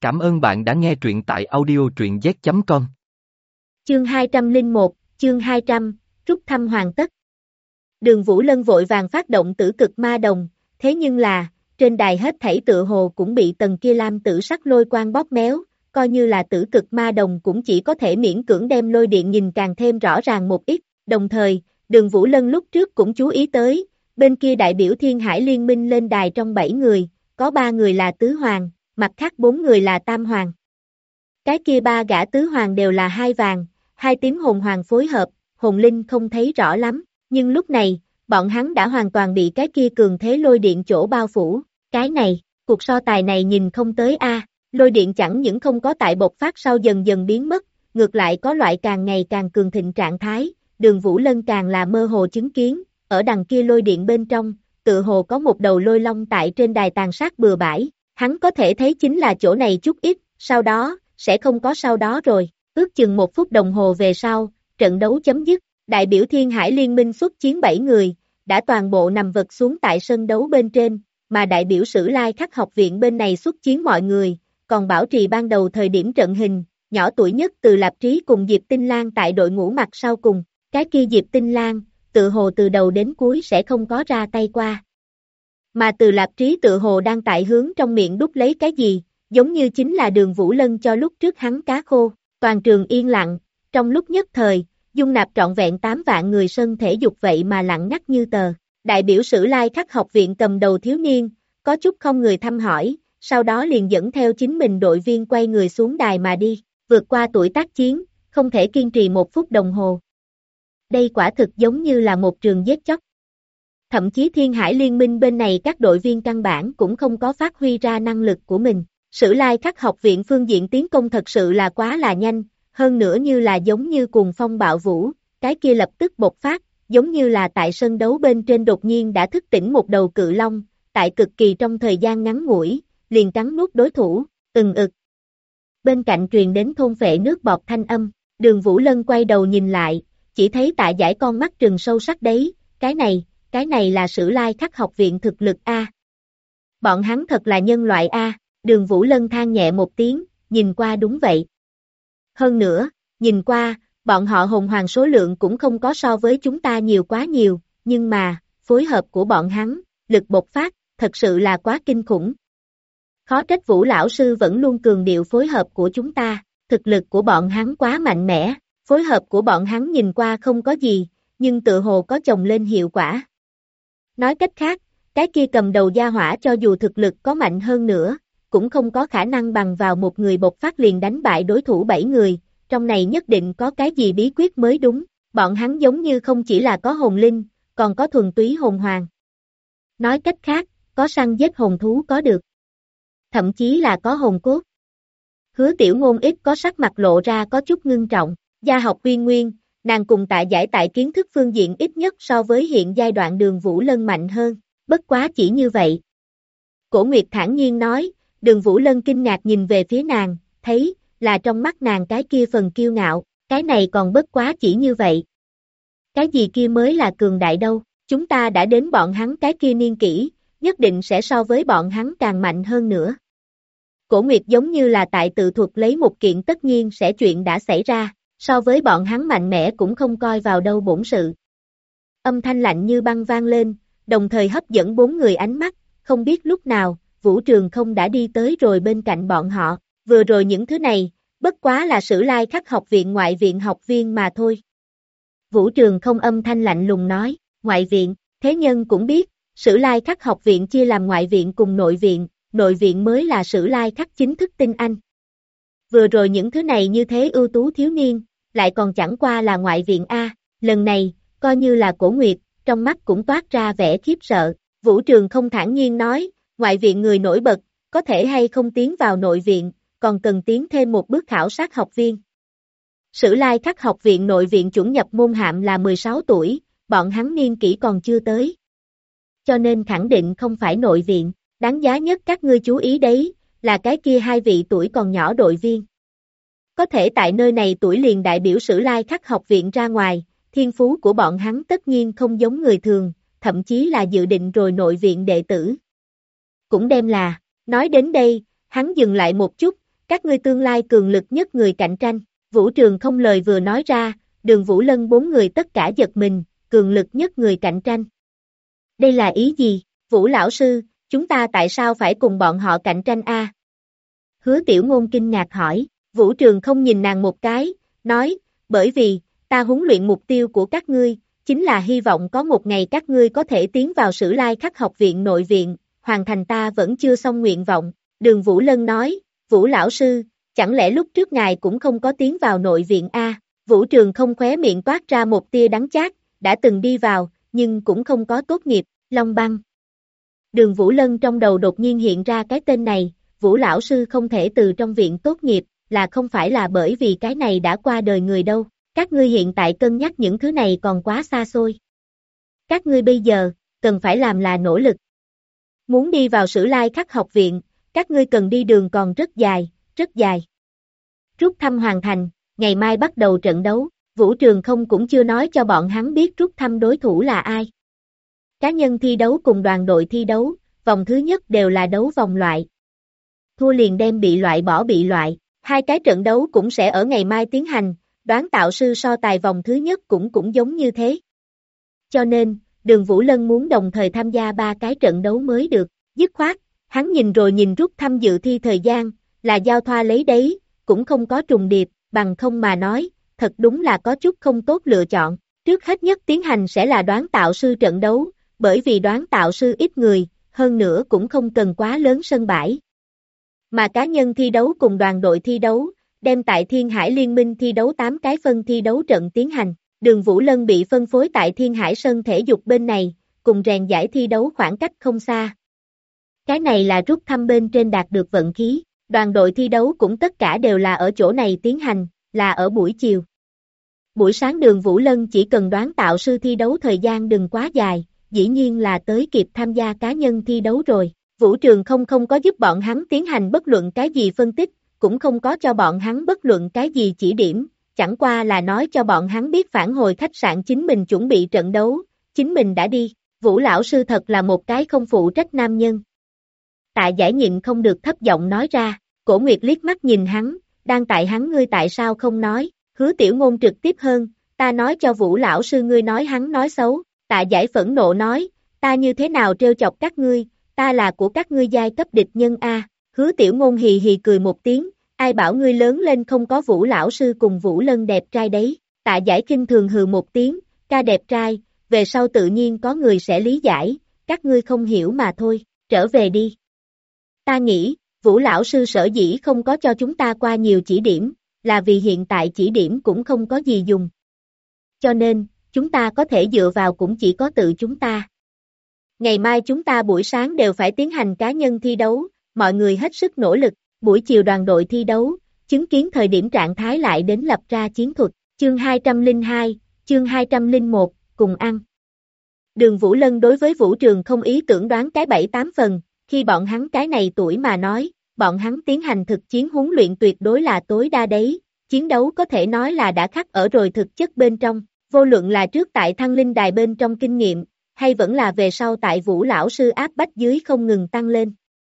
Cảm ơn bạn đã nghe truyện tại audio truyện z.com. Chương 201, chương 200, rút thăm hoàn tất. Đường Vũ Lân vội vàng phát động tử cực ma đồng, thế nhưng là, trên đài hết thảy tựa hồ cũng bị tầng kia lam tử sắc lôi quang bóp méo, coi như là tử cực ma đồng cũng chỉ có thể miễn cưỡng đem lôi điện nhìn càng thêm rõ ràng một ít, đồng thời, Đường Vũ Lân lúc trước cũng chú ý tới, bên kia đại biểu Thiên Hải Liên Minh lên đài trong 7 người, có 3 người là tứ hoàng, mặt khác 4 người là tam hoàng. Cái kia 3 gã tứ hoàng đều là 2 vàng, 2 tím hồn hoàng phối hợp, hồn linh không thấy rõ lắm, nhưng lúc này, bọn hắn đã hoàn toàn bị cái kia cường thế lôi điện chỗ bao phủ, cái này, cuộc so tài này nhìn không tới lôi điện chẳng những không có tại bộc phát sau dần dần biến mất, ngược lại có loại càng ngày càng cường thịnh trạng thái, Đường Vũ Lân càng là mơ hồ chứng kiến, ở đằng kia lôi điện bên trong, tự hồ có một đầu lôi long tại trên đài tàn sát bừa bãi, hắn có thể thấy chính là chỗ này chút ít, sau đó, sẽ không có sau đó rồi, ước chừng 1 phút đồng hồ về sau, trận đấu chấm dứt, đại biểu Thiên Hải Liên Minh xuất chiến 7 người, đã toàn bộ nằm vật xuống tại sân đấu bên trên, mà đại biểu Sử Lai Khắc học viện bên này xuất chiến mọi người, còn bảo trì ban đầu thời điểm trận hình, nhỏ tuổi nhất Từ Lạp Trí cùng Diệp Tinh Lan tại đội ngũ mặt sau cùng, cái kia Diệp Tinh Lan, tự hồ từ đầu đến cuối sẽ không có ra tay qua. Mà Từ Lạp Trí tự hồ đang tại hướng trong miệng đút lấy cái gì, giống như chính là Đường Vũ Lân cho lúc trước hắn cá khô, toàn trường yên lặng, trong lúc nhất thời, dung nạp trọn vẹn 8 vạn người sân thể dục vậy mà lặng ngắt như tờ. Đại biểu Sử Lai Khắc học viện cầm đầu thiếu niên, có chút không người thăm hỏi, sau đó liền dẫn theo chính mình đội viên quay người xuống đài mà đi, vượt qua tuổi tác chiến, không thể kiên trì 1 phút đồng hồ. Đây quả thực giống như là một trường giết chóc. Thậm chí Thiên Hải Liên Minh bên này các đội viên căn bản cũng không có phát huy ra năng lực của mình. Sử Lai Khắc học viện phương diện tiến công thật sự là quá là nhanh, hơn nữa như là giống như cuồng phong bạo vũ, cái kia lập tức bộc phát, giống như là tại sân đấu bên trên đột nhiên đã thức tỉnh một đầu cự long, tại cực kỳ trong thời gian ngắn ngủi, liền cắn nuốt đối thủ, ực. Bên cạnh truyền đến thôn phệ nước bọt thanh âm, Đường Vũ Lân quay đầu nhìn lại, chỉ thấy Tạ Giải con mắt trừng sâu sắc đấy, cái này là Sử Lai Khắc học viện thực lực Bọn hắn thật là nhân loại Đường Vũ Lân than nhẹ một tiếng, nhìn qua đúng vậy. Hơn nữa, nhìn qua, bọn họ hồn hoàng số lượng cũng không có so với chúng ta nhiều quá nhiều, nhưng mà, phối hợp của bọn hắn, lực bộc phát, thật sự là quá kinh khủng. Khó trách Vũ lão sư vẫn luôn cường điệu phối hợp của chúng ta, thực lực của bọn hắn quá mạnh mẽ, phối hợp của bọn hắn nhìn qua không có gì, nhưng tự hồ có chồng lên hiệu quả. Nói cách khác, cái kia cầm đầu gia hỏa cho dù thực lực có mạnh hơn nữa, cũng không có khả năng bằng vào một người bộc phát liền đánh bại đối thủ 7 người, trong này nhất định có cái gì bí quyết mới đúng, bọn hắn giống như không chỉ là có hồn linh, còn có thuần túy hồn hoàng. Nói cách khác, có săn giết hồn thú có được. Thậm chí là có hồn cốt. Hứa Tiểu Ngôn ít có sắc mặt lộ ra có chút ngưng trọng, gia học Uyên Nguyên, nàng cùng Tạ Giải tại kiến thức phương diện ít nhất so với hiện giai đoạn Đường Vũ Lân mạnh hơn, bất quá chỉ như vậy. Cổ Nguyệt thản nhiên nói, Đường Vũ Lân kinh ngạc nhìn về phía nàng, thấy, là trong mắt nàng cái kia phần kiêu ngạo, cái này còn bất quá chỉ như vậy. Cái gì kia mới là cường đại đâu, chúng ta đã đến bọn hắn cái kia niên kỷ, nhất định sẽ so với bọn hắn càng mạnh hơn nữa. Cổ Nguyệt giống như là tại tự thuật lấy một kiện tất nhiên sẽ chuyện đã xảy ra, so với bọn hắn mạnh mẽ cũng không coi vào đâu bổn sự. Âm thanh lạnh như băng vang lên, đồng thời hấp dẫn 4 người ánh mắt, không biết lúc nào, Vũ Trường Không đã đi tới rồi bên cạnh bọn họ, vừa rồi những thứ này, bất quá là Sử Lai Khắc học viện ngoại viện học viên mà thôi. Vũ Trường Không âm thanh lạnh lùng nói, ngoại viện, thế nhân cũng biết, Sử Lai Khắc học viện chia làm ngoại viện cùng nội viện mới là Sử Lai Khắc chính thức tinh anh. Vừa rồi những thứ này như thế ưu tú thiếu niên, lại còn chẳng qua là ngoại viện lần này, coi như là Cổ Nguyệt, trong mắt cũng toát ra vẻ khiếp sợ, Vũ Trường Không thản nhiên nói, ngoại viện người nổi bật, có thể hay không tiến vào nội viện, còn cần tiến thêm một bước khảo sát học viên. Sử Lai Khắc học viện nội viện chuẩn nhập môn hạm là 16 tuổi, bọn hắn niên kỷ còn chưa tới. Cho nên khẳng định không phải nội viện, đáng giá nhất các ngươi chú ý đấy, là cái kia 2 vị tuổi còn nhỏ đội viên. Có thể tại nơi này tuổi liền đại biểu Sử Lai Khắc học viện ra ngoài, thiên phú của bọn hắn tất nhiên không giống người thường, thậm chí là dự định rồi nội viện đệ tử. Cũng đem là, nói đến đây, hắn dừng lại một chút, Các ngươi tương lai cường lực nhất người cạnh tranh. Vũ Trường không lời vừa nói ra, Đường Vũ Lân 4 người tất cả giật mình, cường lực nhất người cạnh tranh. Đây là ý gì? Vũ lão sư, chúng ta tại sao phải cùng bọn họ cạnh tranh a? Hứa Tiểu Ngôn kinh ngạc hỏi, Vũ Trường không nhìn nàng một cái, nói, bởi vì, ta huấn luyện mục tiêu của các ngươi, chính là hy vọng có một ngày các ngươi có thể tiến vào Sử Lai Khắc học viện nội viện, hoàn thành ta vẫn chưa xong nguyện vọng. Đường Vũ Lân nói, Vũ lão sư, chẳng lẽ lúc trước ngài cũng không có tiến vào nội viện a? Vũ Trường không khóe miệng toát ra một tia đắng chát, đã từng đi vào, nhưng cũng không có tốt nghiệp, Long Băng. Đường Vũ Lân trong đầu đột nhiên hiện ra cái tên này, Vũ lão sư không thể từ trong viện tốt nghiệp, là không phải là bởi vì cái này đã qua đời người đâu, các ngươi hiện tại cân nhắc những thứ này còn quá xa xôi. Các ngươi bây giờ, cần phải làm là nỗ lực. Muốn đi vào Sử Lai Khắc học viện, các ngươi cần đi đường còn rất dài, rất dài. Rút thăm hoàn thành, ngày mai bắt đầu trận đấu, Vũ Trường không cũng chưa nói cho bọn hắn biết rút thăm đối thủ là ai. Cá nhân thi đấu cùng đoàn đội thi đấu, vòng thứ nhất đều là đấu vòng loại. Thua liền đem bị loại bỏ bị loại, hai cái trận đấu cũng sẽ ở ngày mai tiến hành, đoán tạo sư so tài vòng thứ nhất cũng giống như thế. Cho nên, Đường Vũ Lân muốn đồng thời tham gia 3 cái trận đấu mới được, dứt khoát, hắn nhìn rồi nhìn rút thăm dự thi thời gian, là giao thoa lấy đấy, cũng không có trùng điệp, bằng không mà nói, thật đúng là có chút không tốt lựa chọn. Trước hết nhất tiến hành sẽ là đoán tạo sư trận đấu, bởi vì đoán tạo sư ít người, hơn nữa cũng không cần quá lớn sân bãi. Mà cá nhân thi đấu cùng đoàn đội thi đấu, đem tại Thiên Hải Liên minh thi đấu 8 cái phân thi đấu trận tiến hành. Đường Vũ Lân bị phân phối tại Thiên Hải sân thể dục bên này, cùng rèn giải thi đấu khoảng cách không xa. Cái này là rút thăm bên trên đạt được vận khí, đoàn đội thi đấu cũng tất cả đều là ở chỗ này tiến hành, là ở buổi chiều. Buổi sáng Đường Vũ Lân chỉ cần đoán tạo sư thi đấu thời gian đừng quá dài, dĩ nhiên là tới kịp tham gia cá nhân thi đấu rồi. Vũ Trường không có giúp bọn hắn tiến hành bất luận cái gì phân tích, cũng không có cho bọn hắn bất luận cái gì chỉ điểm, chẳng qua là nói cho bọn hắn biết phản hồi khách sạn chính mình chuẩn bị trận đấu, chính mình đã đi. Vũ lão sư thật là một cái không phụ trách nam nhân. Tạ Giải nhịn không được thấp giọng nói ra, Cổ Nguyệt liếc mắt nhìn hắn, đang tại hắn ngươi tại sao không nói, Hứa Tiểu Ngôn trực tiếp hơn, ta nói cho Vũ lão sư ngươi nói hắn nói xấu, Tạ Giải phẫn nộ nói, ta như thế nào trêu chọc các ngươi, ta là của các ngươi giai cấp địch nhân a. Hứa Tiểu Ngôn hì hì cười một tiếng, ai bảo ngươi lớn lên không có Vũ lão sư cùng Vũ Lân đẹp trai đấy. Tạ Giải kinh thường hừ một tiếng, ca đẹp trai, về sau tự nhiên có người sẽ lý giải, các ngươi không hiểu mà thôi, trở về đi. Ta nghĩ, Vũ lão sư sở dĩ không có cho chúng ta qua nhiều chỉ điểm, là vì hiện tại chỉ điểm cũng không có gì dùng. Cho nên, chúng ta có thể dựa vào cũng chỉ có tự chúng ta. Ngày mai chúng ta buổi sáng đều phải tiến hành cá nhân thi đấu, mọi người hết sức nỗ lực, buổi chiều đoàn đội thi đấu, chứng kiến thời điểm trạng thái lại đến lập ra chiến thuật, chương 202, chương 201, cùng ăn. Đường Vũ Lân đối với Vũ Trường không ý tưởng đoán cái 7-8 phần, khi bọn hắn cái này tuổi mà nói, bọn hắn tiến hành thực chiến huấn luyện tuyệt đối là tối đa đấy, chiến đấu có thể nói là đã khắc ở rồi thực chất bên trong, vô luận là trước tại Thăng Linh Đài bên trong kinh nghiệm, hay vẫn là về sau tại Vũ lão sư áp bách dưới không ngừng tăng lên.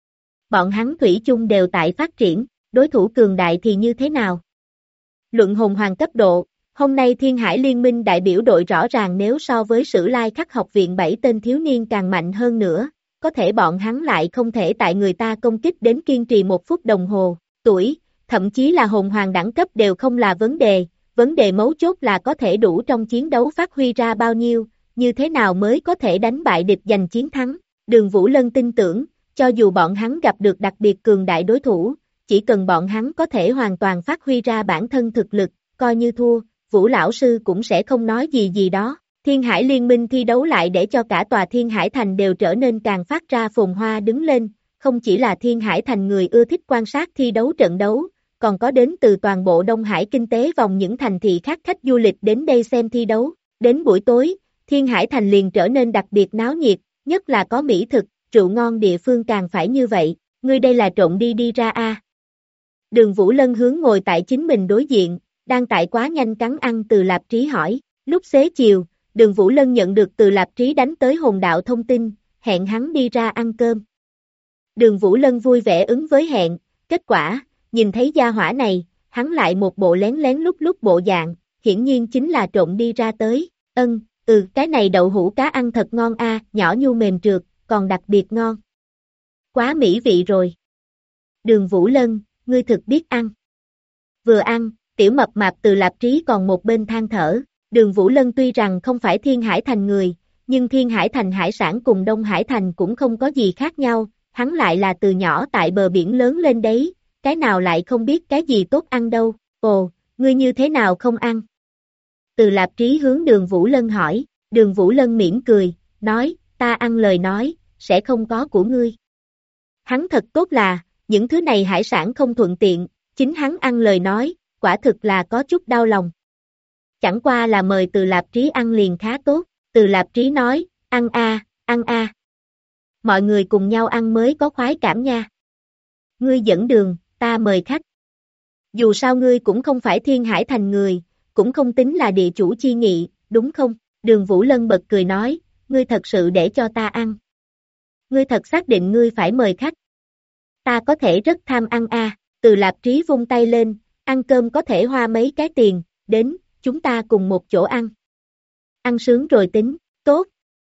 Bọn hắn thủy chung đều tại phát triển, đối thủ cường đại thì như thế nào? Luận hồn hoàng cấp độ, hôm nay Thiên Hải Liên minh đại biểu đội rõ ràng nếu so với Sử Lai Khắc học viện 7 tên thiếu niên càng mạnh hơn nữa, có thể bọn hắn lại không thể tại người ta công kích đến kiên trì 1 phút đồng hồ, tuổi, thậm chí là hồn hoàng đẳng cấp đều không là vấn đề mấu chốt là có thể đủ trong chiến đấu phát huy ra bao nhiêu, như thế nào mới có thể đánh bại địch giành chiến thắng. Đường Vũ Lân tin tưởng, cho dù bọn hắn gặp được đặc biệt cường đại đối thủ, chỉ cần bọn hắn có thể hoàn toàn phát huy ra bản thân thực lực, coi như thua, Vũ lão sư cũng sẽ không nói gì đó. Thiên Hải Liên minh thi đấu lại để cho cả tòa Thiên Hải Thành đều trở nên càng phát ra phồn hoa đứng lên, không chỉ là Thiên Hải Thành người ưa thích quan sát thi đấu trận đấu, còn có đến từ toàn bộ Đông Hải kinh tế vòng những thành thị khác khách du lịch đến đây xem thi đấu. Đến buổi tối, Thiên Hải Thành liền trở nên đặc biệt náo nhiệt, nhất là có mỹ thực, rượu ngon địa phương càng phải như vậy, ngươi đây là trộn đi ra a. Đường Vũ Lân hướng ngồi tại chính mình đối diện, đang tại quá nhanh cắn ăn Từ Lạp Trí hỏi, lúc xế chiều, Đường Vũ Lân nhận được Từ Lạp Trí đánh tới hồn đạo thông tin, hẹn hắn đi ra ăn cơm. Đường Vũ Lân vui vẻ ứng với hẹn, kết quả, nhìn thấy gia hỏa này, hắn lại một bộ lén lén lút lút bộ dạng, hiển nhiên chính là trộn đi ra tới, cái này đậu hũ cá ăn thật ngon a, nhỏ nhu mềm trượt, còn đặc biệt ngon. Quá mỹ vị rồi. Đường Vũ Lân, ngươi thực biết ăn. Vừa ăn, tiểu mập mạp Từ Lạp Trí còn một bên than thở, Đường Vũ Lân tuy rằng không phải Thiên Hải Thành người, nhưng Thiên Hải Thành hải sản cùng Đông Hải Thành cũng không có gì khác nhau, hắn lại là từ nhỏ tại bờ biển lớn lên đấy, cái nào lại không biết cái gì tốt ăn đâu, ồ, ngươi như thế nào không ăn? Từ Lạp Trí hướng Đường Vũ Lân hỏi, Đường Vũ Lân mỉm cười, nói, ta ăn lời nói, sẽ không có của ngươi. Hắn thật tốt là, những thứ này hải sản không thuận tiện, chính hắn ăn lời nói, quả thực là có chút đau lòng. Chẳng qua là mời Từ Lạp Trí ăn liền khá tốt, Từ Lạp Trí nói, ăn a, ăn a. Mọi người cùng nhau ăn mới có khoái cảm nha. Ngươi dẫn đường, ta mời khách. Dù sao ngươi cũng không phải Thiên Hải Thành người, cũng không tính là địa chủ chi nghị, đúng không? Đường Vũ Lân bật cười nói, ngươi thật sự để cho ta ăn. Ngươi thật xác định ngươi phải mời khách. Ta có thể rất tham ăn a. Từ Lạp Trí vung tay lên, ăn cơm có thể hoa mấy cái tiền, đến, chúng ta cùng một chỗ ăn. Ăn sướng rồi tính, tốt.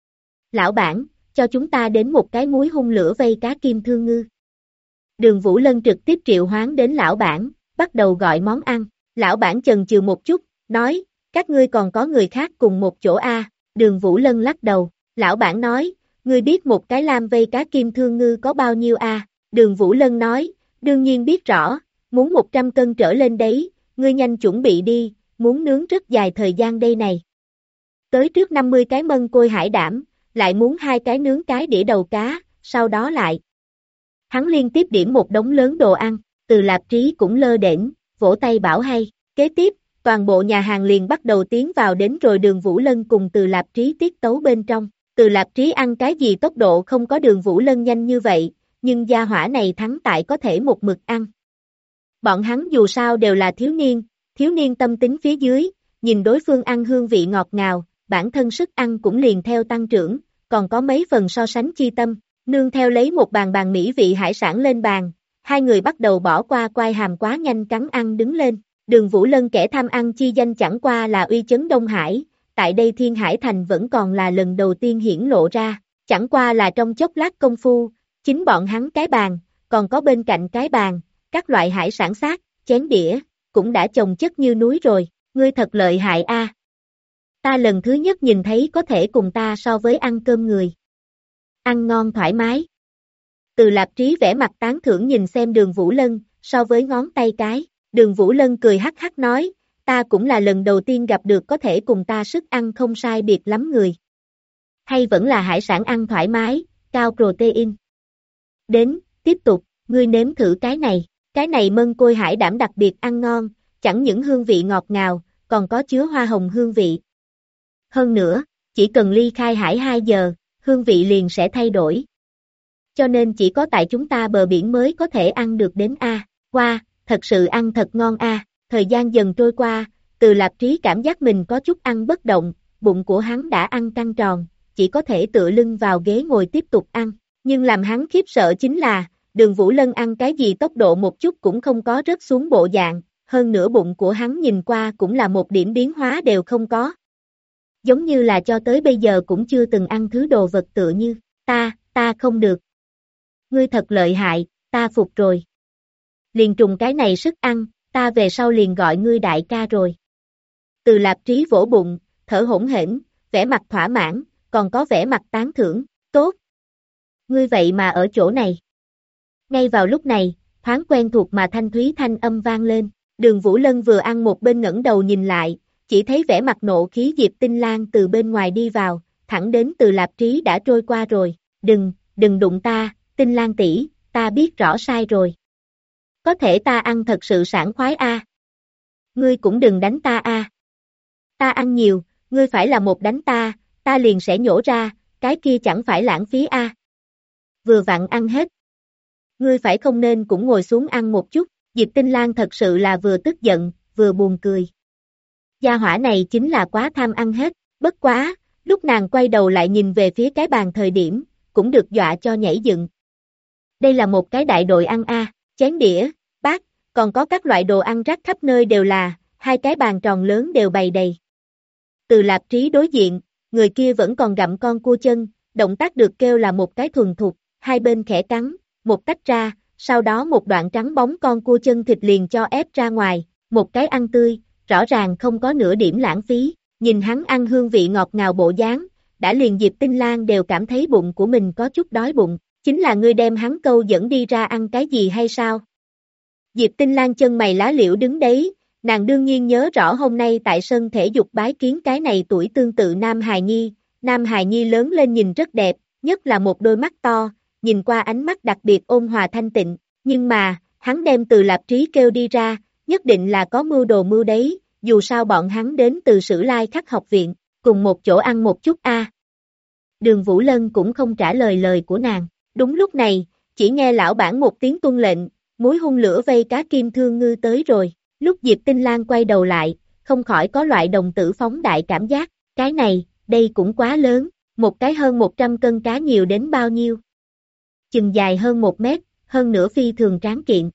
Lão bản, cho chúng ta đến một cái muối hun lửa vây cá kim thương ngư. Đường Vũ Lân trực tiếp triệu hoán đến lão bản, bắt đầu gọi món ăn. Lão bản chần chừ một chút, nói, các ngươi còn có người khác cùng một chỗ a. Đường Vũ Lân lắc đầu, lão bản nói, ngươi biết một cái lam vây cá kim thương ngư có bao nhiêu a? Đường Vũ Lân nói, đương nhiên biết rõ, muốn 100 cân trở lên đấy, ngươi nhanh chuẩn bị đi, muốn nướng rất dài thời gian đây này. Tới trước 50 cái mân côi hải đảm, lại muốn 2 cái nướng cái đĩa đầu cá, sau đó lại. Hắn liên tiếp điểm một đống lớn đồ ăn, Từ Lạp Trí cũng lơ đễnh, vỗ tay bảo hay, kế tiếp, toàn bộ nhà hàng liền bắt đầu tiến vào đến rồi Đường Vũ Lân cùng Từ Lạp Trí tiết tấu bên trong. Từ Lạp Trí ăn cái gì tốc độ không có Đường Vũ Lân nhanh như vậy, nhưng gia hỏa này thắng tại có thể một mực ăn. Bọn hắn dù sao đều là thiếu niên tâm tính phía dưới, nhìn đối phương ăn hương vị ngọt ngào, bản thân sức ăn cũng liền theo tăng trưởng, còn có mấy phần so sánh chi tâm, nương theo lấy một bàn mỹ vị hải sản lên bàn, hai người bắt đầu bỏ qua quai hàm quá nhanh cắn ăn đứng lên. Đường Vũ Lân kẻ tham ăn chi danh chẳng qua là uy chấn Đông Hải, tại đây Thiên Hải Thành vẫn còn là lần đầu tiên hiển lộ ra, chẳng qua là trong chốc lát công phu, chính bọn hắn cái bàn, còn có bên cạnh cái bàn, các loại hải sản xác, chén đĩa, cũng đã chồng chất như núi rồi, ngươi thật lợi hại a. Ta lần thứ nhất nhìn thấy có thể cùng ta so với ăn cơm người. Ăn ngon thoải mái. Từ Lạp Trí vẻ mặt tán thưởng nhìn xem Đường Vũ Lân, so với ngón tay cái, Đường Vũ Lân cười hắc hắc nói, ta cũng là lần đầu tiên gặp được có thể cùng ta sức ăn không sai biệt lắm người. Hay vẫn là hải sản ăn thoải mái, cao protein. Đến, tiếp tục, ngươi nếm thử cái này mân côi hải đảm đặc biệt ăn ngon, chẳng những hương vị ngọt ngào, còn có chứa hoa hồng hương vị. Hơn nữa, chỉ cần ly khai hải 2 giờ, hương vị liền sẽ thay đổi. Cho nên chỉ có tại chúng ta bờ biển mới có thể ăn được đến a. Wow, thật sự ăn thật ngon a. Thời gian dần trôi qua, Từ Lạp Trí cảm giác mình có chút ăn bất động, bụng của hắn đã ăn căng tròn, chỉ có thể tựa lưng vào ghế ngồi tiếp tục ăn. Nhưng làm hắn khiếp sợ chính là, Đường Vũ Lân ăn cái gì tốc độ một chút cũng không có rớt xuống bộ dạng, hơn nữa bụng của hắn nhìn qua cũng là một điểm biến hóa đều không có. Giống như là cho tới bây giờ cũng chưa từng ăn thứ đồ vật tựa như, ta không được. Ngươi thật lợi hại, ta phục rồi. Liền trùng cái này sức ăn, ta về sau liền gọi ngươi đại ca rồi. Từ Lạp Trí vỗ bụng, thở hổn hển, vẻ mặt thỏa mãn, còn có vẻ mặt tán thưởng, tốt. Ngươi vậy mà ở chỗ này. Ngay vào lúc này, thoáng quen thuộc mà thanh thúy thanh âm vang lên, Đường Vũ Lân vừa ăn một bên ngẩng đầu nhìn lại, chỉ thấy vẻ mặt nộ khí Diệp Tinh Lan từ bên ngoài đi vào, thẳng đến Từ Lạp Trí đã trôi qua rồi, đừng đụng ta, Tinh Lan tỷ, ta biết rõ sai rồi. Có thể ta ăn thật sự sảng khoái a. Ngươi cũng đừng đánh ta a. Ta ăn nhiều, ngươi phải là một đánh ta liền sẽ nhổ ra, cái kia chẳng phải lãng phí a. Vừa vặn ăn hết. Ngươi phải không nên cũng ngồi xuống ăn một chút, Diệp Tinh Lan thật sự là vừa tức giận, vừa buồn cười. Gia hỏa này chính là quá tham ăn hết, bất quá, lúc nàng quay đầu lại nhìn về phía cái bàn thời điểm, cũng được dọa cho nhảy dựng. Đây là một cái đại đội ăn a, chén đĩa, bát, còn có các loại đồ ăn rác khắp nơi đều là, hai cái bàn tròn lớn đều bày đầy. Từ Lạp Trí đối diện, người kia vẫn còn gặm con cua chân, động tác được kêu là một cái thuần thục, hai bên khẽ cắn, một tách ra, sau đó một đoạn trắng bóng con cua chân thịt liền cho ép ra ngoài, một cái ăn tươi, rõ ràng không có nửa điểm lãng phí, nhìn hắn ăn hương vị ngọt ngào bộ dáng, đã liền Diệp Tinh Lang đều cảm thấy bụng của mình có chút đói bụng, chính là ngươi đem hắn câu dẫn đi ra ăn cái gì hay sao? Diệp Tinh Lang chân mày lá liễu đứng đấy, nàng đương nhiên nhớ rõ hôm nay tại sân thể dục bái kiến cái này tuổi tương tự Nam Hài Nhi lớn lên nhìn rất đẹp, nhất là một đôi mắt to, nhìn qua ánh mắt đặc biệt ôn hòa thanh tịnh, nhưng mà, hắn đem Từ Lạp Trí kêu đi ra, nhất định là có mưu đồ mưu đấy, dù sao bọn hắn đến từ Sử Lai Khắc học viện, cùng một chỗ ăn một chút a. Đường Vũ Lân cũng không trả lời lời của nàng, đúng lúc này, chỉ nghe lão bản một tiếng tuân lệnh, muối hun lửa vây cá kim thương ngư tới rồi, lúc Diệp Tinh Lang quay đầu lại, không khỏi có loại đồng tử phóng đại cảm giác, cái này, đây cũng quá lớn, một cái hơn 100 cân cá nhiều đến bao nhiêu? Chừng dài hơn 1 mét, hơn nửa phi thường tráng kiện.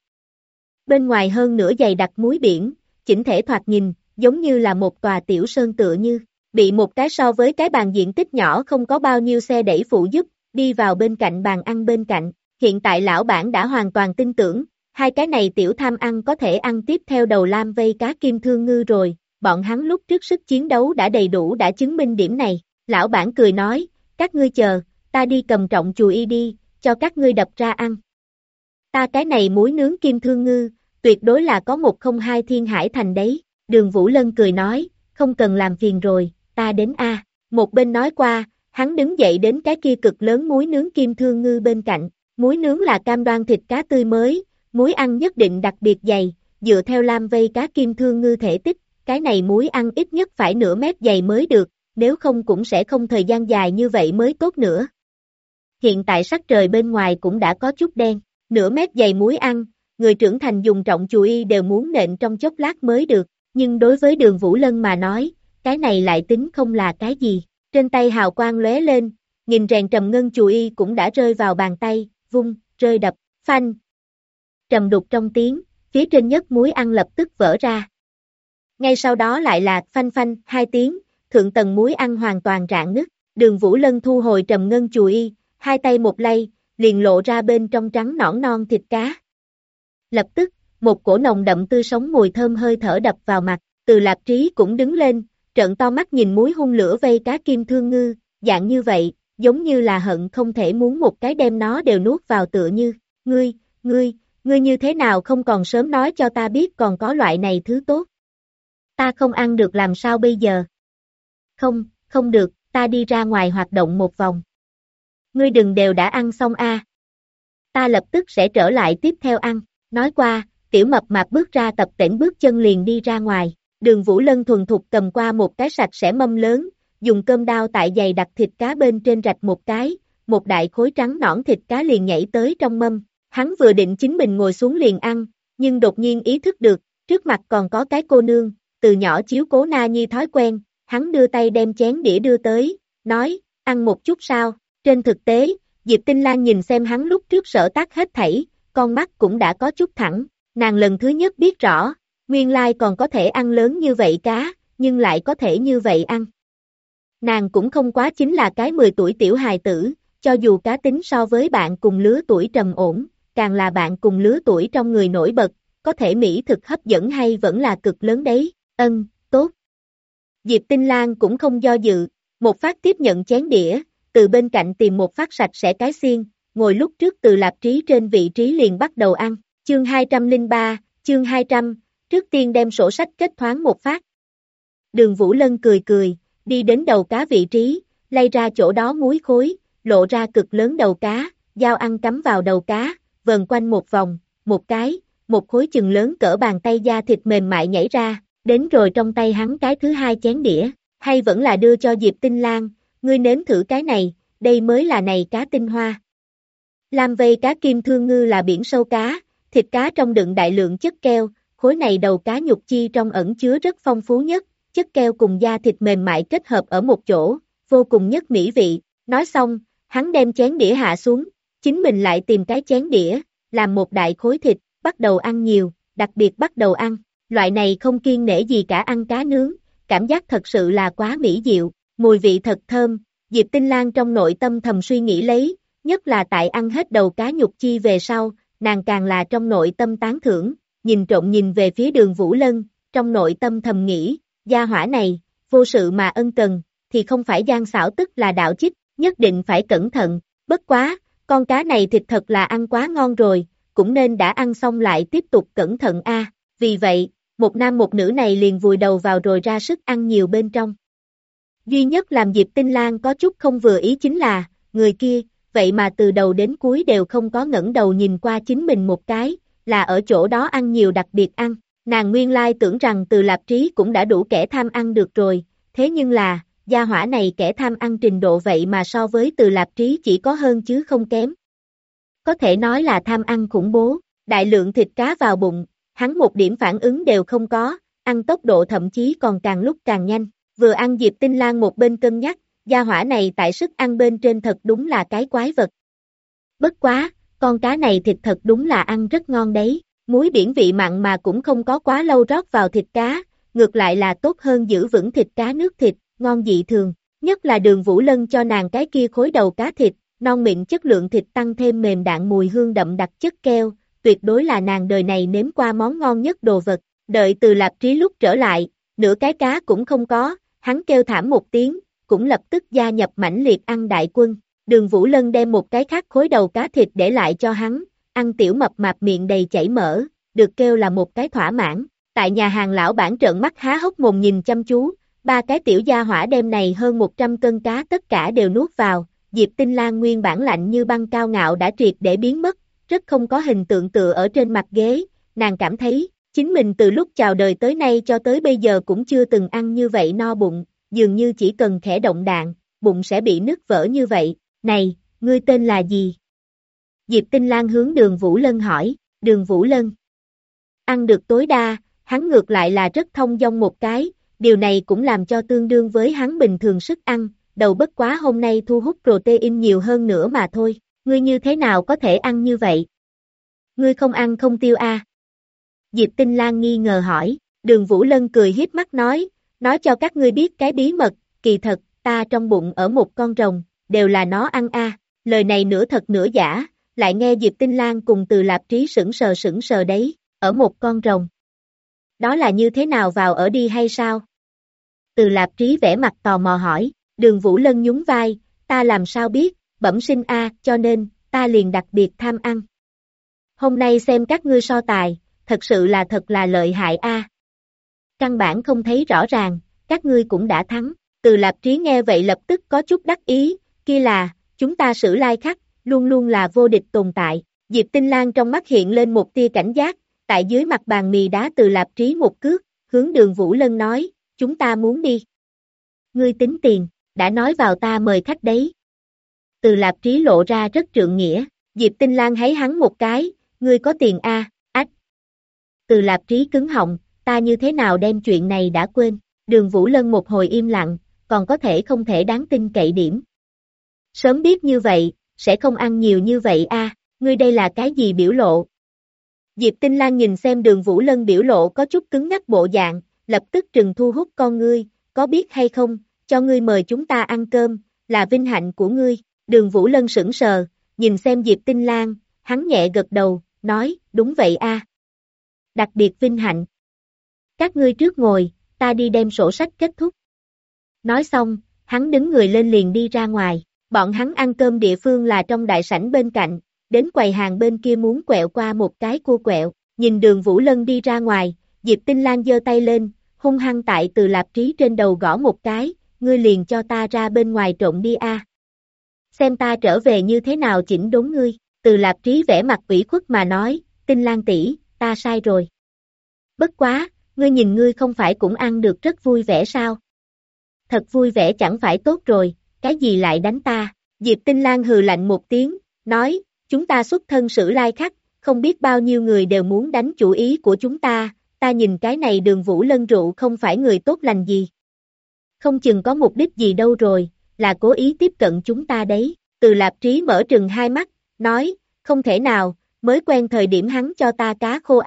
Bên ngoài hơn nửa dày đặc muối biển, chỉnh thể thoạt nhìn, giống như là một tòa tiểu sơn tựa như, bị một cái so với cái bàn diện tích nhỏ không có bao nhiêu xe đẩy phụ giúp, đi vào bên cạnh bàn ăn bên cạnh. Hiện tại lão bản đã hoàn toàn tin tưởng, hai cái này tiểu tham ăn có thể ăn tiếp theo đầu lam vây cá kim thương ngư rồi, bọn hắn lúc trước sức chiến đấu đã đầy đủ đã chứng minh điểm này. Lão bản cười nói, các ngươi chờ, ta đi cầm trọng chùi y đi, cho các ngươi đập ra ăn. Ta cái này muối nướng kim thương ngư, tuyệt đối là có 102 thiên hải thành đấy. Đường Vũ Lân cười nói, không cần làm phiền rồi, ta đến a. Một bên nói qua, hắn đứng dậy đến cái kia cực lớn muối nướng kim thương ngư bên cạnh. Muối nướng là cam đoan thịt cá tươi mới, muối ăn nhất định đặc biệt dày, dựa theo lam vây cá kim thương ngư thể tích, cái này muối ăn ít nhất phải nửa mét dày mới được, nếu không cũng sẽ không thời gian dài như vậy mới tốt nữa. Hiện tại sắc trời bên ngoài cũng đã có chút đen, nửa mét dày muối ăn, người trưởng thành dùng trọng chùi y đều muốn nện trong chốc lát mới được, nhưng đối với Đường Vũ Lân mà nói, cái này lại tính không là cái gì, trên tay hào quang lóe lên, nghìn rèn trầm ngân chùi y cũng đã rơi vào bàn tay, vung, rơi đập, phanh. Trầm đục trong tiếng, phía trên nhất muối ăn lập tức vỡ ra. Ngay sau đó lại là phanh phanh, 2 tiếng, thượng tầng muối ăn hoàn toàn rạn nứt, Đường Vũ Lân thu hồi trầm ngân chùi y, hai tay một lay, liền lộ ra bên trong trắng nõn non thịt cá. Lập tức, một cổ nồng đậm tươi sống mùi thơm hơi thở đập vào mặt, Từ Lạp Trí cũng đứng lên, trợn to mắt nhìn muối hun lửa vây cá kim thương ngư, dạng như vậy, giống như là hận không thể muốn một cái đem nó đều nuốt vào tựa như, ngươi như thế nào không còn sớm nói cho ta biết còn có loại này thứ tốt. Ta không ăn được làm sao bây giờ? Không được, ta đi ra ngoài hoạt động một vòng. Ngươi đừng đều đã ăn xong a. Ta lập tức sẽ trở lại tiếp theo ăn. Nói qua, tiểu mập mạp bước ra tập tễnh bước chân liền đi ra ngoài. Đường Vũ Lân thuần thục cầm qua một cái sạch sẽ mâm lớn, dùng cơm đao tại dày đặt thịt cá bên trên rạch một cái, một đại khối trắng nõn thịt cá liền nhảy tới trong mâm. Hắn vừa định chính mình ngồi xuống liền ăn, nhưng đột nhiên ý thức được, trước mặt còn có cái cô nương, từ nhỏ chiếu cố Na Nhi thói quen, hắn đưa tay đem chén đĩa đưa tới, nói, ăn một chút sao? Trên thực tế, Diệp Tinh Lang nhìn xem hắn lúc trước sở tác hết thảy, con mắt cũng đã có chút thẳng, nàng lần thứ nhất biết rõ, nguyên lai còn có thể ăn lớn như vậy cá, nhưng lại có thể như vậy ăn. Nàng cũng không quá chính là cái 10 tuổi tiểu hài tử, cho dù cá tính so với bạn cùng lứa tuổi trầm ổn, càng là bạn cùng lứa tuổi trong người nổi bật, có thể mỹ thực hấp dẫn hay vẫn là cực lớn đấy, tốt. Diệp Tinh Lang cũng không do dự, một phát tiếp nhận chén đĩa, từ bên cạnh tìm một phát sạch sẽ cái xiên, ngồi lúc trước Từ Lạp Trí trên vị trí liền bắt đầu ăn, chương 203, chương 200, trước tiên đem sổ sách kết thoáng một phát. Đường Vũ Lân cười, đi đến đầu cá vị trí, lay ra chỗ đó muối khối, lộ ra cực lớn đầu cá, dao ăn cắm vào đầu cá, vờn quanh một vòng, một khối chừng lớn cỡ bàn tay da thịt mềm mại nhảy ra, đến rồi trong tay hắn cái thứ hai chén đĩa, hay vẫn là đưa cho Diệp Tinh Lang, ngươi nếm thử cái này, đây mới là này cá tinh hoa. Lam vây cá kim thương ngư là biển sâu cá, thịt cá trong đựng đại lượng chất keo, khối này đầu cá nhục chi trong ẩn chứa rất phong phú nhất, chất keo cùng da thịt mềm mại kết hợp ở một chỗ, vô cùng nhất mỹ vị. Nói xong, hắn đem chén đĩa hạ xuống, chính mình lại tìm cái chén đĩa, làm một đại khối thịt, bắt đầu ăn nhiều, đặc biệt bắt đầu ăn. Loại này không kiêng nể gì cả ăn cá nướng, cảm giác thật sự là quá mỹ diệu, mùi vị thật thơm. Diệp Tinh Lan trong nội tâm thầm suy nghĩ lấy, nhất là tại ăn hết đầu cá nhục chi về sau, nàng càng là trong nội tâm tán thưởng, nhìn trộm nhìn về phía Đường Vũ Lân, trong nội tâm thầm nghĩ, gia hỏa này, vô sự mà ân cần, thì không phải gian xảo tức là đạo chích, nhất định phải cẩn thận, bất quá, con cá này thịt thật là ăn quá ngon rồi, cũng nên đã ăn xong lại tiếp tục cẩn thận a. Vì vậy, một nam một nữ này liền vùi đầu vào rồi ra sức ăn nhiều bên trong. Duy nhất làm Diệp Tinh Lan có chút không vừa ý chính là, người kia, vậy mà từ đầu đến cuối đều không có ngẩng đầu nhìn qua chính mình một cái, là ở chỗ đó ăn nhiều đặc biệt ăn. Nàng nguyên lai tưởng rằng Từ Lạp Trí cũng đã đủ kẻ tham ăn được rồi, thế nhưng là, gia hỏa này kẻ tham ăn trình độ vậy mà so với Từ Lạp Trí chỉ có hơn chứ không kém. Có thể nói là tham ăn khủng bố, đại lượng thịt cá vào bụng, hắn một điểm phản ứng đều không có, ăn tốc độ thậm chí còn càng lúc càng nhanh. Vừa ăn Diệp Tinh Lan một bên cân nhắc, gia hỏa này tại sức ăn bên trên thật đúng là cái quái vật. Bất quá, con cá này thịt thật đúng là ăn rất ngon đấy, muối biển vị mặn mà cũng không có quá lâu rót vào thịt cá, ngược lại là tốt hơn giữ vững thịt cá nước thịt, ngon dị thường, nhất là Đường Vũ Lân cho nàng cái kia khối đầu cá thịt, non mịn chất lượng thịt tăng thêm mềm đạn mùi hương đậm đặc chất keo, tuyệt đối là nàng đời này nếm qua món ngon nhất đồ vật. Đợi Từ Lạp Trí lúc trở lại, nửa cái cá cũng không có, hắn kêu thảm một tiếng, cũng lập tức gia nhập mãnh liệt ăn đại quân. Đường Vũ Lân đem một cái khác khối đầu cá thịt để lại cho hắn, ăn tiểu mập mạp miệng đầy chảy mỡ, được kêu là một cái thỏa mãn. Tại nhà hàng lão bản trợn mắt há hốc mồm nhìn chăm chú, ba cái tiểu gia hỏa đem này hơn 100 cân cá tất cả đều nuốt vào, Diệp Tinh Lan nguyên bản lạnh như băng cao ngạo đã triệt để biến mất, rất không có hình tượng tựa ở trên mặt ghế, nàng cảm thấy, chính mình từ lúc chào đời tới nay cho tới bây giờ cũng chưa từng ăn như vậy no bụng, dường như chỉ cần khẽ động đạn, bụng sẽ bị nứt vỡ như vậy. Này, ngươi tên là gì? Diệp Tinh Lan hướng Đường Vũ Lân hỏi, Đường Vũ Lân. Ăn được tối đa, hắn ngược lại là rất thông dong một cái, điều này cũng làm cho tương đương với hắn bình thường sức ăn, đầu bất quá hôm nay thu hút protein nhiều hơn nữa mà thôi, ngươi như thế nào có thể ăn như vậy? Ngươi không ăn không tiêu a? Diệp Tinh Lan nghi ngờ hỏi, Đường Vũ Lân cười hiếp mắt nói cho các ngươi biết cái bí mật, kỳ thật, ta trong bụng ở một con rồng, đều là nó ăn a. Lời này nửa thật nửa giả, lại nghe Diệp Tinh Lan cùng Từ Lạp Trí sững sờ đấy, ở một con rồng. Đó là như thế nào vào ở đi hay sao? Từ Lạp Trí vẻ mặt tò mò hỏi, Đường Vũ Lân nhún vai, ta làm sao biết, bẩm sinh a, cho nên, ta liền đặc biệt tham ăn. Hôm nay xem các ngươi so tài, thật sự là thật là lợi hại a. Căn bản không thấy rõ ràng, các ngươi cũng đã thắng. Từ Lạp Trí nghe vậy lập tức có chút đắc ý, kia là, chúng ta Sử Lai Khắc, luôn luôn là vô địch tồn tại. Diệp Tinh Lan trong mắt hiện lên một tia cảnh giác, tại dưới mặt bàn mì đá Từ Lạp Trí một cước, hướng Đường Vũ Lân nói, chúng ta muốn đi. Ngươi tính tiền, đã nói vào ta mời khách đấy. Từ Lạp Trí lộ ra rất trượng nghĩa, Diệp Tinh Lan thấy hắn một cái, ngươi có tiền a, ách. Từ Lạp Trí cứng họng, ta như thế nào đem chuyện này đã quên. Đường Vũ Lân một hồi im lặng, còn có thể không thể đáng tin cậy điểm. Sớm biết như vậy, sẽ không ăn nhiều như vậy a, ngươi đây là cái gì biểu lộ? Diệp Tinh Lan nhìn xem Đường Vũ Lân biểu lộ có chút cứng nhắc bộ dạng, lập tức trừng thu hút con ngươi, có biết hay không, cho ngươi mời chúng ta ăn cơm, là vinh hạnh của ngươi. Đường Vũ Lân sững sờ, nhìn xem Diệp Tinh Lan, hắn nhẹ gật đầu, nói, đúng vậy a. Đặc biệt vinh hạnh. Các ngươi trước ngồi, ta đi đem sổ sách kết thúc. Nói xong, hắn đứng người lên liền đi ra ngoài, bọn hắn ăn cơm địa phương là trong đại sảnh bên cạnh, đến quầy hàng bên kia muốn quẹo qua một cái cua quẹo, nhìn Đường Vũ Lân đi ra ngoài, Diệp Tinh Lan giơ tay lên, hung hăng tại Từ Lạp Trí trên đầu gõ một cái, ngươi liền cho ta ra bên ngoài trộn đi a. Xem ta trở về như thế nào chỉnh đốn ngươi. Từ Lạp Trí vẻ mặt ủy khuất mà nói, Tinh Lan tỷ, ta sai rồi. Bất quá, ngươi nhìn ngươi không phải cũng ăn được rất vui vẻ sao? Thật vui vẻ chẳng phải tốt rồi, cái gì lại đánh ta? Diệp Tinh Lan hừ lạnh một tiếng, nói, chúng ta xuất thân Sử Lai Khắc, không biết bao nhiêu người đều muốn đánh chủ ý của chúng ta nhìn cái này Đường Vũ Lân rượu không phải người tốt lành gì. Không chừng có mục đích gì đâu rồi, là cố ý tiếp cận chúng ta đấy. Từ Lạp Trí mở trừng hai mắt, nói, không thể nào, mới quen thời điểm hắn cho ta cá khô ăn,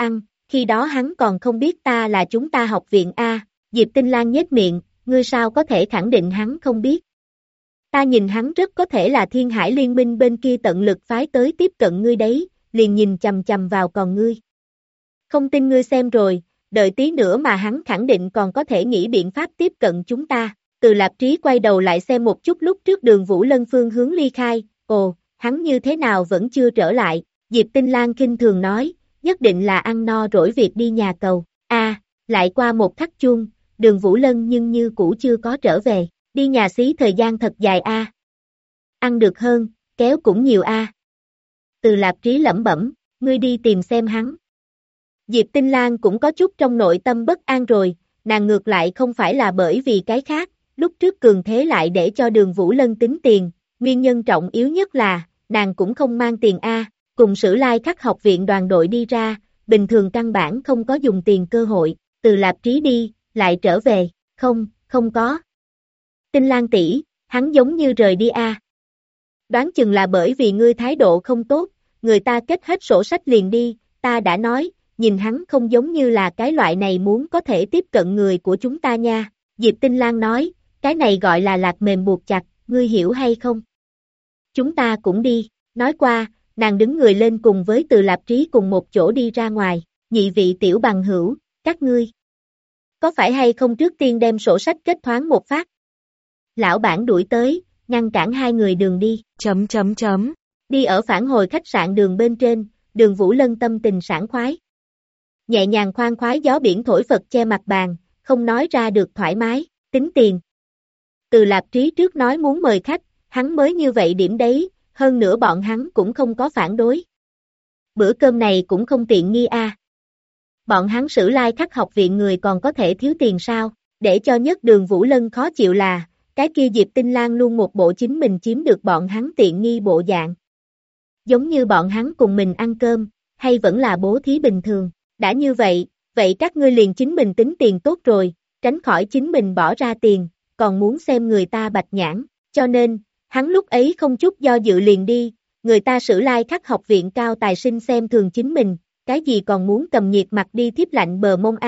khi đó hắn còn không biết ta là chúng ta học viện A, Diệp Tinh Lan nhếch miệng, ngươi sao có thể khẳng định hắn không biết. Ta nhìn hắn rất có thể là Thiên Hải Liên minh bên kia tận lực phái tới tiếp cận ngươi đấy, liền nhìn chằm chằm vào còn ngươi. Không tin ngươi xem rồi, đợi tí nữa mà hắn khẳng định còn có thể nghĩ biện pháp tiếp cận chúng ta. Từ Lạp Trí quay đầu lại xem một chút lúc trước Đường Vũ Lân phương hướng ly khai, ồ, hắn như thế nào vẫn chưa trở lại, Diệp Tinh Lan khinh thường nói, nhất định là ăn no rỗi việc đi nhà cầu, lại qua một khắc chuông, Đường Vũ Lân nhưng như cũ chưa có trở về, đi nhà xí thời gian thật dài ăn được hơn, kéo cũng nhiều Từ Lạp Trí lẩm bẩm, ngươi đi tìm xem hắn. Diệp Tinh Lan cũng có chút trong nội tâm bất an rồi, nàng ngược lại không phải là bởi vì cái khác, lúc trước Cường Thế lại để cho Đường Vũ Lân tính tiền, nguyên nhân trọng yếu nhất là, nàng cũng không mang tiền cùng Sử Lai Khắc học viện đoàn đội đi ra, bình thường căn bản không có dùng tiền cơ hội, Từ Lạp Trí đi, lại trở về, không có. Tinh Lan tỷ, hắn giống như rời đi Đoán chừng là bởi vì ngươi thái độ không tốt, người ta kết hết sổ sách liền đi, ta đã nói, nhìn hắn không giống như là cái loại này muốn có thể tiếp cận người của chúng ta nha. Diệp Tinh Lan nói, cái này gọi là lạc mềm buộc chặt, ngươi hiểu hay không? Chúng ta cũng đi, nói qua, nàng đứng người lên cùng với Từ Lạp Trí cùng một chỗ đi ra ngoài, nhị vị tiểu bằng hữu, các ngươi. Có phải hay không trước tiên đem sổ sách kết thoáng một phát? Lão bản đuổi tới, ngăn cản hai người đường đi, Đi ở phản hồi khách sạn đường bên trên, Đường Vũ Lân tâm tình sảng khoái. Nhẹ nhàng khoan khoái gió biển thổi phật che mặt bàn, không nói ra được thoải mái, tính tiền. Từ Lạp Trí trước nói muốn mời khách, hắn mới như vậy điểm đấy, hơn nữa bọn hắn cũng không có phản đối. Bữa cơm này cũng không tiện nghi Bọn hắn Sử Lai Khắc học viện người còn có thể thiếu tiền sao, để cho nhất Đường Vũ Lân khó chịu là, cái kia Diệp Tinh Lan luôn một bộ chính mình chiếm được bọn hắn tiện nghi bộ dạng. Giống như bọn hắn cùng mình ăn cơm, hay vẫn là bố thí bình thường, đã như vậy, vậy các ngươi liền chính mình tính tiền tốt rồi, tránh khỏi chính mình bỏ ra tiền, còn muốn xem người ta bạch nhãn, cho nên, hắn lúc ấy không chút do dự liền đi, người ta Sử Lai Khắc học viện cao tài sinh xem thường chính mình, cái gì còn muốn cầm nhiệt mặt đi thiếp lạnh bờ mông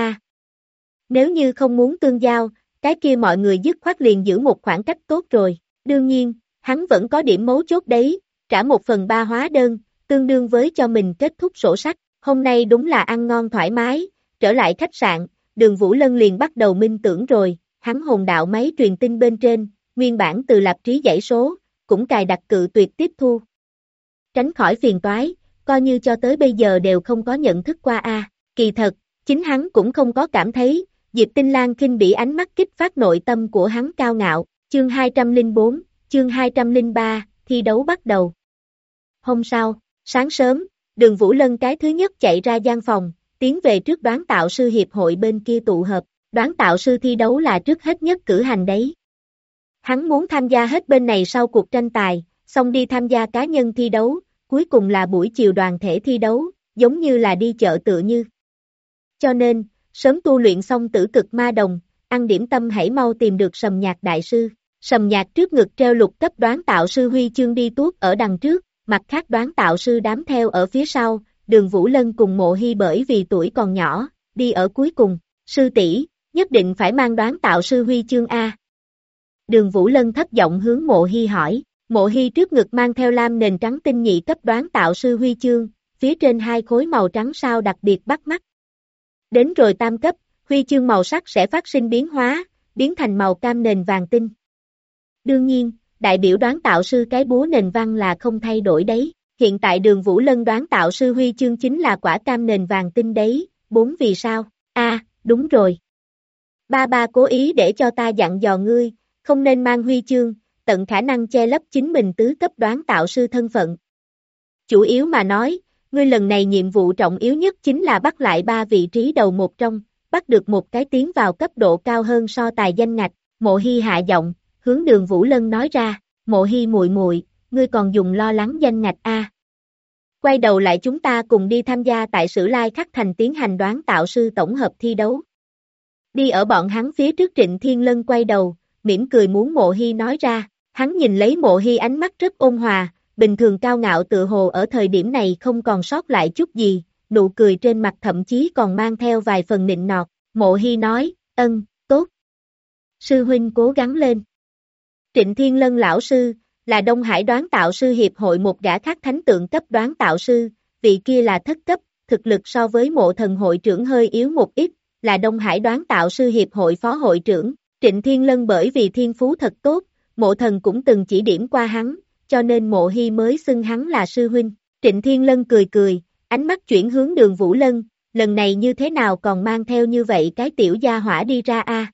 Nếu như không muốn tương giao, cái kia mọi người dứt khoát liền giữ một khoảng cách tốt rồi, đương nhiên, hắn vẫn có điểm mấu chốt đấy, trả 1/3 hóa đơn, tương đương với cho mình kết thúc sổ sách, hôm nay đúng là ăn ngon thoải mái, trở lại khách sạn, Đường Vũ Lân liền bắt đầu minh tưởng rồi, hắn hồn đạo máy truyền tin bên trên, nguyên bản Từ Lạp Trí dãy số, cũng cài đặt cự tuyệt tiếp thu. Tránh khỏi phiền toái, coi như cho tới bây giờ đều không có nhận thức qua kỳ thật, chính hắn cũng không có cảm thấy, Diệp Tinh Lan khinh bỉ ánh mắt kích phát nội tâm của hắn cao ngạo, chương 204, chương 203, thi đấu bắt đầu. Hôm sau, sáng sớm, Đường Vũ Lân cái thứ nhất chạy ra gian phòng, tiến về trước đoán tạo sư hiệp hội bên kia tụ hợp, đoán tạo sư thi đấu là trước hết nhất cử hành đấy. Hắn muốn tham gia hết bên này sau cuộc tranh tài, xong đi tham gia cá nhân thi đấu, cuối cùng là buổi chiều đoàn thể thi đấu, giống như là đi chợ tựa như. Cho nên, sớm tu luyện xong tử cực ma đồng, ăn điểm tâm hãy mau tìm được Sầm Nhạc đại sư. Sầm Nhạc trước ngực treo lục cấp đoán tạo sư huy chương đi tuốt ở đằng trước, mặt khác đoán tạo sư đám theo ở phía sau, Đường Vũ Lân cùng Mộ Hy bởi vì tuổi còn nhỏ, đi ở cuối cùng, sư tỷ nhất định phải mang đoán tạo sư huy chương Đường Vũ Lân thấp giọng hướng Mộ Hy hỏi, Mộ Hy trước ngực mang theo lam nền trắng tinh nhị cấp đoán tạo sư huy chương, phía trên 2 khối màu trắng sao đặc biệt bắt mắt. Đến rồi tam cấp, huy chương màu sắc sẽ phát sinh biến hóa, biến thành màu cam nền vàng tinh. Đương nhiên, đại biểu đoán tạo sư cái búa nền văn là không thay đổi đấy. Hiện tại Đường Vũ Lân đoán tạo sư huy chương chính là quả cam nền vàng tinh đấy, 4 vì sao? Đúng rồi. Ba cố ý để cho ta dặn dò ngươi, không nên mang huy chương, tận khả năng che lấp chính mình tứ cấp đoán tạo sư thân phận. Chủ yếu mà nói, ngươi lần này nhiệm vụ trọng yếu nhất chính là bắt lại 3 vị trí đầu một trong, bắt được một cái tiến vào cấp độ cao hơn so tài danh ngạch. Mộ Hy hạ giọng, hướng Đường Vũ Lân nói ra, Mộ Hy muội muội, ngươi còn dùng lo lắng danh ngạch Quay đầu lại chúng ta cùng đi tham gia tại Sử Lai Khắc thành tiến hành đoán tạo sư tổng hợp thi đấu. Đi ở bọn hắn phía trước Trịnh Thiên Lân quay đầu, mỉm cười muốn Mộ Hy nói ra, hắn nhìn lấy Mộ Hy ánh mắt rất ôn hòa, bình thường cao ngạo tự hồ ở thời điểm này không còn sót lại chút gì, nụ cười trên mặt thậm chí còn mang theo vài phần nịnh nọt. Mộ Hy nói, tốt. Sư huynh cố gắng lên. Trịnh Thiên Lân lão sư, là Đông Hải đoán tạo sư hiệp hội một gã khác thánh tượng cấp đoán tạo sư, vị kia là thất cấp, thực lực so với Mộ Thần hội trưởng hơi yếu một ít, là Đông Hải đoán tạo sư hiệp hội phó hội trưởng. Trịnh Thiên Lân bởi vì thiên phú thật tốt, Mộ Thần cũng từng chỉ điểm qua hắn, cho nên Mộ Hy mới xưng hắn là sư huynh. Trịnh Thiên Lân cười cười, ánh mắt chuyển hướng Đường Vũ Lân, lần này như thế nào còn mang theo như vậy cái tiểu gia hỏa đi ra a?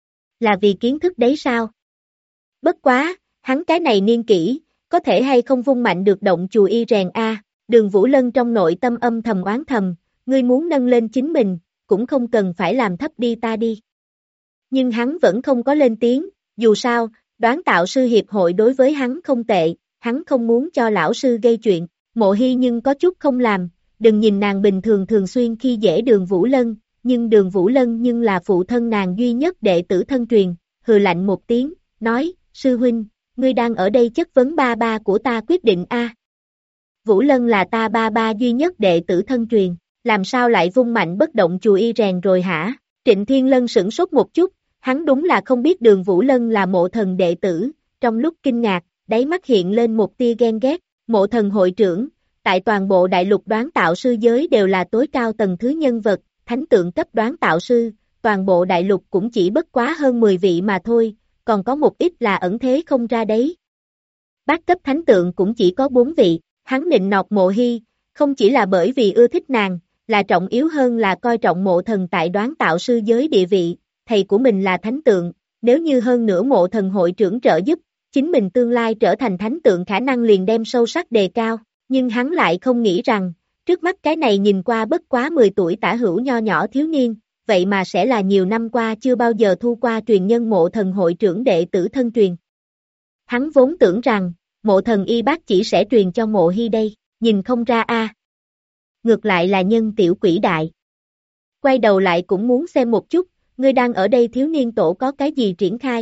Là vì kiến thức đấy sao? Bất quá, hắn cái này niên kỷ, có thể hay không vung mạnh được động chùa y rèn a? Đường Vũ Lân trong nội tâm âm thầm oán thầm, ngươi muốn nâng lên chính mình, cũng không cần phải làm thấp đi ta đi. Nhưng hắn vẫn không có lên tiếng, dù sao, đoán tạo sư hiệp hội đối với hắn không tệ, hắn không muốn cho lão sư gây chuyện. Mộ Hy nhưng có chút không làm, đừng nhìn nàng bình thường thường xuyên khi dễ Đường Vũ Lân, nhưng Đường Vũ Lân nhưng là phụ thân nàng duy nhất đệ tử thân truyền, hừ lạnh một tiếng, nói, sư huynh, ngươi đang ở đây chất vấn ba ba của ta quyết định a? Vũ Lân là ta ba ba duy nhất đệ tử thân truyền, làm sao lại vung mạnh bất động chùa y rèn rồi hả? Trịnh Thiên Lân sửng sốt một chút, hắn đúng là không biết Đường Vũ Lân là Mộ Thần đệ tử, trong lúc kinh ngạc, đáy mắt hiện lên một tia ghen ghét. Mộ Thần hội trưởng, tại toàn bộ đại lục đoán tạo sư giới đều là tối cao tầng thứ nhân vật, thánh tượng cấp đoán tạo sư, toàn bộ đại lục cũng chỉ bất quá hơn 10 vị mà thôi, còn có một ít là ẩn thế không ra đấy. Bát cấp thánh tượng cũng chỉ có 4 vị, hắn nịnh nọt Mộ Hy, không chỉ là bởi vì ưa thích nàng, là trọng yếu hơn là coi trọng Mộ Thần tại đoán tạo sư giới địa vị, thầy của mình là thánh tượng, nếu như hơn nữa Mộ Thần hội trưởng trợ giúp, chính mình tương lai trở thành thánh tượng khả năng liền đem sâu sắc đề cao, nhưng hắn lại không nghĩ rằng, trước mắt cái này nhìn qua bất quá 10 tuổi tả hữu nho nhỏ thiếu niên, vậy mà sẽ là nhiều năm qua chưa bao giờ thu qua truyền nhân Mộ Thần hội trưởng đệ tử thân truyền. Hắn vốn tưởng rằng, Mộ Thần y bác chỉ sẽ truyền cho Mộ Hy đây, nhìn không ra a. Ngược lại là nhân tiểu quỷ đại. Quay đầu lại cũng muốn xem một chút, ngươi đang ở đây thiếu niên tổ có cái gì triển khai.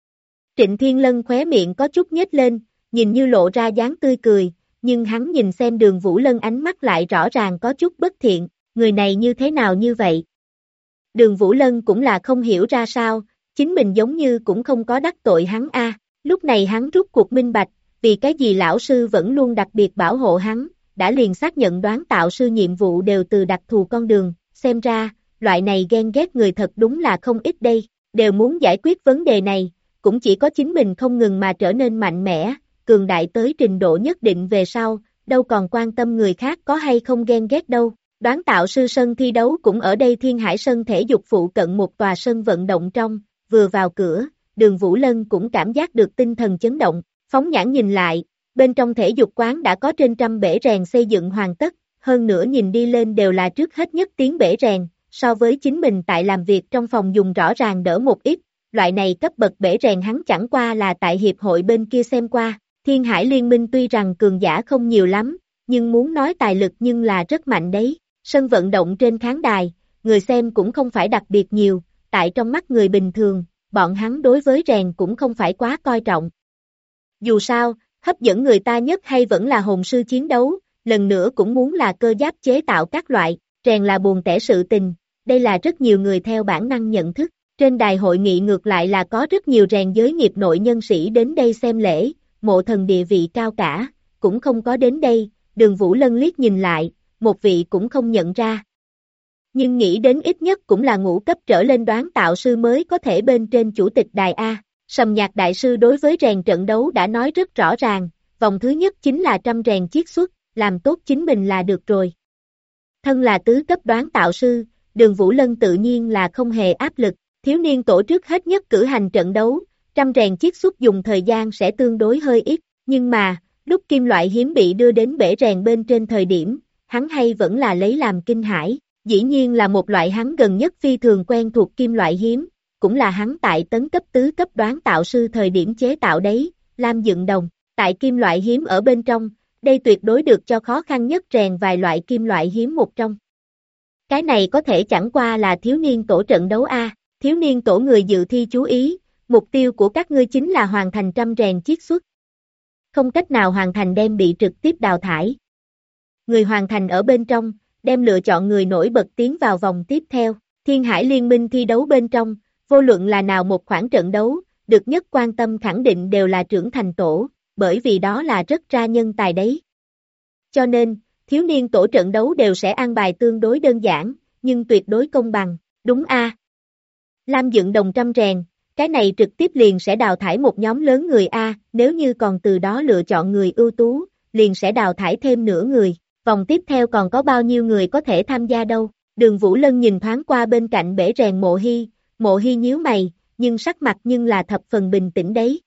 Trịnh Thiên Lân khóe miệng có chút nhếch lên, nhìn như lộ ra dáng tươi cười, nhưng hắn nhìn xem Đường Vũ Lân ánh mắt lại rõ ràng có chút bất thiện, người này như thế nào như vậy. Đường Vũ Lân cũng là không hiểu ra sao, chính mình giống như cũng không có đắc tội hắn a. Lúc này hắn rút cuộc minh bạch, vì cái gì lão sư vẫn luôn đặc biệt bảo hộ hắn, đã liền xác nhận đoán tạo sư nhiệm vụ đều từ đặc thù con đường, xem ra, loại này ghen ghét người thật đúng là không ít đây, đều muốn giải quyết vấn đề này. Cũng chỉ có chính mình không ngừng mà trở nên mạnh mẽ, cường đại tới trình độ nhất định về sau, đâu còn quan tâm người khác có hay không ghen ghét đâu. Đoán tạo sư sân thi đấu cũng ở đây Thiên Hải sân thể dục phụ cận một tòa sân vận động trong, vừa vào cửa, Đường Vũ Lân cũng cảm giác được tinh thần chấn động, phóng nhãn nhìn lại, bên trong thể dục quán đã có trên trăm bể rèn xây dựng hoàn tất, hơn nữa nhìn đi lên đều là trước hết nhất tiến bể rèn, so với chính mình tại làm việc trong phòng dùng rõ ràng đỡ một ít. Loại này cấp bậc bể rèn hắn chẳng qua là tại hiệp hội bên kia xem qua, Thiên Hải Liên minh tuy rằng cường giả không nhiều lắm, nhưng muốn nói tài lực nhưng là rất mạnh đấy. Sân vận động trên khán đài, người xem cũng không phải đặc biệt nhiều, tại trong mắt người bình thường, bọn hắn đối với rèn cũng không phải quá coi trọng. Dù sao, hấp dẫn người ta nhất hay vẫn là hồn sư chiến đấu, lần nữa cũng muốn là cơ giáp chế tạo các loại, rèn là buồn tẻ sự tình, đây là rất nhiều người theo bản năng nhận thức. Trên đài hội nghị ngược lại là có rất nhiều rèn giới nghiệp nội nhân sĩ đến đây xem lễ, Mộ Thần địa vị cao cả, cũng không có đến đây, Đường Vũ Lân liếc nhìn lại, một vị cũng không nhận ra. Nhưng nghĩ đến ít nhất cũng là ngũ cấp trở lên đoán tạo sư mới có thể bên trên chủ tịch đài A. Sầm Nhạc đại sư đối với rèn trận đấu đã nói rất rõ ràng, vòng thứ nhất chính là 100 rèn chiết xuất, làm tốt chính mình là được rồi. Thân là tứ cấp đoán tạo sư, Đường Vũ Lân tự nhiên là không hề áp lực. Thiếu niên tổ trước hết nhất cử hành trận đấu, 100 rèn chiết xuất dùng thời gian sẽ tương đối hơi ít, nhưng mà, lúc kim loại hiếm bị đưa đến bể rèn bên trên thời điểm, hắn hay vẫn là lấy làm kinh hãi, dĩ nhiên là một loại hắn gần nhất phi thường quen thuộc kim loại hiếm, cũng là hắn tại tấn cấp tứ cấp đoán tạo sư thời điểm chế tạo đấy, lam dựng đồng, tại kim loại hiếm ở bên trong, đây tuyệt đối được cho khó khăn nhất rèn vài loại kim loại hiếm một trong. Cái này có thể chẳng qua là thiếu niên tổ trận đấu A. Thiếu niên tổ người dự thi chú ý, mục tiêu của các ngươi chính là hoàn thành 100 rèn chiết xuất. Không cách nào hoàn thành đem bị trực tiếp đào thải. Người hoàn thành ở bên trong, đem lựa chọn người nổi bật tiến vào vòng tiếp theo. Thiên Hải Liên minh thi đấu bên trong, vô luận là nào một khoảng trận đấu, được nhất quan tâm khẳng định đều là trưởng thành tổ, bởi vì đó là rất ra nhân tài đấy. Cho nên, thiếu niên tổ trận đấu đều sẽ an bài tương đối đơn giản, nhưng tuyệt đối công bằng, đúng a. Lam dựng đồng trăm rèn, cái này trực tiếp liền sẽ đào thải một nhóm lớn người a, nếu như còn từ đó lựa chọn người ưu tú, liền sẽ đào thải thêm nửa người, vòng tiếp theo còn có bao nhiêu người có thể tham gia đâu. Đường Vũ Lân nhìn thoáng qua bên cạnh bể rèn Mộ Hy nhíu mày, nhưng sắc mặt nhưng là thập phần bình tĩnh đấy.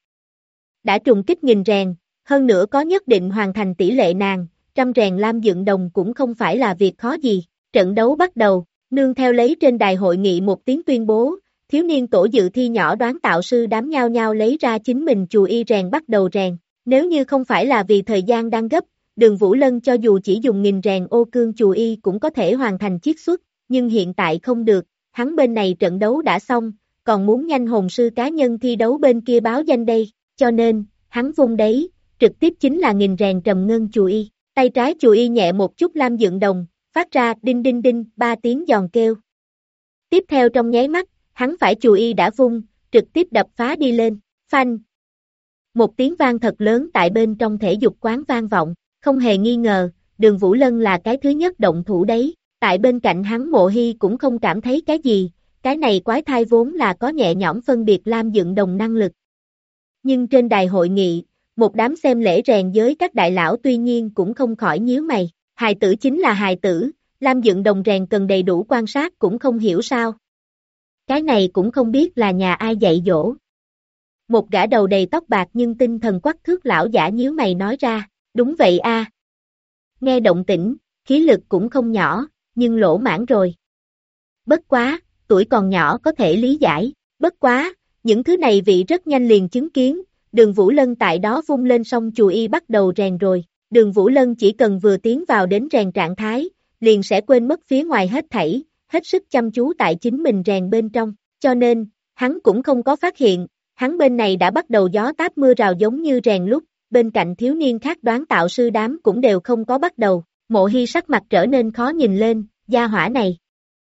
Đã trùng kích nghìn rèn, hơn nữa có nhất định hoàn thành tỷ lệ nàng, trăm rèn lam dựng đồng cũng không phải là việc khó gì. Trận đấu bắt đầu, nương theo lấy trên đài hội nghị một tiếng tuyên bố, thiếu niên tổ dự thi nhỏ đoán tạo sư đám nhao nhao lấy ra chính mình chù y rèn bắt đầu rèn. Nếu như không phải là vì thời gian đang gấp, Đường Vũ Lân cho dù chỉ dùng nghìn rèn ô cương chù y cũng có thể hoàn thành chiết xuất, nhưng hiện tại không được, hắn bên này trận đấu đã xong, còn muốn nhanh hồn sư cá nhân thi đấu bên kia báo danh đây, cho nên, hắn vung đấy, trực tiếp chính là nghìn rèn trầm ngân chù y, tay trái chù y nhẹ một chút lam dựng đồng, phát ra đinh đinh đinh, 3 tiếng giòn kêu. Tiếp theo trong nháy mắt, hắn phải chù y đã vung, trực tiếp đập phá đi lên, phanh. Một tiếng vang thật lớn tại bên trong thể dục quán vang vọng, không hề nghi ngờ, Đường Vũ Lân là cái thứ nhất động thủ đấy, tại bên cạnh hắn Mộ Hy cũng không cảm thấy cái gì, cái này quái thai vốn là có nhẹ nhõm phân biệt lam dựng đồng năng lực. Nhưng trên đài hội nghị, một đám xem lễ rèn giới các đại lão tuy nhiên cũng không khỏi nhíu mày, hài tử chính là hài tử, lam dựng đồng rèn cần đầy đủ quan sát cũng không hiểu sao. Cái này cũng không biết là nhà ai dạy dỗ. Một gã đầu đầy tóc bạc nhưng tinh thần quắc thước lão giả nhíu mày nói ra, đúng vậy a. Nghe động tĩnh, khí lực cũng không nhỏ, nhưng lỗ mãn rồi. Bất quá, tuổi còn nhỏ có thể lý giải, bất quá, những thứ này vị rất nhanh liền chứng kiến, Đường Vũ Lân tại đó vung lên xong chù y bắt đầu rèn rồi, Đường Vũ Lân chỉ cần vừa tiến vào đến rèn trạng thái, liền sẽ quên mất phía ngoài hết thảy, hết sức chăm chú tại chính mình rèn bên trong, cho nên, hắn cũng không có phát hiện, hắn bên này đã bắt đầu gió táp mưa rào giống như rèn lúc, bên cạnh thiếu niên khác đoán tạo sư đám cũng đều không có bắt đầu, Mộ Hy sắc mặt trở nên khó nhìn lên, gia hỏa này.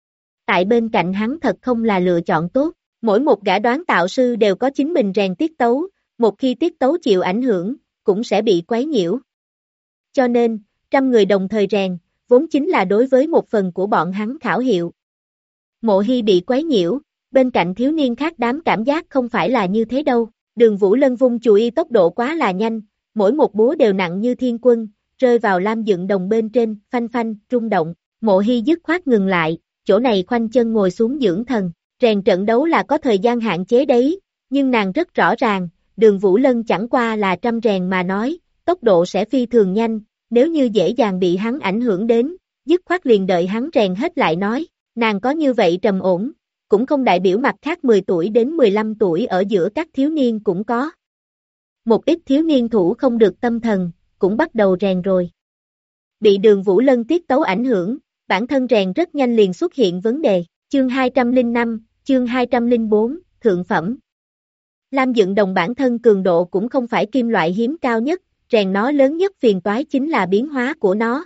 Tại bên cạnh hắn thật không là lựa chọn tốt, mỗi một gã đoán tạo sư đều có chính mình rèn tiết tấu, một khi tiết tấu chịu ảnh hưởng, cũng sẽ bị quấy nhiễu. Cho nên, trăm người đồng thời rèn, vốn chính là đối với một phần của bọn hắn khảo hiệu. Mộ Hy bị quấy nhiễu, bên cạnh thiếu niên khác đám cảm giác không phải là như thế đâu, Đường Vũ Lân vung chù y tốc độ quá là nhanh, mỗi một búa đều nặng như thiên quân, rơi vào lam dựng đồng bên trên, phanh phanh, rung động, Mộ Hy dứt khoát ngừng lại, chỗ này khoanh chân ngồi xuống dưỡng thần, rèn trận đấu là có thời gian hạn chế đấy, nhưng nàng rất rõ ràng, Đường Vũ Lân chẳng qua là trăm rèn mà nói, tốc độ sẽ phi thường nhanh, nếu như dễ dàng bị hắn ảnh hưởng đến, dứt khoát liền đợi hắn rèn hết lại nói, nàng có như vậy trầm ổn, cũng không đại biểu mặt khác 10 tuổi đến 15 tuổi ở giữa các thiếu niên cũng có. Một ít thiếu niên thủ không được tâm thần, cũng bắt đầu rèn rồi. Bị Đường Vũ Lân tiết tấu ảnh hưởng, bản thân rèn rất nhanh liền xuất hiện vấn đề, chương 205, chương 204, thượng phẩm. Lam dựng đồng bản thân cường độ cũng không phải kim loại hiếm cao nhất, rèn nó lớn nhất phiền toái chính là biến hóa của nó.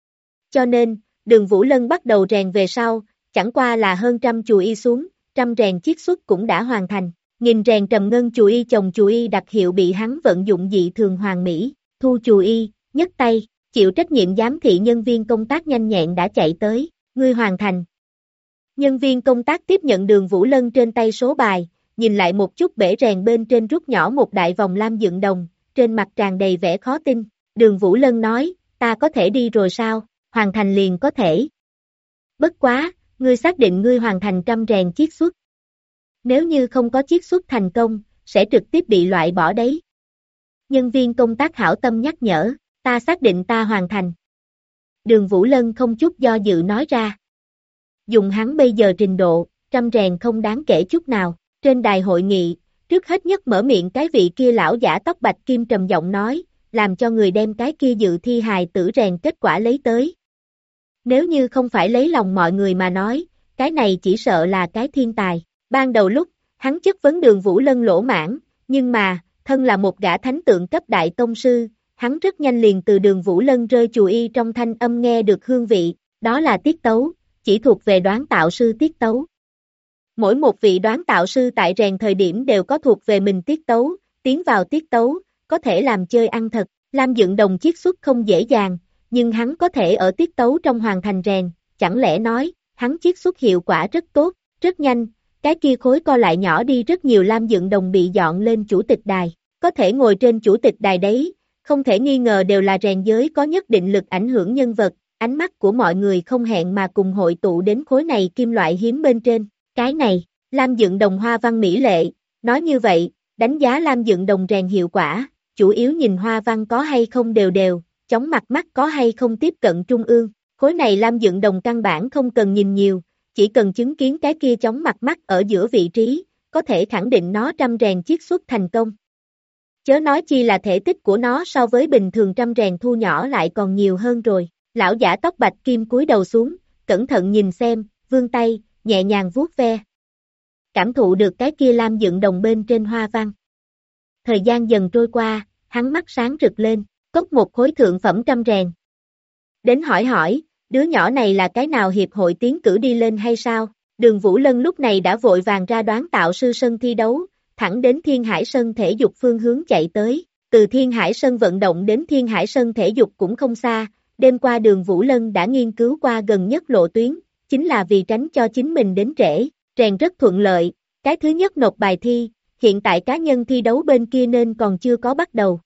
Cho nên, Đường Vũ Lân bắt đầu rèn về sau, chẳng qua là hơn trăm chù y xuống, trăm rèn chiết xuất cũng đã hoàn thành. Nghìn rèn trầm ngân chù y chồng chù y đặc hiệu bị hắn vận dụng dị thường hoàn mỹ, thu chù y, nhấc tay, chịu trách nhiệm giám thị nhân viên công tác nhanh nhẹn đã chạy tới, ngươi hoàn thành. Nhân viên công tác tiếp nhận Đường Vũ Lân trên tay số bài, nhìn lại một chút bể rèn bên trên rút nhỏ một đại vòng lam dựng đồng, trên mặt tràn đầy vẻ khó tin, Đường Vũ Lân nói, ta có thể đi rồi sao, hoàn thành liền có thể. Bất quá, ngươi xác định ngươi hoàn thành trăm rèn chiết xuất. Nếu như không có chiết xuất thành công, sẽ trực tiếp bị loại bỏ đấy. Nhân viên công tác hảo tâm nhắc nhở, ta xác định ta hoàn thành. Đường Vũ Lân không chút do dự nói ra. Dùng hắn bây giờ trình độ, trăm rèn không đáng kể chút nào. Trên đài hội nghị, trước hết nhất mở miệng cái vị kia lão giả tóc bạch kim trầm giọng nói, làm cho người đem cái kia dự thi hài tử rèn kết quả lấy tới. Nếu như không phải lấy lòng mọi người mà nói, cái này chỉ sợ là cái thiên tài. Ban đầu lúc, hắn chất vấn Đường Vũ Lân lỗ mãn, nhưng mà, thân là một gã thánh tượng cấp đại tông sư, hắn rất nhanh liền từ Đường Vũ Lân rơi chù y trong thanh âm nghe được hương vị, Đó là tiết tấu, chỉ thuộc về đoán tạo sư tiết tấu. Mỗi một vị đoán tạo sư tại rèn thời điểm đều có thuộc về mình tiết tấu, tiến vào tiết tấu, có thể làm chơi ăn thật. Lam Dựng Đồng chiết xuất không dễ dàng, nhưng hắn có thể ở tiết tấu trong hoàn thành rèn, chẳng lẽ nói, hắn chiết xuất hiệu quả rất tốt, rất nhanh, cái kia khối co lại nhỏ đi rất nhiều. Lam Dựng Đồng bị dọn lên chủ tịch đài, có thể ngồi trên chủ tịch đài đấy, không thể nghi ngờ đều là rèn giới có nhất định lực ảnh hưởng nhân vật, ánh mắt của mọi người không hẹn mà cùng hội tụ đến khối này kim loại hiếm bên trên, cái này, Lam Dựng Đồng hoa văn mỹ lệ, nói như vậy, đánh giá Lam Dựng Đồng rèn hiệu quả, chủ yếu nhìn hoa văn có hay không đều đều, chóng mặt mắt có hay không tiếp cận trung ương, khối này Lam Dựng Đồng căn bản không cần nhìn nhiều, chỉ cần chứng kiến cái kia chóng mặt mắt ở giữa vị trí, có thể khẳng định nó trăm rèn chiết xuất thành công. Chớ nói chi là thể tích của nó so với bình thường trăm rèn thu nhỏ lại còn nhiều hơn rồi. Lão giả tóc bạch kim cúi đầu xuống, cẩn thận nhìn xem, vươn tay, nhẹ nhàng vuốt ve. Cảm thụ được cái kia Lam Dựng Đồng bên trên hoa văn. Thời gian dần trôi qua, hắn mắt sáng rực lên, cốc một khối thượng phẩm trăm rèn. Đến hỏi, đứa nhỏ này là cái nào hiệp hội tiến cử đi lên hay sao? Đường Vũ Lân lúc này đã vội vàng ra đoán tạo sư sân thi đấu, thẳng đến Thiên Hải Sân thể dục phương hướng chạy tới. Từ Thiên Hải Sân vận động đến Thiên Hải Sân thể dục cũng không xa, đêm qua Đường Vũ Lân đã nghiên cứu qua gần nhất lộ tuyến, chính là vì tránh cho chính mình đến trễ, rèn rất thuận lợi, cái thứ nhất nộp bài thi, hiện tại cá nhân thi đấu bên kia nên còn chưa có bắt đầu.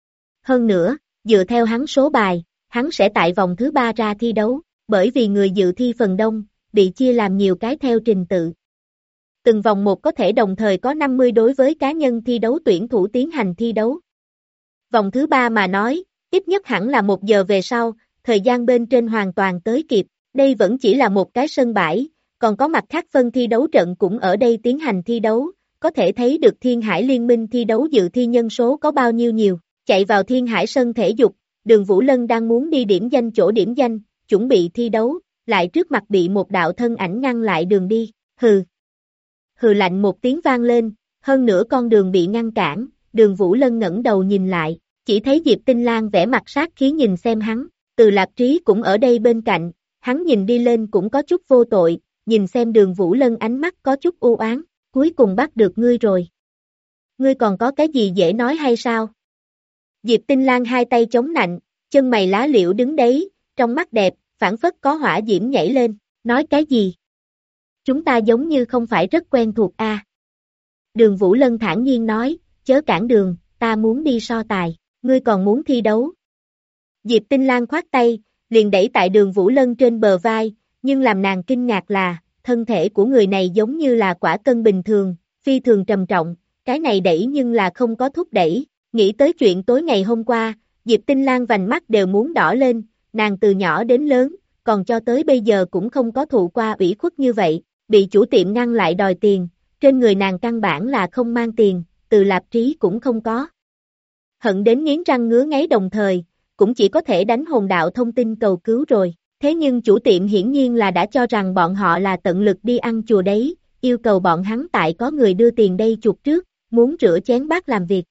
Hơn nữa, dựa theo hắn số bài, hắn sẽ tại vòng thứ 3 ra thi đấu, bởi vì người dự thi phần đông, bị chia làm nhiều cái theo trình tự. Từng vòng một có thể đồng thời có 50 đối với cá nhân thi đấu tuyển thủ tiến hành thi đấu. Vòng thứ 3 mà nói, ít nhất hẳn là 1 giờ về sau, thời gian bên trên hoàn toàn tới kịp, đây vẫn chỉ là một cái sân bãi, còn có mặt khác phân thi đấu trận cũng ở đây tiến hành thi đấu, có thể thấy được Thiên Hải Liên minh thi đấu dự thi nhân số có bao nhiêu nhiều. Chạy vào Thiên Hải Sân thể dục, Đường Vũ Lân đang muốn đi điểm danh chỗ điểm danh, chuẩn bị thi đấu, lại trước mặt bị một đạo thân ảnh ngăn lại đường đi, hừ. Hừ lạnh một tiếng vang lên, hơn nữa con đường bị ngăn cản, Đường Vũ Lân ngẩng đầu nhìn lại, chỉ thấy Diệp Tinh Lan vẻ mặt sát khí nhìn xem hắn, Từ Lạp Trí cũng ở đây bên cạnh, hắn nhìn đi lên cũng có chút vô tội, nhìn xem Đường Vũ Lân ánh mắt có chút u oán, cuối cùng bắt được ngươi rồi. Ngươi còn có cái gì dễ nói hay sao? Diệp Tinh Lan hai tay chống nạnh, chân mày lá liễu đứng đấy, trong mắt đẹp, phảng phất có hỏa diễm nhảy lên, nói cái gì? Chúng ta giống như không phải rất quen thuộc a. Đường Vũ Lân thản nhiên nói, chớ cản đường, ta muốn đi so tài, ngươi còn muốn thi đấu. Diệp Tinh Lan khoát tay, liền đẩy tại Đường Vũ Lân trên bờ vai, nhưng làm nàng kinh ngạc là, thân thể của người này giống như là quả cân bình thường, phi thường trầm trọng, cái này đẩy nhưng là không có thúc đẩy. Nghĩ tới chuyện tối ngày hôm qua, Diệp Tinh Lan vành mắt đều muốn đỏ lên, nàng từ nhỏ đến lớn, còn cho tới bây giờ cũng không có thụ qua ủy khuất như vậy, bị chủ tiệm ngăn lại đòi tiền, trên người nàng căn bản là không mang tiền, Từ Lạp Trí cũng không có. Hận đến nghiến răng ngứa ngáy đồng thời, cũng chỉ có thể đánh hồn đạo thông tin cầu cứu rồi, thế nhưng chủ tiệm hiển nhiên là đã cho rằng bọn họ là tận lực đi ăn chùa đấy, yêu cầu bọn hắn tại có người đưa tiền đây chuộc trước, muốn rửa chén bát làm việc.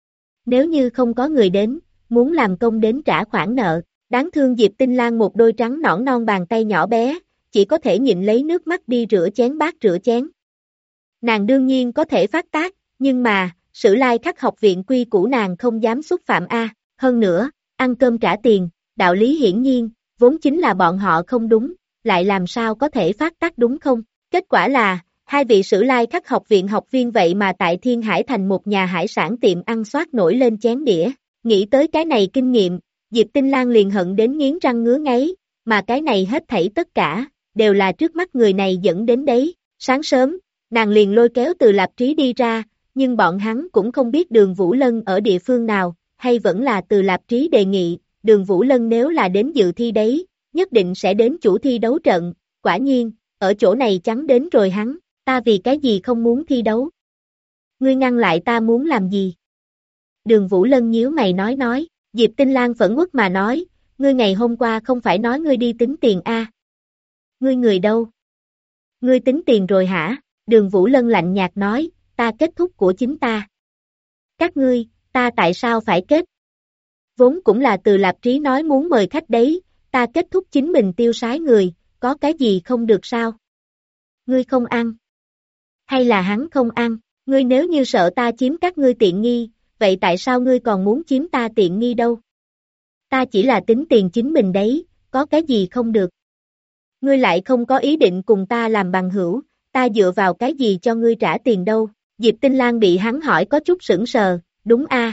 Nếu như không có người đến, muốn làm công đến trả khoản nợ, đáng thương Diệp Tinh Lan một đôi trắng nõn non bàn tay nhỏ bé, chỉ có thể nhịn lấy nước mắt đi rửa chén bát rửa chén. Nàng đương nhiên có thể phát tác, nhưng mà, Sử Lai Khắc học viện quy củ nàng không dám xúc phạm a. Hơn nữa, ăn cơm trả tiền, đạo lý hiển nhiên, vốn chính là bọn họ không đúng, lại làm sao có thể phát tác đúng không? Kết quả là, hai vị Sử Lai Khắc học viện học viên vậy mà tại Thiên Hải thành một nhà hải sản tiệm ăn xoát nổi lên chén đĩa. Nghĩ tới cái này kinh nghiệm, Diệp Tinh Lan liền hận đến nghiến răng ngứa ngáy, mà cái này hết thảy tất cả, đều là trước mắt người này dẫn đến đấy. Sáng sớm, nàng liền lôi kéo Từ Lạp Trí đi ra, nhưng bọn hắn cũng không biết Đường Vũ Lân ở địa phương nào, hay vẫn là Từ Lạp Trí đề nghị, Đường Vũ Lân nếu là đến dự thi đấy, nhất định sẽ đến chủ thi đấu trận, quả nhiên, ở chỗ này chắn đến rồi hắn, ta vì cái gì không muốn thi đấu? Ngươi ngăn lại ta muốn làm gì? Đường Vũ Lân nhíu mày nói, Diệp Tinh Lan phẫn uất mà nói, ngươi ngày hôm qua không phải nói ngươi đi tính tiền a? Ngươi người đâu? Ngươi tính tiền rồi hả? Đường Vũ Lân lạnh nhạt nói, ta kết thúc của chính ta. Các ngươi, ta tại sao phải kết? Vốn cũng là Từ Lạp Trí nói muốn mời khách đấy, ta kết thúc chính mình tiêu sái người, có cái gì không được sao? Ngươi không ăn? Hay là hắn không ăn? Ngươi nếu như sợ ta chiếm các ngươi tiện nghi, vậy tại sao ngươi còn muốn chiếm ta tiện nghi đâu? Ta chỉ là tính tiền chính mình đấy, có cái gì không được? Ngươi lại không có ý định cùng ta làm bằng hữu, ta dựa vào cái gì cho ngươi trả tiền đâu? Diệp Tinh Lang bị hắn hỏi có chút sững sờ, đúng a?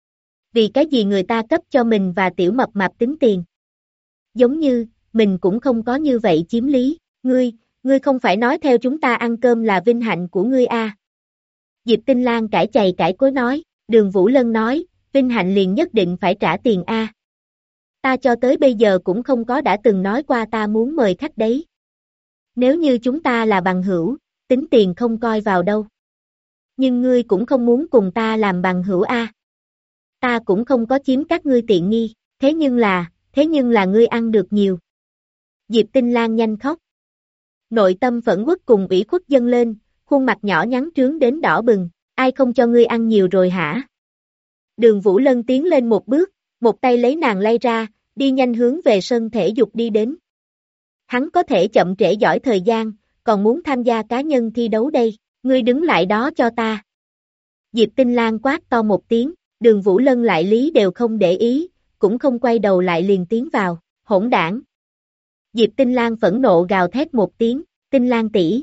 Vì cái gì người ta cấp cho mình và tiểu mập mạp tính tiền? Giống như, mình cũng không có như vậy chiếm lý, ngươi không phải nói theo chúng ta ăn cơm là vinh hạnh của ngươi a? Diệp Tinh Lang cãi chày cãi cối nói, Đường Vũ Lân nói, vinh hạnh liền nhất định phải trả tiền a. Ta cho tới bây giờ cũng không có đã từng nói qua ta muốn mời khách đấy. Nếu như chúng ta là bằng hữu, tính tiền không coi vào đâu. Nhưng ngươi cũng không muốn cùng ta làm bằng hữu a. Ta cũng không có chiếm các ngươi tiện nghi, thế nhưng là ngươi ăn được nhiều. Diệp Tinh Lang nhanh khóc. Nội tâm phẫn uất cùng ủy khuất dâng lên, khuôn mặt nhỏ nhắn trướng đến đỏ bừng, ai không cho ngươi ăn nhiều rồi hả? Đường Vũ Lân tiến lên một bước, một tay lấy nàng lay ra, đi nhanh hướng về sân thể dục đi đến. Hắn có thể chậm trễ giỏi thời gian, còn muốn tham gia cá nhân thi đấu đây, ngươi đứng lại đó cho ta. Diệp Tinh Lang quát to một tiếng, Đường Vũ Lân lại lý đều không để ý, cũng không quay đầu lại liền tiến vào, hỗn đảng. Diệp Tinh Lang phẫn nộ gào thét một tiếng, Tinh Lang tỷ.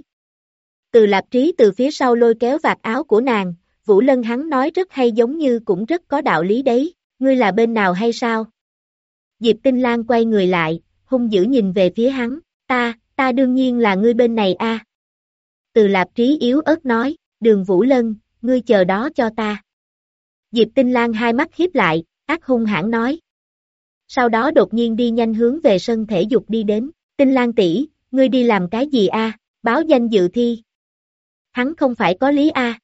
Từ Lạp Trí từ phía sau lôi kéo vạt áo của nàng, Vũ Lân hắn nói rất hay giống như cũng rất có đạo lý đấy, ngươi là bên nào hay sao? Diệp Tinh Lang quay người lại, hung dữ nhìn về phía hắn, ta đương nhiên là ngươi bên này a. Từ Lạp Trí yếu ớt nói, Đường Vũ Lân, ngươi chờ đó cho ta. Diệp Tinh Lang hai mắt híp lại, ác hung hãn nói. Sau đó đột nhiên đi nhanh hướng về sân thể dục đi đến, Tinh Lang tỷ, ngươi đi làm cái gì a? Báo danh dự thi. Hắn không phải có lý a.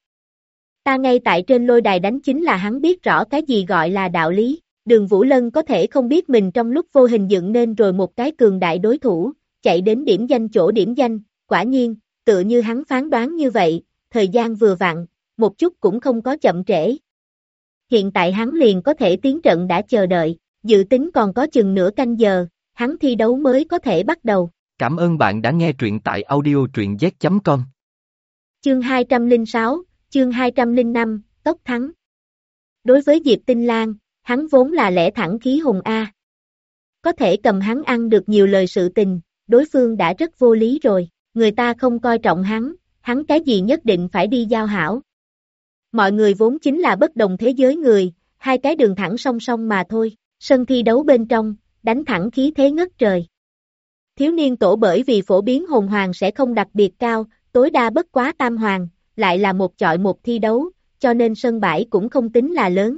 Ta ngay tại trên lôi đài đánh chính là hắn biết rõ cái gì gọi là đạo lý. Đường Vũ Lân có thể không biết mình trong lúc vô hình dựng nên rồi một cái cường đại đối thủ, chạy đến điểm danh chỗ điểm danh, quả nhiên, tựa như hắn phán đoán như vậy, thời gian vừa vặn, một chút cũng không có chậm trễ. Hiện tại hắn liền có thể tiến trận đã chờ đợi, dự tính còn có chừng nửa canh giờ, hắn thi đấu mới có thể bắt đầu. Cảm ơn bạn đã nghe truyện tại audio truyện z.com. Chương 206, chương 205, tốc thắng. Đối với Diệp Tinh Lang, hắn vốn là lẽ thẳng khí hùng A. Có thể cầm hắn ăn được nhiều lời sự tình, đối phương đã rất vô lý rồi, người ta không coi trọng hắn cái gì nhất định phải đi giao hảo. Mọi người vốn chính là bất đồng thế giới người, hai cái đường thẳng song song mà thôi, sân thi đấu bên trong, đánh thẳng khí thế ngất trời. Thiếu niên tổ bởi vì phổ biến hồn hoàng sẽ không đặc biệt cao, tối đa bất quá tam hoàng, lại là một chọi một thi đấu, cho nên sân bãi cũng không tính là lớn.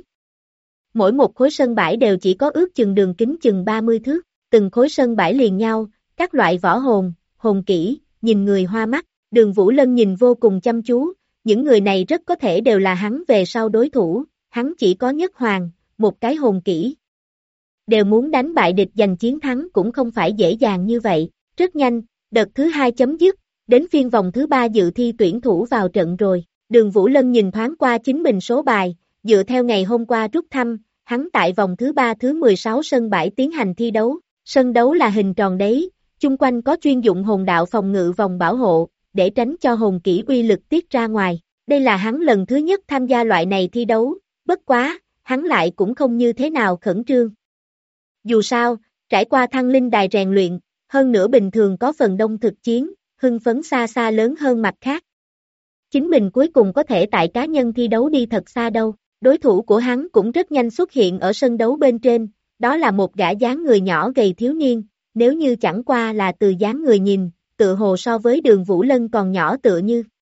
Mỗi một khối sân bãi đều chỉ có ước chừng đường kính chừng 30 thước, từng khối sân bãi liền nhau, các loại võ hồn, hồn kỹ, nhìn người hoa mắt, Đường Vũ Lân nhìn vô cùng chăm chú, những người này rất có thể đều là hắn về sau đối thủ, hắn chỉ có nhất hoàng, một cái hồn kỹ. Đều muốn đánh bại địch giành chiến thắng cũng không phải dễ dàng như vậy, rất nhanh, đợt thứ 2 chấm dứt, đến phiên vòng thứ 3 dự thi tuyển thủ vào trận rồi, Đường Vũ Lân nhìn thoáng qua chính mình số bài, dựa theo ngày hôm qua rút thăm, hắn tại vòng thứ 3 thứ 16 sân bãi tiến hành thi đấu, sân đấu là hình tròn đấy, chung quanh có chuyên dụng hồn đạo phòng ngự vòng bảo hộ, để tránh cho hồn kỹ uy lực tiết ra ngoài, đây là hắn lần thứ nhất tham gia loại này thi đấu, bất quá, hắn lại cũng không như thế nào khẩn trương. Dù sao, trải qua thăng linh đài rèn luyện, hơn nữa bình thường có phần đông thực chiến, hưng phấn xa xa lớn hơn mặt khác. Chính mình cuối cùng có thể tại cá nhân thi đấu đi thật xa đâu, đối thủ của hắn cũng rất nhanh xuất hiện ở sân đấu bên trên, đó là một gã dáng người nhỏ gầy thiếu niên, nếu như chẳng qua là từ dáng người nhìn, tựa hồ so với Đường Vũ Lân còn nhỏ tựa như.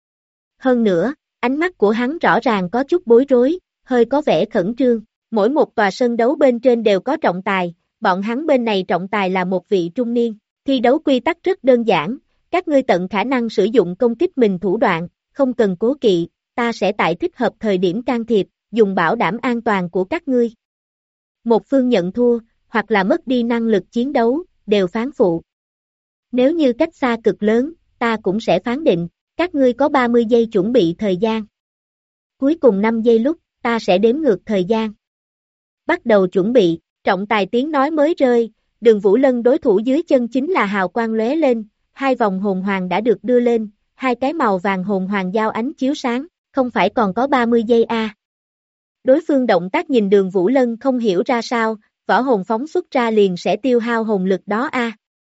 Hơn nữa, ánh mắt của hắn rõ ràng có chút bối rối, hơi có vẻ khẩn trương, mỗi một tòa sân đấu bên trên đều có trọng tài, bọn hắn bên này trọng tài là một vị trung niên, thi đấu quy tắc rất đơn giản, các ngươi tận khả năng sử dụng công kích mình thủ đoạn, không cần cố kỵ, ta sẽ tại thích hợp thời điểm can thiệp, dùng bảo đảm an toàn của các ngươi. Một phương nhận thua, hoặc là mất đi năng lực chiến đấu, đều phán phụ. Nếu như cách xa cực lớn, ta cũng sẽ phán định, các ngươi có 30 giây chuẩn bị thời gian. Cuối cùng 5 giây lúc, ta sẽ đếm ngược thời gian. Bắt đầu chuẩn bị, trọng tài tiếng nói mới rơi, Đường Vũ Lân đối thủ dưới chân chính là hào quang lóe lên, hai vòng hồn hoàng đã được đưa lên, hai cái màu vàng hồn hoàng giao ánh chiếu sáng, không phải còn có 30 giây à. Đối phương động tác nhìn Đường Vũ Lân không hiểu ra sao, võ hồn phóng xuất ra liền sẽ tiêu hao hồn lực đó à.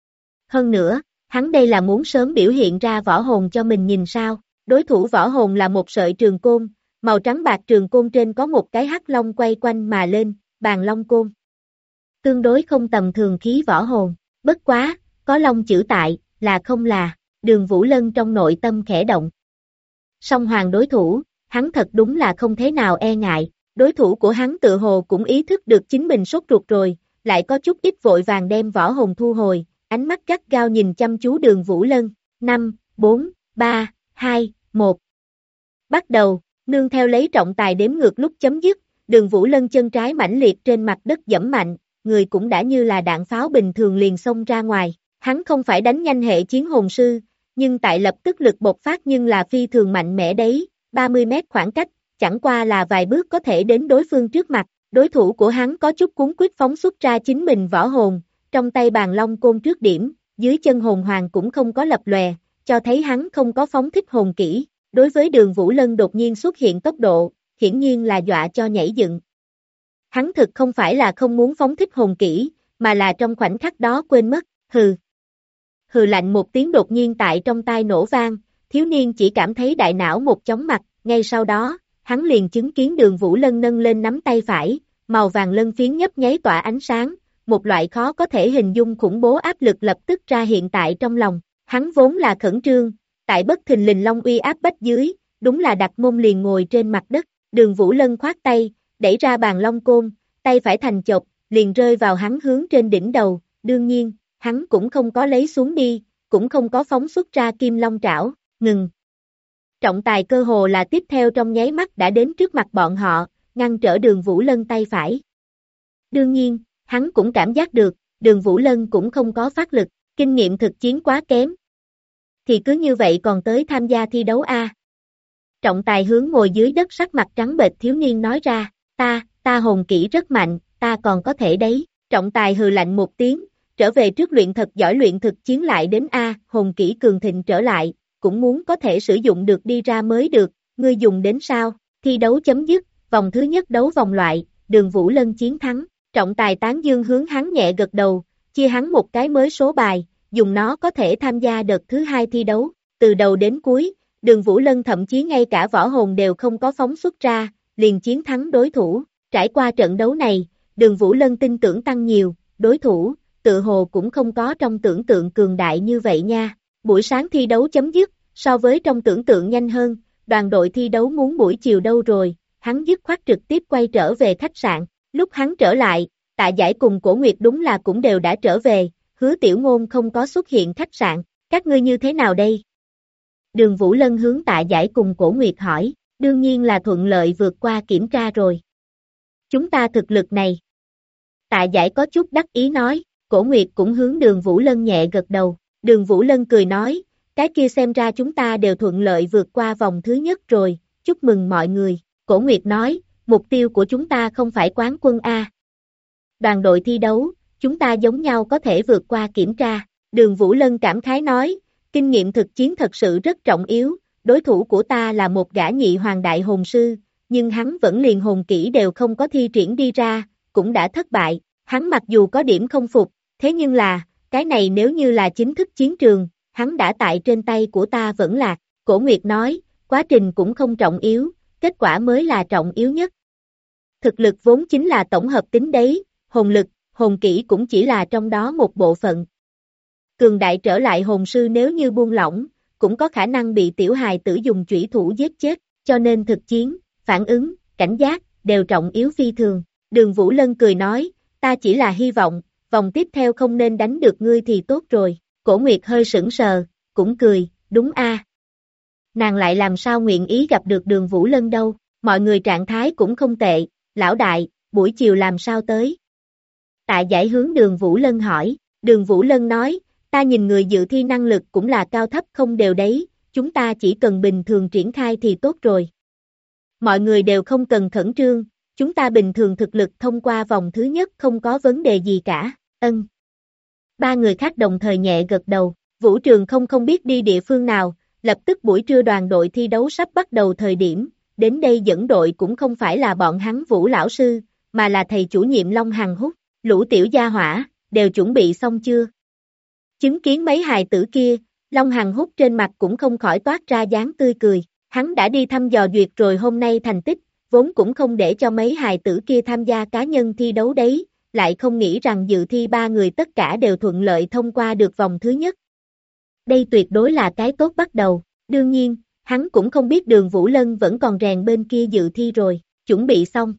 Hơn nữa, hắn đây là muốn sớm biểu hiện ra võ hồn cho mình nhìn sao, đối thủ võ hồn là một sợi trường côn, màu trắng bạc trường côn trên có một cái hắc long quay quanh mà lên, bàn long côn. Tương đối không tầm thường khí võ hồn, bất quá, có long chữ tại, là không là, Đường Vũ Lân trong nội tâm khẽ động. Song hoàng đối thủ, hắn thật đúng là không thế nào e ngại, đối thủ của hắn tự hồ cũng ý thức được chính mình sốt ruột rồi, lại có chút ít vội vàng đem võ hồn thu hồi, ánh mắt gắt gao nhìn chăm chú Đường Vũ Lân, 5, 4, 3, 2, 1. Bắt đầu, nương theo lấy trọng tài đếm ngược lúc chấm dứt, Đường Vũ Lân chân trái mãnh liệt trên mặt đất giẫm mạnh, người cũng đã như là đạn pháo bình thường liền xông ra ngoài, hắn không phải đánh nhanh hệ chiến hồn sư, nhưng tại lập tức lực bộc phát nhưng là phi thường mạnh mẽ đấy, 30 mét khoảng cách, chẳng qua là vài bước có thể đến đối phương trước mặt, đối thủ của hắn có chút cuống quýt phóng xuất ra chính mình võ hồn, trong tay bàn long côn trước điểm, dưới chân hồn hoàng cũng không có lập lòe, cho thấy hắn không có phóng thích hồn kỹ, đối với Đường Vũ Lân đột nhiên xuất hiện tốc độ, hiển nhiên là dọa cho nhảy dựng. Hắn thực không phải là không muốn phóng thích hồn kỹ, mà là trong khoảnh khắc đó quên mất, hừ. Hừ lạnh một tiếng đột nhiên tại trong tai nổ vang, thiếu niên chỉ cảm thấy đại não một chóng mặt, ngay sau đó, hắn liền chứng kiến Đường Vũ Lân nâng lên nắm tay phải, màu vàng lân phiến nhấp nháy tỏa ánh sáng, một loại khó có thể hình dung khủng bố áp lực lập tức ra hiện tại trong lòng, hắn vốn là khẩn trương, tại bất thình lình long uy áp bách dưới, đúng là đặt mông liền ngồi trên mặt đất, Đường Vũ Lân khoát tay, đẩy ra bàn long côn, tay phải thành chộp, liền rơi vào hắn hướng trên đỉnh đầu, đương nhiên, hắn cũng không có lấy xuống đi, cũng không có phóng xuất ra kim long trảo, ngừng. Trọng tài cơ hồ là tiếp theo trong nháy mắt đã đến trước mặt bọn họ, ngăn trở Đường Vũ Lân tay phải. Đương nhiên, hắn cũng cảm giác được, Đường Vũ Lân cũng không có phát lực, kinh nghiệm thực chiến quá kém. Thì cứ như vậy còn tới tham gia thi đấu a? Trọng tài hướng ngồi dưới đất sắc mặt trắng bệch thiếu niên nói ra, ta hồn kỹ rất mạnh, ta còn có thể đấy. Trọng tài hừ lạnh một tiếng, trở về trước luyện thật giỏi luyện thực chiến lại đến a, hồn kỹ cường thịnh trở lại, cũng muốn có thể sử dụng được đi ra mới được, ngươi dùng đến sao? Thi đấu chấm dứt, vòng thứ nhất đấu vòng loại, Đường Vũ Lân chiến thắng. Trọng tài tán dương hướng hắn nhẹ gật đầu, chia hắn một cái mới số bài, dùng nó có thể tham gia đợt thứ hai thi đấu, từ đầu đến cuối, Đường Vũ Lân thậm chí ngay cả võ hồn đều không có phóng xuất ra, liền chiến thắng đối thủ, trải qua trận đấu này, Đường Vũ Lân tin tưởng tăng nhiều, đối thủ, tự hồ cũng không có trong tưởng tượng cường đại như vậy nha, buổi sáng thi đấu chấm dứt, so với trong tưởng tượng nhanh hơn, đoàn đội thi đấu muốn buổi chiều đâu rồi, hắn dứt khoát trực tiếp quay trở về khách sạn. Lúc hắn trở lại, Tạ Giải cùng Cổ Nguyệt đúng là cũng đều đã trở về, Hứa Tiểu Ngôn không có xuất hiện khách sạn, các ngươi như thế nào đây? Đường Vũ Lân hướng Tạ Giải cùng Cổ Nguyệt hỏi, đương nhiên là thuận lợi vượt qua kiểm tra rồi. Chúng ta thực lực này. Tạ Giải có chút đắc ý nói, Cổ Nguyệt cũng hướng Đường Vũ Lân nhẹ gật đầu, Đường Vũ Lân cười nói, cái kia xem ra chúng ta đều thuận lợi vượt qua vòng thứ nhất rồi, chúc mừng mọi người, Cổ Nguyệt nói, mục tiêu của chúng ta không phải quán quân A. Đoàn đội thi đấu, chúng ta giống nhau có thể vượt qua kiểm tra. Đường Vũ Lân cảm khái nói, kinh nghiệm thực chiến thật sự rất trọng yếu, đối thủ của ta là một gã nhị hoàng đại hồn sư, nhưng hắn vẫn liền hồn kỹ đều không có thi triển đi ra, cũng đã thất bại. Hắn mặc dù có điểm không phục, thế nhưng là, cái này nếu như là chính thức chiến trường, hắn đã tại trên tay của ta vẫn lạc. Cổ Nguyệt nói, quá trình cũng không trọng yếu, kết quả mới là trọng yếu nhất. Thực lực vốn chính là tổng hợp tính đấy, hồn lực, hồn kỹ cũng chỉ là trong đó một bộ phận. Cường đại trở lại hồn sư nếu như buông lỏng, cũng có khả năng bị tiểu hài tử dùng chủy thủ giết chết, cho nên thực chiến, phản ứng, cảnh giác, đều trọng yếu phi thường. Đường Vũ Lân cười nói, ta chỉ là hy vọng, vòng tiếp theo không nên đánh được ngươi thì tốt rồi. Cổ Nguyệt hơi sững sờ, cũng cười, đúng a. Nàng lại làm sao nguyện ý gặp được Đường Vũ Lân đâu, mọi người trạng thái cũng không tệ, lão đại, buổi chiều làm sao tới? Tạ Giải hướng Đường Vũ Lân hỏi, Đường Vũ Lân nói, ta nhìn người dự thi năng lực cũng là cao thấp không đều đấy, chúng ta chỉ cần bình thường triển khai thì tốt rồi. Mọi người đều không cần khẩn trương, chúng ta bình thường thực lực thông qua vòng thứ nhất không có vấn đề gì cả, ân. Ba người khác đồng thời nhẹ gật đầu, Vũ Trường không biết đi địa phương nào, lập tức buổi trưa đoàn đội thi đấu sắp bắt đầu thời điểm, đến đây dẫn đội cũng không phải là bọn hắn Vũ lão sư, mà là thầy chủ nhiệm Long Hằng Húc, lũ tiểu gia hỏa, đều chuẩn bị xong chưa? Chứng kiến mấy hài tử kia, Long Hằng Húc trên mặt cũng không khỏi toát ra dáng tươi cười, hắn đã đi thăm dò duyệt rồi hôm nay thành tích, vốn cũng không để cho mấy hài tử kia tham gia cá nhân thi đấu đấy, lại không nghĩ rằng dự thi ba người tất cả đều thuận lợi thông qua được vòng thứ nhất. Đây tuyệt đối là cái tốt bắt đầu, đương nhiên, hắn cũng không biết Đường Vũ Lân vẫn còn rèn bên kia dự thi rồi, chuẩn bị xong.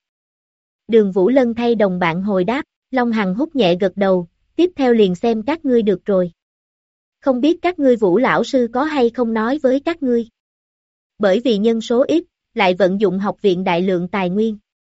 Đường Vũ Lân thay đồng bạn hồi đáp, Long Hằng Húc nhẹ gật đầu, tiếp theo liền xem các ngươi được rồi. Không biết các ngươi Vũ lão sư có hay không nói với các ngươi. Bởi vì nhân số ít, lại vận dụng học viện đại lượng tài nguyên.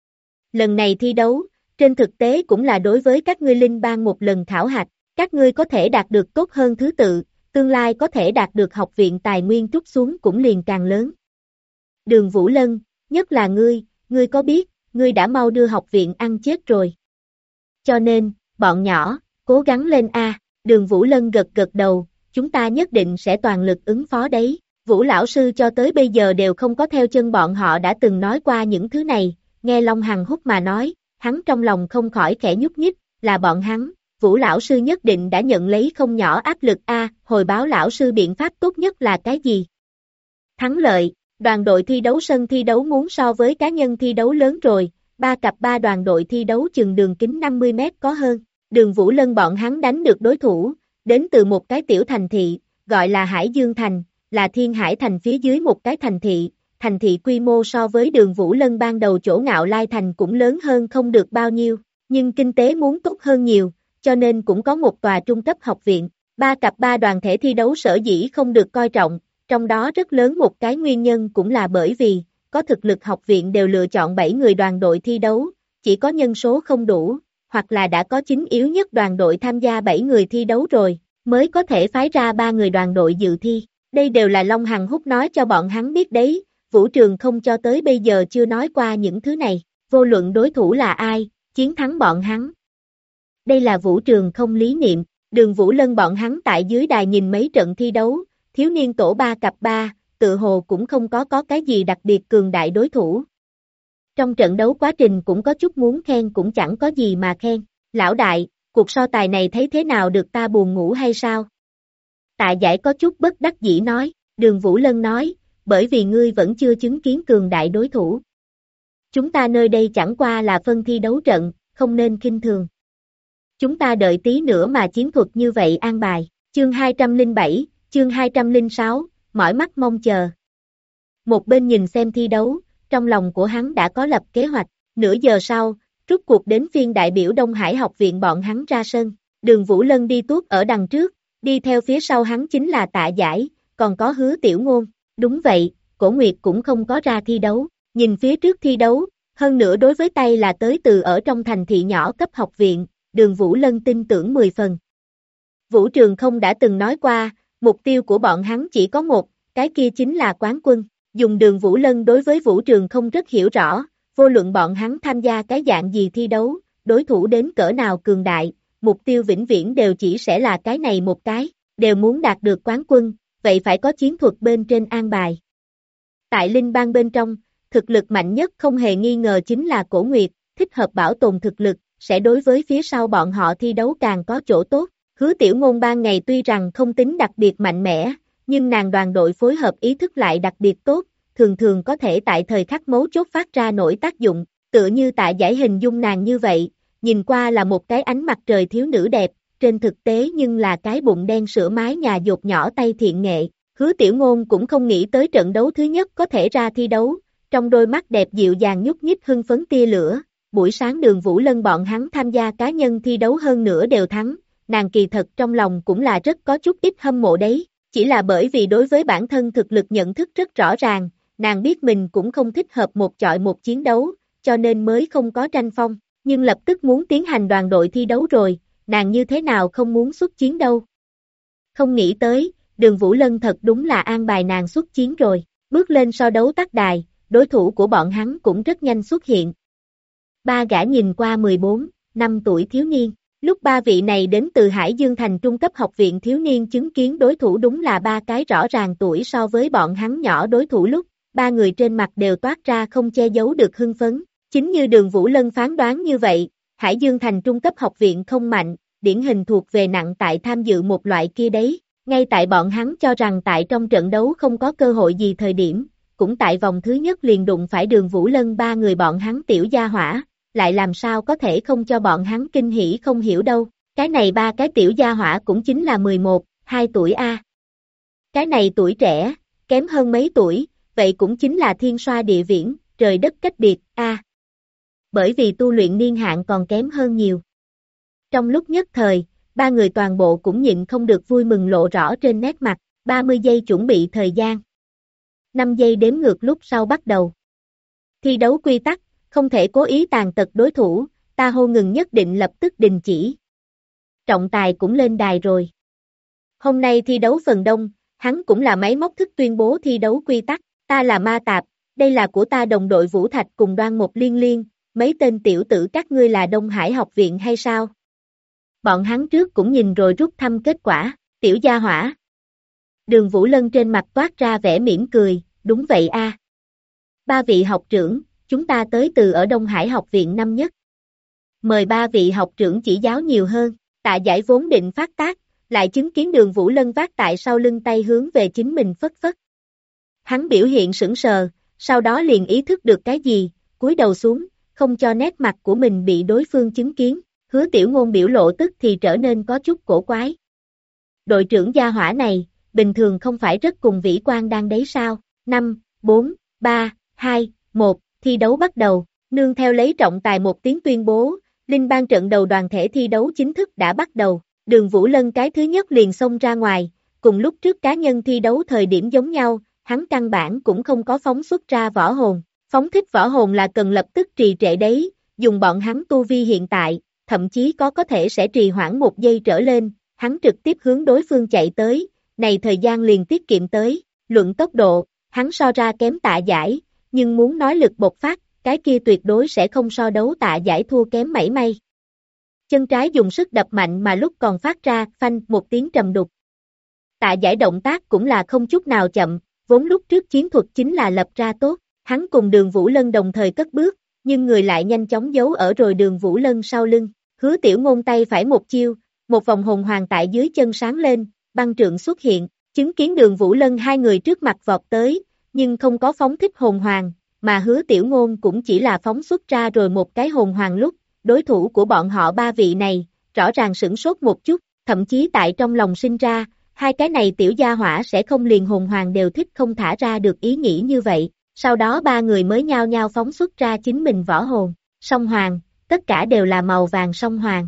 Lần này thi đấu, trên thực tế cũng là đối với các ngươi linh bang một lần khảo hạch, các ngươi có thể đạt được tốt hơn thứ tự, tương lai có thể đạt được học viện tài nguyên trút xuống cũng liền càng lớn. Đường Vũ Lân, nhất là ngươi có biết, ngươi đã mau đưa học viện ăn chết rồi. Cho nên, bọn nhỏ, cố gắng lên a. Đường Vũ Lân gật gật đầu, chúng ta nhất định sẽ toàn lực ứng phó đấy. Vũ lão sư cho tới bây giờ đều không có theo chân bọn họ đã từng nói qua những thứ này, nghe Long Hằng Húc mà nói, hắn trong lòng không khỏi khẽ nhúc nhích, là bọn hắn, Vũ lão sư nhất định đã nhận lấy không nhỏ áp lực a. Hồi báo lão sư biện pháp tốt nhất là cái gì? Thắng lợi, đoàn đội thi đấu sân thi đấu muốn so với cá nhân thi đấu lớn rồi, 3x3 đoàn đội thi đấu chừng đường kính 50 mét có hơn, Đường Vũ Lân bọn hắn đánh được đối thủ, đến từ một cái tiểu thành thị, gọi là Hải Dương Thành, là Thiên Hải Thành phía dưới một cái thành thị quy mô so với Đường Vũ Lân ban đầu chỗ Ngạo Lai Thành cũng lớn hơn không được bao nhiêu, nhưng kinh tế muốn tốt hơn nhiều, cho nên cũng có một tòa trung cấp học viện, 3x3 đoàn thể thi đấu sở dĩ không được coi trọng, trong đó rất lớn một cái nguyên nhân cũng là bởi vì, có thực lực học viện đều lựa chọn 7 người đoàn đội thi đấu, chỉ có nhân số không đủ, hoặc là đã có chính yếu nhất đoàn đội tham gia 7 người thi đấu rồi, mới có thể phái ra 3 người đoàn đội dự thi. Đây đều là Long Hằng Húc nói cho bọn hắn biết đấy, Vũ Trường không cho tới bây giờ chưa nói qua những thứ này, vô luận đối thủ là ai, chiến thắng bọn hắn. Đây là Vũ Trường không lý niệm, Đường Vũ Lân bọn hắn tại dưới đài nhìn mấy trận thi đấu, thiếu niên tổ 3x3, tự hồ cũng không có cái gì đặc biệt cường đại đối thủ. Trong trận đấu quá trình cũng có chút muốn khen cũng chẳng có gì mà khen, lão đại, cuộc so tài này thấy thế nào được ta buồn ngủ hay sao? Tạ Giải có chút bất đắc dĩ nói, Đường Vũ Lân nói, bởi vì ngươi vẫn chưa chứng kiến cường đại đối thủ. Chúng ta nơi đây chẳng qua là phân thi đấu trận, không nên khinh thường. Chúng ta đợi tí nữa mà chiến thuật như vậy an bài, chương 207, chương 206, mỏi mắt mong chờ. Một bên nhìn xem thi đấu, trong lòng của hắn đã có lập kế hoạch, nửa giờ sau, rút cuộc đến phiên đại biểu Đông Hải học viện bọn hắn ra sân, Đường Vũ Lân đi tuốt ở đằng trước, đi theo phía sau hắn chính là Tạ Giải, còn có Hứa Tiểu Ngôn, đúng vậy, Cổ Nguyệt cũng không có ra thi đấu, nhìn phía trước thi đấu, hơn nữa đối với tay là tới từ ở trong thành thị nhỏ cấp học viện, Đường Vũ Lân tin tưởng 10 phần. Vũ Trường không đã từng nói qua, mục tiêu của bọn hắn chỉ có một, cái kia chính là quán quân, dùng Đường Vũ Lân đối với Vũ Trường không rất hiểu rõ, vô luận bọn hắn tham gia cái dạng gì thi đấu, đối thủ đến cỡ nào cường đại, mục tiêu vĩnh viễn đều chỉ sẽ là cái này một cái, đều muốn đạt được quán quân, vậy phải có chiến thuật bên trên an bài. Tại Linh Bang bên trong, thực lực mạnh nhất không hề nghi ngờ chính là Cổ Nguyệt, thích hợp bảo tồn thực lực, sẽ đối với phía sau bọn họ thi đấu càng có chỗ tốt. Hứa Tiểu Ngôn ban ngày tuy rằng không tính đặc biệt mạnh mẽ, nhưng nàng đoàn đội phối hợp ý thức lại đặc biệt tốt, thường thường có thể tại thời khắc mấu chốt phát ra nổi tác dụng, tựa như Tạ Giải hình dung nàng như vậy, nhìn qua là một cái ánh mặt trời thiếu nữ đẹp, trên thực tế nhưng là cái bụng đen sữa mái nhà dột nhỏ tay thiện nghệ. Hứa Tiểu Ngôn cũng không nghĩ tới trận đấu thứ nhất có thể ra thi đấu, trong đôi mắt đẹp dịu dàng nhúc nhích hưng phấn tia lửa, buổi sáng Đường Vũ Lân bọn hắn tham gia cá nhân thi đấu hơn nữa đều thắng, nàng kỳ thật trong lòng cũng là rất có chút ít hâm mộ đấy, chỉ là bởi vì đối với bản thân thực lực nhận thức rất rõ ràng, nàng biết mình cũng không thích hợp một chọi một chiến đấu, cho nên mới không có tranh phong, nhưng lập tức muốn tiến hành đoàn đội thi đấu rồi, nàng như thế nào không muốn xuất chiến đâu. Không nghĩ tới, Đường Vũ Lân thật đúng là an bài nàng xuất chiến rồi, bước lên so đấu tắc đài, đối thủ của bọn hắn cũng rất nhanh xuất hiện. Ba gã nhìn qua 14 năm tuổi thiếu niên, Lúc ba vị này đến từ Hải Dương Thành trung cấp học viện thiếu niên chứng kiến đối thủ đúng là ba cái rõ ràng tuổi so với bọn hắn nhỏ đối thủ lúc, ba người trên mặt đều toát ra không che giấu được hưng phấn. Chính như Đường Vũ Lân phán đoán như vậy, Hải Dương Thành trung cấp học viện không mạnh, điển hình thuộc về nặng tại tham dự một loại kia đấy. Ngay tại bọn hắn cho rằng tại trong trận đấu không có cơ hội gì thời điểm, cũng tại vòng thứ nhất liền đụng phải Đường Vũ Lân ba người bọn hắn tiểu gia hỏa, lại làm sao có thể không cho bọn hắn kinh hỉ không hiểu đâu. Cái này ba cái tiểu gia hỏa cũng chính là 11, 2 tuổi a. Cái này tuổi trẻ, kém hơn mấy tuổi, vậy cũng chính là thiên xoa địa viễn, trời đất cách biệt a. Bởi vì tu luyện niên hạn còn kém hơn nhiều. Trong lúc nhất thời, ba người toàn bộ cũng nhịn không được vui mừng lộ rõ trên nét mặt, 30 giây chuẩn bị thời gian. 5 giây đếm ngược lúc sau bắt đầu. Thi đấu quy tắc, không thể cố ý tàn tật đối thủ, ta hô ngừng nhất định lập tức đình chỉ. Trọng tài cũng lên đài rồi. Hôm nay thi đấu phần đông, hắn cũng là máy móc thức tuyên bố thi đấu quy tắc, ta là Ma Tạp, đây là của ta đồng đội Vũ Thạch cùng Đoan Một Liên Liên, mấy tên tiểu tử các ngươi là Đông Hải học viện hay sao? Bọn hắn trước cũng nhìn rồi rút thăm kết quả, tiểu gia hỏa. Đường Vũ Lân trên mặt toát ra vẻ mỉm cười, đúng vậy a. Ba vị học trưởng, chúng ta tới từ ở Đông Hải học viện năm nhất. Mời ba vị học trưởng chỉ giáo nhiều hơn, Tạ Giải vốn định phát tác, lại chứng kiến Đường Vũ Lân vác tại sau lưng tay hướng về chính mình phất phất. Hắn biểu hiện sững sờ, sau đó liền ý thức được cái gì, cúi đầu xuống, không cho nét mặt của mình bị đối phương chứng kiến, Hứa Tiểu Ngôn biểu lộ tức thì trở nên có chút cổ quái. Đội trưởng gia hỏa này, bình thường không phải rất cùng Vĩ Quang đang đấy sao? 5, 4, 3, 2, 1, thi đấu bắt đầu, nương theo lấy trọng tài một tiếng tuyên bố, Linh Bang trận đầu đoàn thể thi đấu chính thức đã bắt đầu, Đường Vũ Lân cái thứ nhất liền xông ra ngoài, cùng lúc trước cá nhân thi đấu thời điểm giống nhau, hắn căn bản cũng không có phóng xuất ra võ hồn, phóng thích võ hồn là cần lập tức trì trệ đấy, dùng bọn hắn tu vi hiện tại, thậm chí có thể sẽ trì hoãn 1 giây trở lên, hắn trực tiếp hướng đối phương chạy tới, này thời gian liền tiết kiệm tới, luận tốc độ, hắn so ra kém Tạ Giải, nhưng muốn nói lực bộc phát, cái kia tuyệt đối sẽ không so đấu Tạ Giải thua kém mảy may. Chân trái dùng sức đập mạnh mà lúc còn phát ra, phanh, một tiếng trầm đục. Tạ Giải động tác cũng là không chút nào chậm, vốn lúc trước chiến thuật chính là lập ra tốt, hắn cùng Đường Vũ Lân đồng thời cất bước, nhưng người lại nhanh chóng giấu ở rồi Đường Vũ Lân sau lưng, Hứa Tiểu Ngôn tay phải một chiêu, một vòng hồn hoàng tại dưới chân sáng lên, băng trượng xuất hiện, chứng kiến Đường Vũ Lân hai người trước mặt vọt tới, nhưng không có phóng thích hồn hoàng, mà Hứa Tiểu Ngôn cũng chỉ là phóng xuất ra rồi một cái hồn hoàng lúc, đối thủ của bọn họ ba vị này, rõ ràng sửng sốt một chút, thậm chí tại trong lòng sinh ra, hai cái này tiểu gia hỏa sẽ không liền hồn hoàng đều thích không thả ra được ý nghĩ như vậy, sau đó ba người mới nhao nhao phóng xuất ra chính mình võ hồn, song hoàng, tất cả đều là màu vàng song hoàng.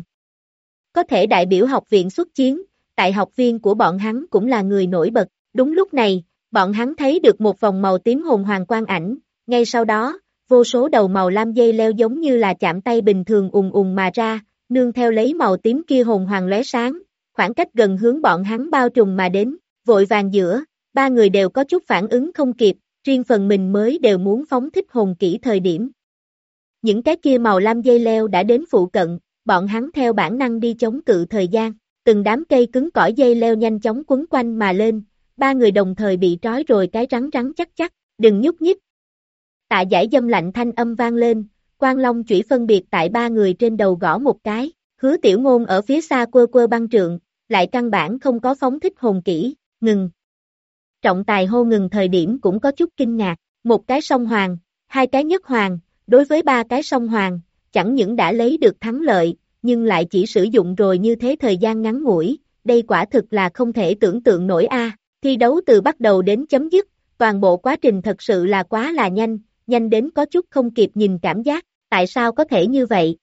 Có thể đại biểu học viện xuất chiến, tại học viên của bọn hắn cũng là người nổi bật, đúng lúc này, bọn hắn thấy được một vòng màu tím hồn hoàng quang ảnh, ngay sau đó, vô số đầu màu lam dây leo giống như là chạm tay bình thường mà ra, nương theo lấy màu tím kia hồn hoàng lóe sáng, khoảng cách gần hướng bọn hắn bao trùm mà đến, vội vàng giữa, ba người đều có chút phản ứng không kịp, riêng phần mình mới đều muốn phóng thích hồn kỹ thời điểm. Những cái kia màu lam dây leo đã đến phụ cận, bọn hắn theo bản năng đi chống cự thời gian, từng đám cây cứng cỏi dây leo nhanh chóng quấn quanh mà lên, ba người đồng thời bị trói rồi cái rắn rắn chắc chắc, đừng nhúc nhích. Tạ Giải dâm lạnh thanh âm vang lên, Quang Long chủy phân biệt tại ba người trên đầu gõ một cái, Hứa Tiểu Ngôn ở phía xa quơ quơ băng trượng, lại căn bản không có phóng thích hồn kỹ, ngừng. Trọng tài hô ngừng thời điểm cũng có chút kinh ngạc, một cái song hoàng, hai cái nhất hoàng, đối với ba cái song hoàng, chẳng những đã lấy được thắng lợi, nhưng lại chỉ sử dụng rồi như thế thời gian ngắn ngủi, đây quả thực là không thể tưởng tượng nổi a. Thi đấu từ bắt đầu đến chấm dứt, toàn bộ quá trình thật sự là quá là nhanh, nhanh đến có chút không kịp nhìn cảm giác, tại sao có thể như vậy?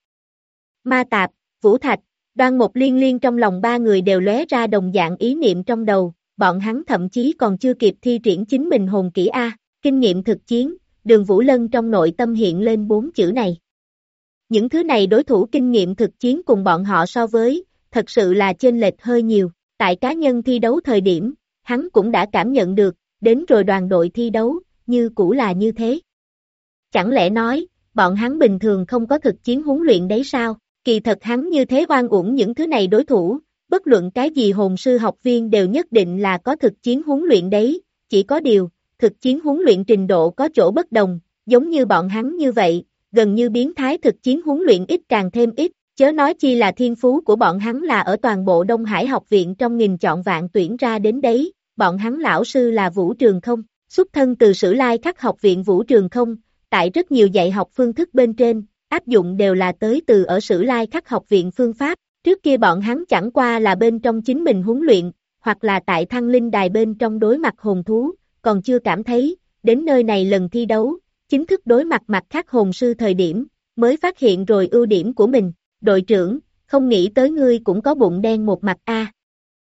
Ma Tạp, Vũ Thạch, Đoan Một Liên Liên trong lòng ba người đều lóe ra đồng dạng ý niệm trong đầu, bọn hắn thậm chí còn chưa kịp thi triển chính mình hồn kỹ A, kinh nghiệm thực chiến, Đường Vũ Lân trong nội tâm hiện lên 4 chữ này. Những thứ này đối thủ kinh nghiệm thực chiến cùng bọn họ so với, thật sự là chênh lệch hơi nhiều, tại cá nhân thi đấu thời điểm, hắn cũng đã cảm nhận được, đến rồi đoàn đội thi đấu, như cũ là như thế. Chẳng lẽ nói, bọn hắn bình thường không có thực chiến huấn luyện đấy sao? Kỳ thật hắn như thế oan uổng những thứ này đối thủ, bất luận cái gì hồn sư học viên đều nhất định là có thực chiến huấn luyện đấy, chỉ có điều, thực chiến huấn luyện trình độ có chỗ bất đồng, giống như bọn hắn như vậy, gần như biến thái thực chiến huấn luyện ít càng thêm ít, chớ nói chi là thiên phú của bọn hắn là ở toàn bộ Đông Hải học viện trong nghìn chọn vạn tuyển ra đến đấy, bọn hắn lão sư là Vũ Trường Không, xuất thân từ Sử Lai Khắc học viện Vũ Trường Không, tại rất nhiều dạy học phương thức bên trên, áp dụng đều là tới từ ở Sử Lai Khắc học viện phương pháp, trước kia bọn hắn chẳng qua là bên trong chính mình huấn luyện, hoặc là tại Thăng Linh Đài bên trong đối mặt hồn thú, còn chưa cảm thấy, đến nơi này lần thi đấu, chính thức đối mặt mặt khác hồn sư thời điểm, mới phát hiện rồi ưu điểm của mình, đội trưởng, không nghĩ tới ngươi cũng có bụng đen một mặt a.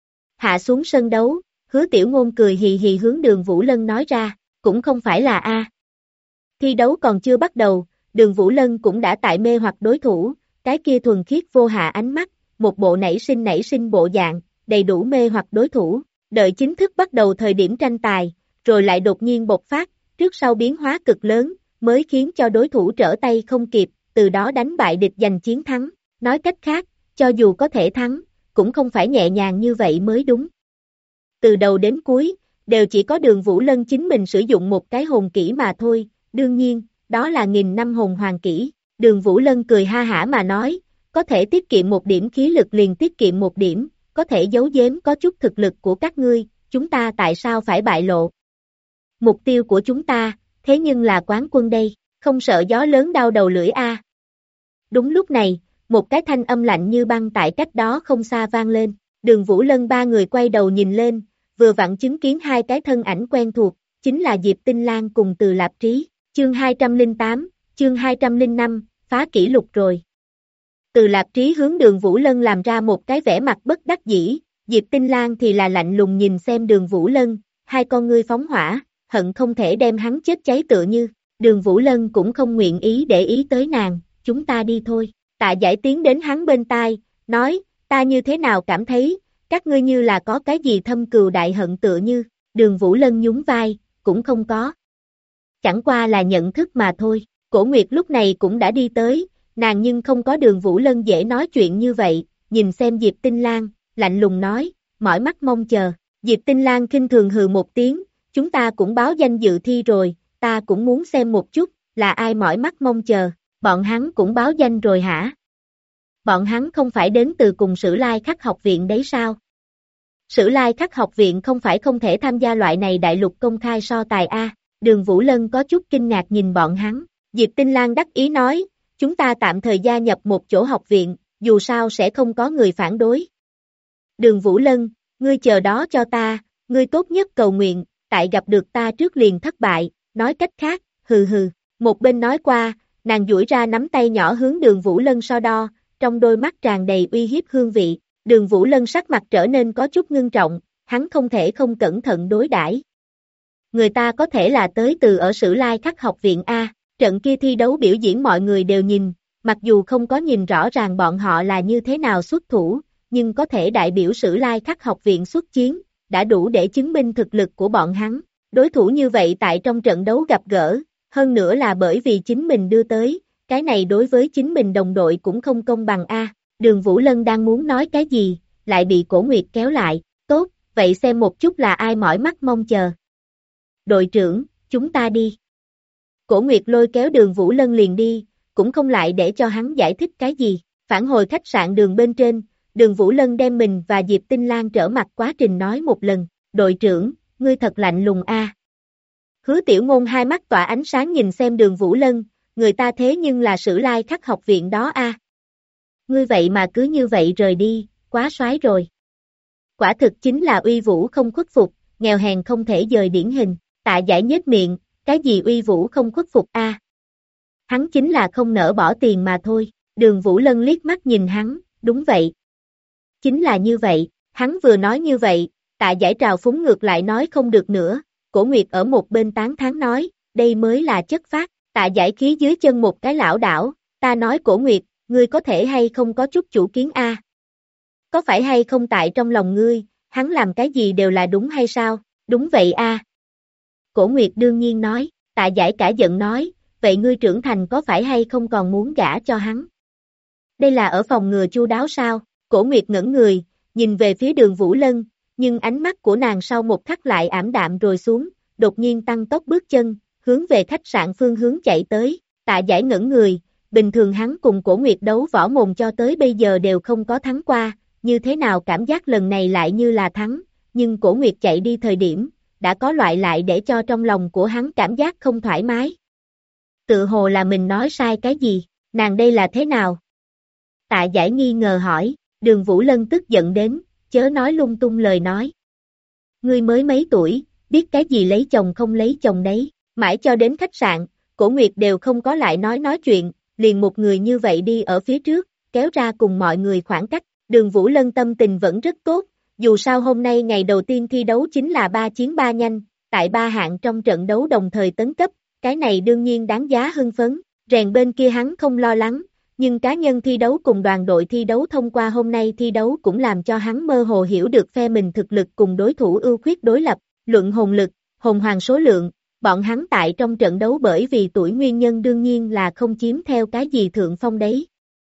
Hạ xuống sân đấu, Hứa Tiểu Ngôn cười hì hì hướng Đường Vũ Lân nói ra, cũng không phải là a. Thi đấu còn chưa bắt đầu, Đường Vũ Lân cũng đã tại mê hoặc đối thủ, cái kia thuần khiết vô hạ ánh mắt, một bộ nảy sinh bộ dạng, đầy đủ mê hoặc đối thủ, đợi chính thức bắt đầu thời điểm tranh tài, rồi lại đột nhiên bộc phát, trước sau biến hóa cực lớn, mới khiến cho đối thủ trở tay không kịp, từ đó đánh bại địch giành chiến thắng, nói cách khác, cho dù có thể thắng, cũng không phải nhẹ nhàng như vậy mới đúng. Từ đầu đến cuối, đều chỉ có Đường Vũ Lân chính mình sử dụng một cái hồn kỹ mà thôi, đương nhiên, đó là 1000 năm hồn hoàng kỹ, Đường Vũ Lân cười ha hả mà nói, có thể tiết kiệm một điểm khí lực liền tiết kiệm một điểm, có thể giấu giếm có chút thực lực của các ngươi, chúng ta tại sao phải bại lộ? Mục tiêu của chúng ta, thế nhưng là quán quân đây, không sợ gió lớn đau đầu lưỡi a. Đúng lúc này, một cái thanh âm lạnh như băng tại cách đó không xa vang lên, Đường Vũ Lân ba người quay đầu nhìn lên, vừa vặn chứng kiến hai cái thân ảnh quen thuộc, chính là Diệp Tinh Lan cùng Từ Lạp Trí, chương 208, chương 205, phá kỷ lục rồi. Từ Lạp Trí hướng Đường Vũ Lân làm ra một cái vẻ mặt bất đắc dĩ, Diệp Tinh Lan thì là lạnh lùng nhìn xem Đường Vũ Lân, hai con ngươi phóng hỏa, hận không thể đem hắn chết cháy tựa như, Đường Vũ Lân cũng không nguyện ý để ý tới nàng, chúng ta đi thôi, Tạ Giải tiến đến hắn bên tai, nói, ta như thế nào cảm thấy, các ngươi như là có cái gì thâm cừu đại hận tựa như, Đường Vũ Lân nhún vai, cũng không có. Chẳng qua là nhận thức mà thôi, Cổ Nguyệt lúc này cũng đã đi tới, nàng nhưng không có Đường Vũ Lân dễ nói chuyện như vậy, nhìn xem Diệp Tinh Lan, lạnh lùng nói, mỏi mắt mong chờ, Diệp Tinh Lan khinh thường hừ một tiếng, chúng ta cũng báo danh dự thi rồi, ta cũng muốn xem một chút, là ai mỏi mắt mong chờ, bọn hắn cũng báo danh rồi hả? Bọn hắn không phải đến từ cùng Sử Lai Khắc học viện đấy sao? Sử Lai Khắc học viện không phải không thể tham gia loại này đại lục công khai so tài a. Đường Vũ Lân có chút kinh ngạc nhìn bọn hắn, Diệp Tinh Lan đắc ý nói, chúng ta tạm thời gia nhập một chỗ học viện, dù sao sẽ không có người phản đối. Đường Vũ Lân, ngươi chờ đó cho ta, ngươi tốt nhất cầu nguyện, tại gặp được ta trước liền thất bại, nói cách khác, hừ hừ, một bên nói qua, nàng duỗi ra nắm tay nhỏ hướng Đường Vũ Lân so đo, trong đôi mắt tràn đầy uy hiếp hương vị, Đường Vũ Lân sắc mặt trở nên có chút ngưng trọng, hắn không thể không cẩn thận đối đãi. Người ta có thể là tới từ ở Sử Lai Khắc học viện A, trận kia thi đấu biểu diễn mọi người đều nhìn, mặc dù không có nhìn rõ ràng bọn họ là như thế nào xuất thủ, nhưng có thể đại biểu Sử Lai Khắc học viện xuất chiến, đã đủ để chứng minh thực lực của bọn hắn. Đối thủ như vậy tại trong trận đấu gặp gỡ, hơn nữa là bởi vì chính mình đưa tới, cái này đối với chính mình đồng đội cũng không công bằng a. Đường Vũ Lân đang muốn nói cái gì, lại bị Cổ Nguyệt kéo lại, tốt, vậy xem một chút là ai mỏi mắt mong chờ. Đội trưởng, chúng ta đi. Cổ Nguyệt lôi kéo Đường Vũ Lân liền đi, cũng không lại để cho hắn giải thích cái gì, phản hồi khách sạn đường bên trên, Đường Vũ Lân đem mình và Diệp Tinh Lan trở mặt quá trình nói một lần, đội trưởng, ngươi thật lạnh lùng a. Hứa Tiểu Ngôn hai mắt tỏa ánh sáng nhìn xem Đường Vũ Lân, người ta thế nhưng là Sử Lai Khắc học viện đó a. Ngươi vậy mà cứ như vậy rời đi, quá soái rồi. Quả thực chính là uy vũ không khuất phục, nghèo hèn không thể dời điển hình, Tạ Giải nhếch miệng, cái gì uy vũ không khuất phục a? Hắn chính là không nỡ bỏ tiền mà thôi, Đường Vũ Lân liếc mắt nhìn hắn, đúng vậy. Chính là như vậy, hắn vừa nói như vậy, Tạ Giải trào phúng ngược lại nói không được nữa, Cổ Nguyệt ở một bên tán thán nói, đây mới là chất phác, Tạ Giải khí dưới chân một cái lảo đảo, ta nói Cổ Nguyệt, ngươi có thể hay không có chút chủ kiến a? Có phải hay không tại trong lòng ngươi, hắn làm cái gì đều là đúng hay sao? Đúng vậy a. Cổ Nguyệt đương nhiên nói, Tạ Giải cả giận nói, vậy ngươi trưởng thành có phải hay không còn muốn gả cho hắn? Đây là ở phòng ngừa chu đáo sao? Cổ Nguyệt ngẩng người, nhìn về phía Đường Vũ Lân, nhưng ánh mắt của nàng sau một khắc lại ảm đạm rồi xuống, đột nhiên tăng tốc bước chân, hướng về khách sạn phương hướng chạy tới. Tạ Giải ngẩn người, bình thường hắn cùng Cổ Nguyệt đấu võ mồm cho tới bây giờ đều không có thắng qua, như thế nào cảm giác lần này lại như là thắng, nhưng Cổ Nguyệt chạy đi thời điểm, đã có loại lại để cho trong lòng của hắn cảm giác không thoải mái. Tự hồ là mình nói sai cái gì, nàng đây là thế nào? Tạ Giải nghi ngờ hỏi, Đường Vũ Lân tức giận đến, chớ nói lung tung lời nói. Ngươi mới mấy tuổi, biết cái gì lấy chồng không lấy chồng đấy, mãi cho đến khách sạn, Cổ Nguyệt đều không có lại nói chuyện, liền một người như vậy đi ở phía trước, kéo ra cùng mọi người khoảng cách. Đường Vũ Lân tâm tình vẫn rất tốt, dù sao hôm nay ngày đầu tiên thi đấu chính là 3 chiến 3 nhanh, tại 3 hạng trong trận đấu đồng thời tấn cấp, cái này đương nhiên đáng giá hưng phấn, rèn bên kia hắn không lo lắng, nhưng cá nhân thi đấu cùng đoàn đội thi đấu thông qua hôm nay thi đấu cũng làm cho hắn mơ hồ hiểu được phe mình thực lực cùng đối thủ ưu khuyết đối lập, luận hồn lực, hồn hoàng số lượng, bọn hắn tại trong trận đấu bởi vì tuổi nguyên nhân đương nhiên là không chiếm theo cái gì thượng phong đấy.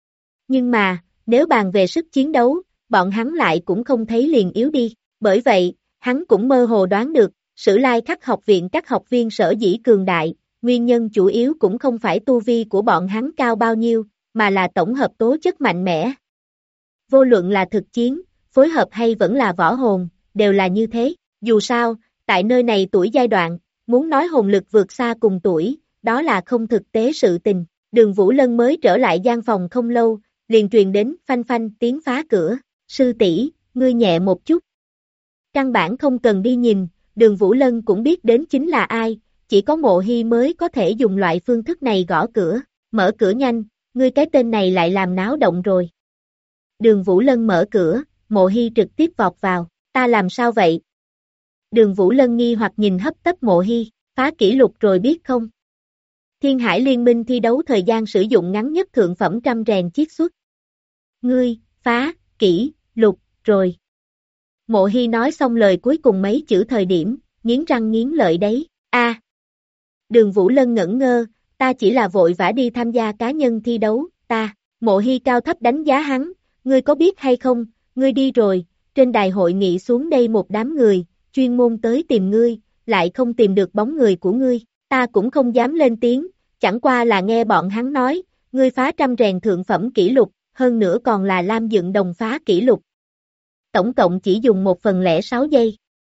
Nhưng mà, nếu bàn về sức chiến đấu, bọn hắn lại cũng không thấy liền yếu đi, bởi vậy, hắn cũng mơ hồ đoán được, Sử Lai Khắc học viện các học viên sở dĩ cường đại, nguyên nhân chủ yếu cũng không phải tu vi của bọn hắn cao bao nhiêu, mà là tổng hợp tố chất mạnh mẽ. Vô luận là thực chiến, phối hợp hay vẫn là võ hồn, đều là như thế, dù sao, tại nơi này tuổi giai đoạn, muốn nói hồn lực vượt xa cùng tuổi, đó là không thực tế sự tình. Đường Vũ Lân mới trở lại gian phòng không lâu, liền truyền đến phanh phanh tiếng phá cửa, sư tỷ, ngươi nhẹ một chút. Căn bản không cần đi nhìn, Đường Vũ Lân cũng biết đến chính là ai, chỉ có Mộ Hy mới có thể dùng loại phương thức này gõ cửa, mở cửa nhanh, ngươi cái tên này lại làm náo động rồi. Đường Vũ Lân mở cửa, Mộ Hy trực tiếp vọt vào, ta làm sao vậy? Đường Vũ Lân nghi hoặc nhìn hấp tấp Mộ Hy, phá kỷ lục rồi biết không? Thiên Hải Liên Minh thi đấu thời gian sử dụng ngắn nhất thượng phẩm trăm rèn chiết xuất. Ngươi, phá, kỷ, lục, rồi. Mộ Hy nói xong lời cuối cùng mấy chữ thời điểm, nghiến răng nghiến lợi đấy, a. Đường Vũ Lân ngẩn ngơ, ta chỉ là vội vã đi tham gia cá nhân thi đấu, ta, Mộ Hy cao thấp đánh giá hắn, ngươi có biết hay không, ngươi đi rồi, trên đài hội nghị xuống đây một đám người, chuyên môn tới tìm ngươi, lại không tìm được bóng người của ngươi, ta cũng không dám lên tiếng, chẳng qua là nghe bọn hắn nói, ngươi phá trăm rèn thượng phẩm kỷ lục, hơn nữa còn là Lam Dựng Đồng phá kỷ lục. Tổng cộng chỉ dùng 1/06 giây.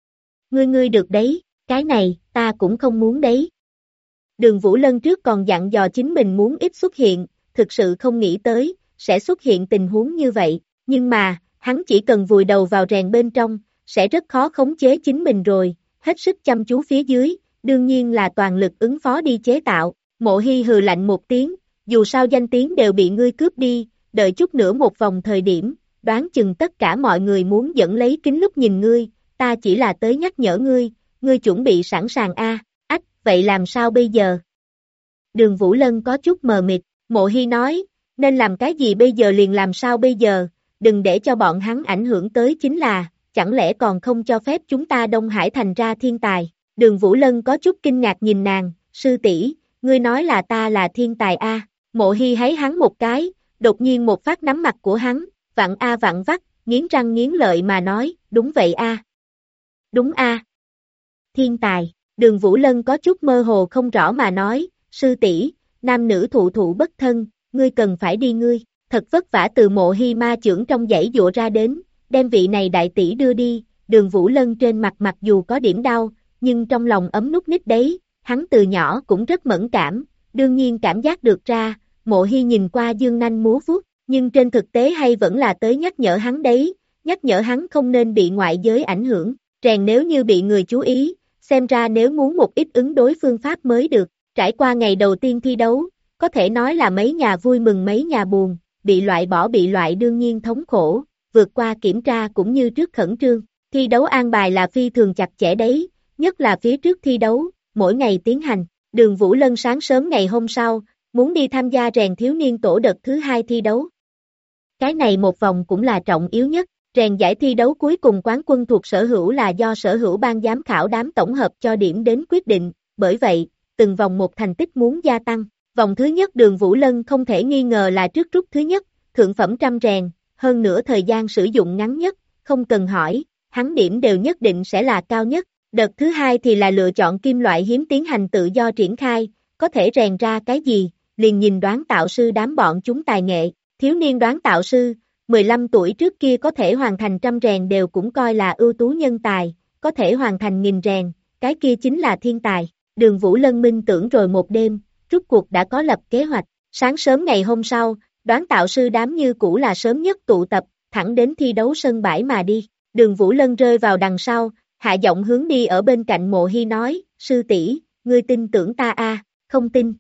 Ngươi được đấy, cái này, ta cũng không muốn đấy. Đường Vũ Lân trước còn dặn dò chính mình muốn ít xuất hiện, thực sự không nghĩ tới, sẽ xuất hiện tình huống như vậy, nhưng mà, hắn chỉ cần vùi đầu vào rèn bên trong, sẽ rất khó khống chế chính mình rồi, hết sức chăm chú phía dưới, đương nhiên là toàn lực ứng phó đi chế tạo. Mộ Hy hừ lạnh một tiếng, dù sao danh tiếng đều bị ngươi cướp đi, đợi chút nữa một vòng thời điểm, đoán chừng tất cả mọi người muốn dẫn lấy kính lúc nhìn ngươi, ta chỉ là tới nhắc nhở ngươi, ngươi chuẩn bị sẵn sàng a. Ách, vậy làm sao bây giờ? Đường Vũ Lân có chút mờ mịt, Mộ Hy nói, nên làm cái gì bây giờ liền làm sao bây giờ, đừng để cho bọn hắn ảnh hưởng tới chính là, chẳng lẽ còn không cho phép chúng ta Đông Hải thành ra thiên tài. Đường Vũ Lân có chút kinh ngạc nhìn nàng, sư tỷ, ngươi nói là ta là thiên tài a. Mộ Hy thấy hắn một cái, đột nhiên một phát nắm mặt của hắn, vặn a vặn vắt, nghiến răng nghiến lợi mà nói, đúng vậy a. Đúng a. Thiên tài, Đường Vũ Lân có chút mơ hồ không rõ mà nói, sư tỷ, nam nữ thụ thụ bất thân, ngươi cần phải đi ngươi, thật vất vả từ Mộ Hy ma chưởng trong dãy dụa ra đến, đem vị này đại tỷ đưa đi, Đường Vũ Lân trên mặt mặc dù có điểm đau, nhưng trong lòng ấm nút nít đấy, hắn từ nhỏ cũng rất mẫn cảm, đương nhiên cảm giác được ra, Mộ Hy nhìn qua dương nanh múa vuốt, nhưng trên thực tế hay vẫn là tới nhắc nhở hắn đấy, nhắc nhở hắn không nên bị ngoại giới ảnh hưởng, rèn nếu như bị người chú ý, xem ra nếu muốn một ít ứng đối phương pháp mới được, trải qua ngày đầu tiên thi đấu, có thể nói là mấy nhà vui mừng mấy nhà buồn, bị loại đương nhiên thống khổ, vượt qua kiểm tra cũng như trước khẩn trương, thi đấu an bài là phi thường chặt chẽ đấy, nhất là phía trước thi đấu, mỗi ngày tiến hành, Đường Vũ Lân sáng sớm ngày hôm sau, muốn đi tham gia rèn thiếu niên tổ đợt thứ 2 thi đấu. Cái này một vòng cũng là trọng yếu nhất, rèn giải thi đấu cuối cùng quán quân thuộc sở hữu là do sở hữu ban giám khảo đám tổng hợp cho điểm đến quyết định, bởi vậy, từng vòng một thành tích muốn gia tăng. Vòng thứ nhất Đường Vũ Lân không thể nghi ngờ là trước rút thứ nhất, thượng phẩm trăm rèn, hơn nữa thời gian sử dụng ngắn nhất, không cần hỏi, hắn điểm đều nhất định sẽ là cao nhất. Đợt thứ hai thì là lựa chọn kim loại hiếm tiến hành tự do triển khai, có thể rèn ra cái gì, liền nhìn đoán tạo sư đám bọn chúng tài nghệ, thiếu niên đoán tạo sư, 15 tuổi trước kia có thể hoàn thành trăm rèn đều cũng coi là ưu tú nhân tài, có thể hoàn thành nghìn rèn, cái kia chính là thiên tài. Đường Vũ Lân minh tưởng rồi một đêm, rút cuộc đã có lập kế hoạch, sáng sớm ngày hôm sau, đoán tạo sư đám như cũ là sớm nhất tụ tập, thẳng đến thi đấu sân bãi mà đi. Đường Vũ Lân rơi vào đằng sau, hạ giọng hướng đi ở bên cạnh Mộ Hy nói, sư tỷ, ngươi tin tưởng ta a? Không tin.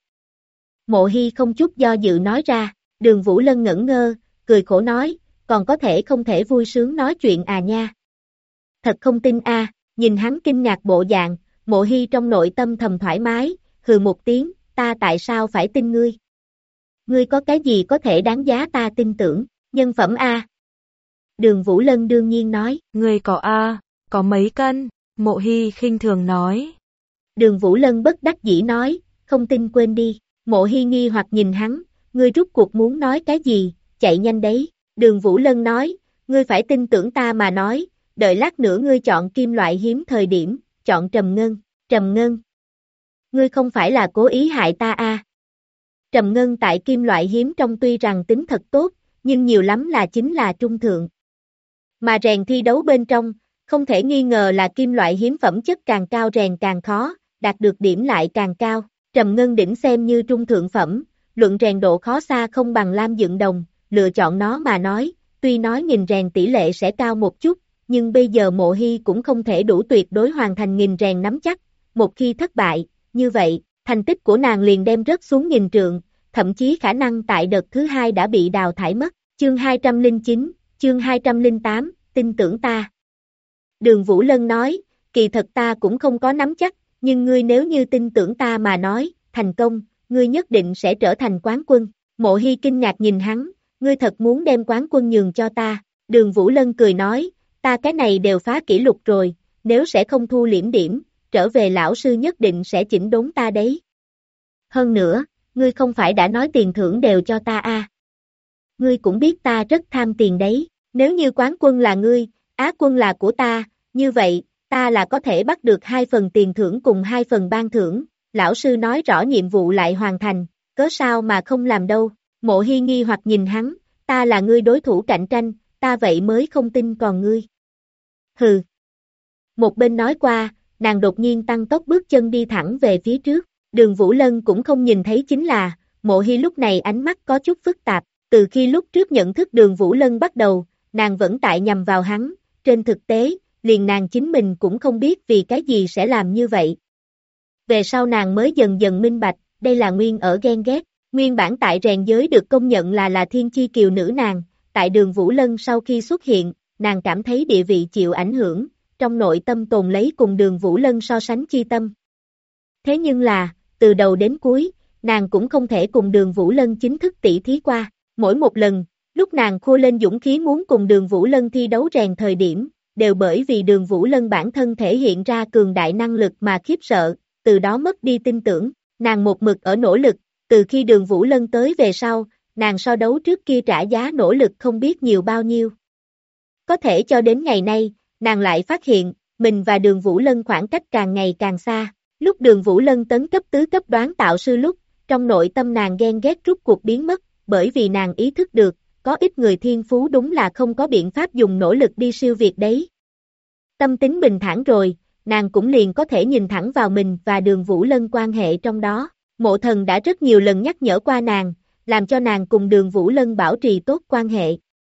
Mộ Hy không chút do dự nói ra, Đường Vũ Lân ngẩn ngơ, cười khổ nói, còn có thể không thể vui sướng nói chuyện à nha. Thật không tin a? Nhìn hắn kinh ngạc bộ dạng, Mộ Hy trong nội tâm thầm thoải mái, hừ một tiếng, ta tại sao phải tin ngươi? Ngươi có cái gì có thể đáng giá ta tin tưởng, nhân phẩm a? Đường Vũ Lân đương nhiên nói, Ngươi có a, có mấy cân? Mộ Hy khinh thường nói. Đường Vũ Lân bất đắc dĩ nói, không tin quên đi. Mộ Hy nghi hoặc nhìn hắn, ngươi rút cuộc muốn nói cái gì, chạy nhanh đấy. Đường Vũ Lân nói, ngươi phải tin tưởng ta mà nói, đợi lát nữa ngươi chọn kim loại hiếm thời điểm, chọn trầm ngân. Trầm ngân. Ngươi không phải là cố ý hại ta a? Trầm ngân tại kim loại hiếm trong tuy rằng tính thật tốt, nhưng nhiều lắm là chính là trung thượng. Mà rèn thi đấu bên trong, không thể nghi ngờ là kim loại hiếm phẩm chất càng cao rèn càng khó, đạt được điểm lại càng cao. Trầm ngân đỉnh xem như trung thượng phẩm, luận rèn độ khó xa không bằng lam dựng đồng, lựa chọn nó mà nói, tuy nói nghìn rèn tỷ lệ sẽ cao một chút, nhưng bây giờ Mộ Hy cũng không thể đủ tuyệt đối hoàn thành nghìn rèn nắm chắc, một khi thất bại, như vậy, thành tích của nàng liền đem rớt xuống nghìn trượng, thậm chí khả năng tại đợt thứ hai đã bị đào thải mất. Chương 209, chương 208, tin tưởng ta. Đường Vũ Lân nói, kỳ thật ta cũng không có nắm chắc, nhưng ngươi nếu như tin tưởng ta mà nói, thành công, ngươi nhất định sẽ trở thành quán quân. Mộ Hy kinh ngạc nhìn hắn, ngươi thật muốn đem quán quân nhường cho ta. Đường Vũ Lân cười nói, ta cái này đều phá kỷ lục rồi, nếu sẽ không thu liễm điểm, trở về lão sư nhất định sẽ chỉnh đốn ta đấy. Hơn nữa, ngươi không phải đã nói tiền thưởng đều cho ta à? Ngươi cũng biết ta rất tham tiền đấy, nếu như quán quân là ngươi, á quân là của ta, như vậy, ta là có thể bắt được 2 phần tiền thưởng cùng 2 phần ban thưởng, lão sư nói rõ nhiệm vụ lại hoàn thành, cớ sao mà không làm đâu. Mộ Hy nghi hoặc nhìn hắn, ta là ngươi đối thủ cạnh tranh, ta vậy mới không tin còn ngươi. Hừ. Một bên nói qua, nàng đột nhiên tăng tốc bước chân đi thẳng về phía trước, Đường Vũ Lân cũng không nhìn thấy chính là, Mộ Hy lúc này ánh mắt có chút phức tạp, từ khi lúc trước nhận thức Đường Vũ Lân bắt đầu, nàng vẫn tại nhằm vào hắn, trên thực tế, liền nàng chính mình cũng không biết vì cái gì sẽ làm như vậy. Về sau nàng mới dần dần minh bạch, đây là nguyên ở ghen ghét, nguyên bản tại rèn giới được công nhận là thiên chi kiều nữ nàng, tại Đường Vũ Lân sau khi xuất hiện, nàng cảm thấy địa vị chịu ảnh hưởng, trong nội tâm tồn lấy cùng Đường Vũ Lân so sánh chi tâm. Thế nhưng là, từ đầu đến cuối, nàng cũng không thể cùng Đường Vũ Lân chính thức tỉ thí qua, mỗi một lần, lúc nàng khô lên dũng khí muốn cùng Đường Vũ Lân thi đấu rèn thời điểm, đều bởi vì Đường Vũ Lân bản thân thể hiện ra cường đại năng lực mà khiếp sợ, từ đó mất đi tin tưởng, nàng một mực ở nỗ lực, từ khi Đường Vũ Lân tới về sau, nàng so đấu trước kia trả giá nỗ lực không biết nhiều bao nhiêu. Có thể cho đến ngày nay, nàng lại phát hiện, mình và Đường Vũ Lân khoảng cách càng ngày càng xa, lúc Đường Vũ Lân tấn cấp tứ cấp đoán tạo sư lúc, trong nội tâm nàng ghen ghét rút cuộc biến mất, bởi vì nàng ý thức được, có ít người thiên phú đúng là không có biện pháp dùng nỗ lực đi siêu việt đấy. Tâm tính bình thản rồi, nàng cũng liền có thể nhìn thẳng vào mình và Đường Vũ Lân quan hệ trong đó. Mộ Thần đã rất nhiều lần nhắc nhở qua nàng, làm cho nàng cùng Đường Vũ Lân bảo trì tốt quan hệ.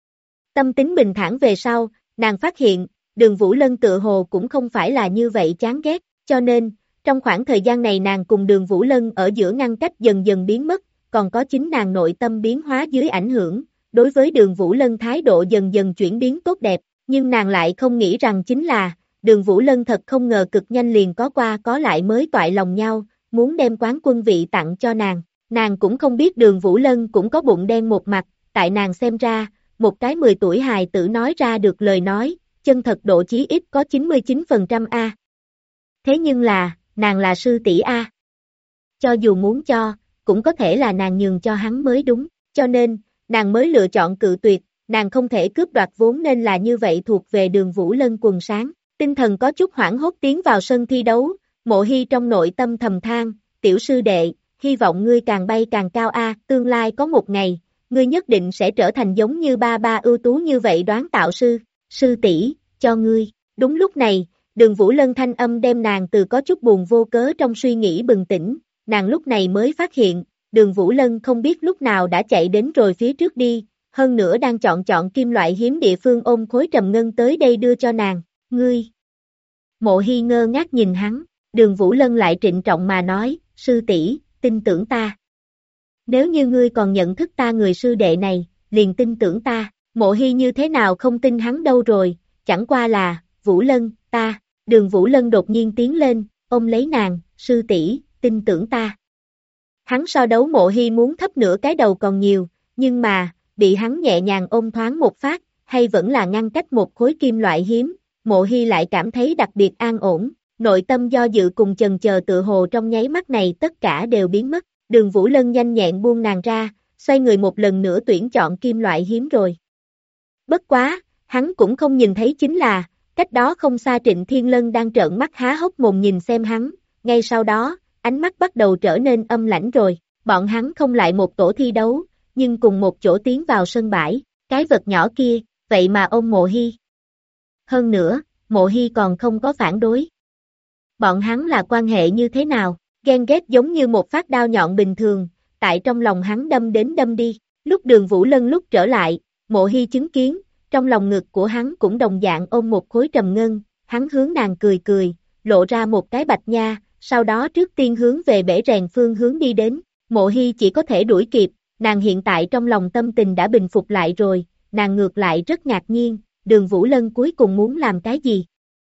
Tâm tính bình thản về sau, nàng phát hiện, Đường Vũ Lân tựa hồ cũng không phải là như vậy chán ghét, cho nên, trong khoảng thời gian này nàng cùng Đường Vũ Lân ở giữa ngăn cách dần dần biến mất, còn có chính nàng nội tâm biến hóa dưới ảnh hưởng, đối với Đường Vũ Lân thái độ dần dần chuyển biến tốt đẹp, nhưng nàng lại không nghĩ rằng chính là, Đường Vũ Lân thật không ngờ cực nhanh liền có qua có lại mới toại lòng nhau, muốn đem quán quân vị tặng cho nàng cũng không biết Đường Vũ Lân cũng có bụng đen một mặt, tại nàng xem ra, một cái 10 tuổi hài tử nói ra được lời nói, chân thật độ chí ít có 99% A. Thế nhưng là, nàng là sư tỷ A. Cho dù muốn cho, cũng có thể là nàng nhường cho hắn mới đúng, cho nên, nàng mới lựa chọn cự tuyệt, nàng không thể cướp đoạt vốn nên là như vậy thuộc về Đường Vũ Lân quần sáng. Tinh thần có chút hoảng hốt tiến vào sân thi đấu, Mộ Hy trong nội tâm thầm than, tiểu sư đệ, hy vọng ngươi càng bay càng cao tương lai có một ngày, ngươi nhất định sẽ trở thành giống như ba ba ưu tú như vậy Đoán Tạo sư, sư tỷ cho ngươi. Đúng lúc này, Đường Vũ Lân thanh âm đem nàng từ có chút buồn vô cớ trong suy nghĩ bừng tỉnh, nàng lúc này mới phát hiện, Đường Vũ Lân không biết lúc nào đã chạy đến rồi phía trước đi, hơn nữa đang chọn kim loại hiếm địa phương ôm khối trầm ngân tới đây đưa cho nàng, ngươi. Mộ Hy ngơ ngác nhìn hắn, Đường Vũ Lân lại trịnh trọng mà nói, sư tỷ, tin tưởng ta. Nếu như ngươi còn nhận thức ta người sư đệ này, liền tin tưởng ta, Mộ Hy như thế nào không tin hắn đâu rồi, chẳng qua là, Vũ Lân, ta, Đường Vũ Lân đột nhiên tiến lên, ôm lấy nàng, sư tỷ, tin tưởng ta. Hắn so đấu Mộ Hy muốn thấp nửa cái đầu còn nhiều, nhưng mà, bị hắn nhẹ nhàng ôm thoáng một phát, hay vẫn là ngăn cách một khối kim loại hiếm, Mộ Hy lại cảm thấy đặc biệt an ổn, nội tâm do dự cùng chần chờ tựa hồ trong nháy mắt này tất cả đều biến mất, Đường Vũ Lân nhanh nhẹn buông nàng ra, xoay người một lần nữa tuyển chọn kim loại hiếm rồi. Bất quá, hắn cũng không nhìn thấy chính là, cách đó không xa Trịnh Thiên Lân đang trợn mắt há hốc mồm nhìn xem hắn, ngay sau đó, ánh mắt bắt đầu trở nên âm lãnh rồi, bọn hắn không lại một tổ thi đấu, nhưng cùng một chỗ tiến vào sân bãi, cái vật nhỏ kia, vậy mà ôm Mộ Hy. Hơn nữa, Mộ Hy còn không có phản đối. Bọn hắn là quan hệ như thế nào, ghen ghét giống như một phát đao nhọn bình thường, tại trong lòng hắn đâm đến đâm đi, lúc Đường Vũ Lân lúc trở lại, Mộ Hy chứng kiến, trong lòng ngực của hắn cũng đồng dạng ôm một khối trầm ngân, hắn hướng nàng cười cười, lộ ra một cái bạch nha, sau đó trước tiên hướng về bể rèn phương hướng đi đến, Mộ Hy chỉ có thể đuổi kịp, nàng hiện tại trong lòng tâm tình đã bình phục lại rồi, nàng ngược lại rất ngạc nhiên, Đường Vũ Lân cuối cùng muốn làm cái gì?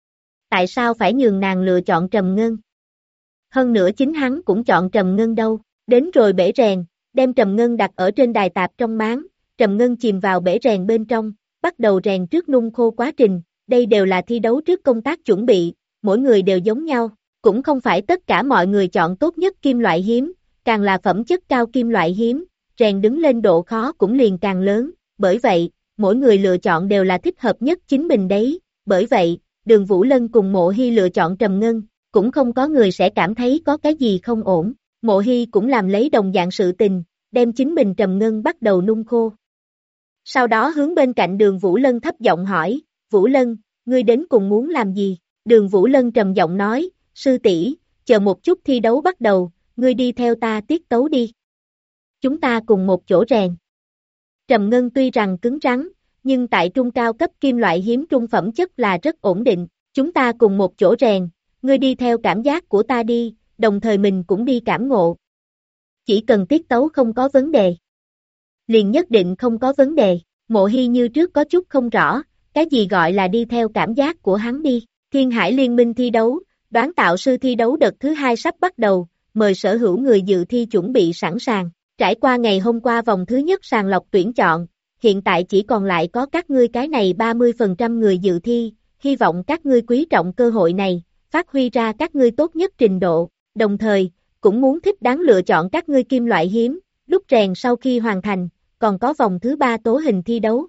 Tại sao phải nhường nàng lựa chọn trầm ngân? Hơn nữa chính hắn cũng chọn trầm ngân đâu, đến rồi bể rèn, đem trầm ngân đặt ở trên đài tạp trong máng, trầm ngân chìm vào bể rèn bên trong, bắt đầu rèn trước nung khô quá trình, đây đều là thi đấu trước công tác chuẩn bị, mỗi người đều giống nhau, cũng không phải tất cả mọi người chọn tốt nhất kim loại hiếm, càng là phẩm chất cao kim loại hiếm, rèn đứng lên độ khó cũng liền càng lớn, bởi vậy, mỗi người lựa chọn đều là thích hợp nhất chính mình đấy, bởi vậy, Đường Vũ Lân cùng Mộ Hy lựa chọn trầm ngân, cũng không có người sẽ cảm thấy có cái gì không ổn, Mộ Hy cũng làm lấy đồng dạng sự tình, đem chính mình trầm ngân bắt đầu nung khô. Sau đó hướng bên cạnh Đường Vũ Lân thấp giọng hỏi, Vũ Lân, ngươi đến cùng muốn làm gì? Đường Vũ Lân trầm giọng nói, sư tỷ, chờ một chút thi đấu bắt đầu, ngươi đi theo ta tiết tấu đi. Chúng ta cùng một chỗ rèn. Trầm ngân tuy rằng cứng rắn, nhưng tại trung cao cấp kim loại hiếm trung phẩm chất là rất ổn định, chúng ta cùng một chỗ rèn, ngươi đi theo cảm giác của ta đi, đồng thời mình cũng đi cảm ngộ. Chỉ cần tiết tấu không có vấn đề. Liền nhất định không có vấn đề, Mộ Hy như trước có chút không rõ, cái gì gọi là đi theo cảm giác của hắn đi, Thiên Hải Liên minh thi đấu, Đoán Tạo sư thi đấu đợt thứ 2 sắp bắt đầu, mời sở hữu người dự thi chuẩn bị sẵn sàng, trải qua ngày hôm qua vòng thứ nhất sàng lọc tuyển chọn, hiện tại chỉ còn lại có các ngươi cái này 30% người dự thi, hy vọng các ngươi quý trọng cơ hội này, phát huy ra các ngươi tốt nhất trình độ, đồng thời, cũng muốn thích đáng lựa chọn các ngươi kim loại hiếm, lúc rèn sau khi hoàn thành, còn có vòng thứ 3 tố hình thi đấu.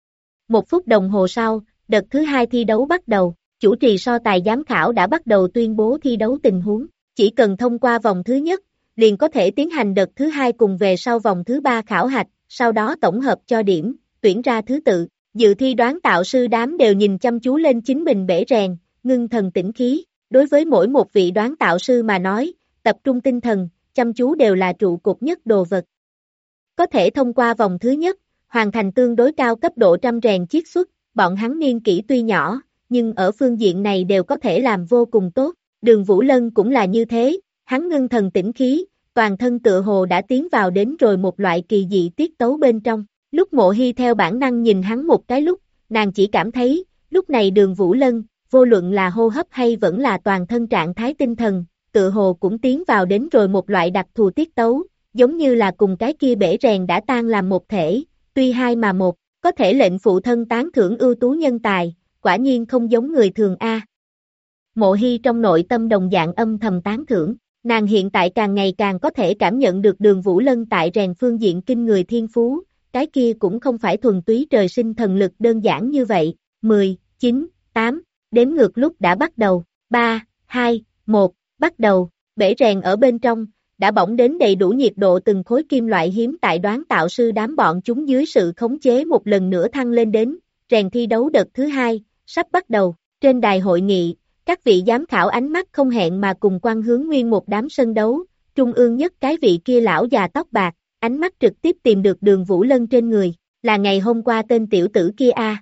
1 phút đồng hồ sau, đợt thứ 2 thi đấu bắt đầu, chủ trì so tài giám khảo đã bắt đầu tuyên bố thi đấu tình huống, chỉ cần thông qua vòng thứ nhất, liền có thể tiến hành đợt thứ 2 cùng về sau vòng thứ 3 khảo hạch, sau đó tổng hợp cho điểm, tuyển ra thứ tự, dự thi Đoán Tạo sư đám đều nhìn chăm chú lên chính mình bể rèn, ngưng thần tĩnh khí, đối với mỗi một vị Đoán Tạo sư mà nói, tập trung tinh thần, chăm chú đều là trụ cột nhất đồ vật. Có thể thông qua vòng thứ nhất, hoàn thành tương đối cao cấp độ trăm rèn chiết xuất, bọn hắn niên kỷ tuy nhỏ, nhưng ở phương diện này đều có thể làm vô cùng tốt, Đường Vũ Lân cũng là như thế, hắn ngưng thần tĩnh khí, toàn thân tựa hồ đã tiến vào đến rồi một loại kỳ dị tiết tấu bên trong, lúc Mộ Hy theo bản năng nhìn hắn một cái lúc, nàng chỉ cảm thấy, lúc này Đường Vũ Lân, vô luận là hô hấp hay vẫn là toàn thân trạng thái tinh thần, tựa hồ cũng tiến vào đến rồi một loại đặc thù tiết tấu, giống như là cùng cái kia bể rèn đã tan làm một thể, tuy hai mà một, có thể lệnh phụ thân tán thưởng ưu tú nhân tài, quả nhiên không giống người thường a. Mộ Hy trong nội tâm đồng dạng âm thầm tán thưởng, nàng hiện tại càng ngày càng có thể cảm nhận được Đường Vũ Lân tại rèn phương diện kinh người thiên phú, cái kia cũng không phải thuần túy trời sinh thần lực đơn giản như vậy. 10, 9, 8, đếm ngược lúc đã bắt đầu. 3, 2, 1, bắt đầu. Bể rèn ở bên trong đã bỏng đến đầy đủ nhiệt độ, từng khối kim loại hiếm tại đoán tạo sư đám bọn chúng dưới sự khống chế một lần nữa thăng lên đến. Rèn thi đấu đợt thứ 2 sắp bắt đầu. Trên đài hội nghị, các vị giám khảo ánh mắt không hẹn mà cùng quan hướng nguyên một đám sân đấu. Trung ương nhất cái vị kia lão già tóc bạc, ánh mắt trực tiếp tìm được Đường Vũ Lân trên người, là ngày hôm qua tên tiểu tử kia a.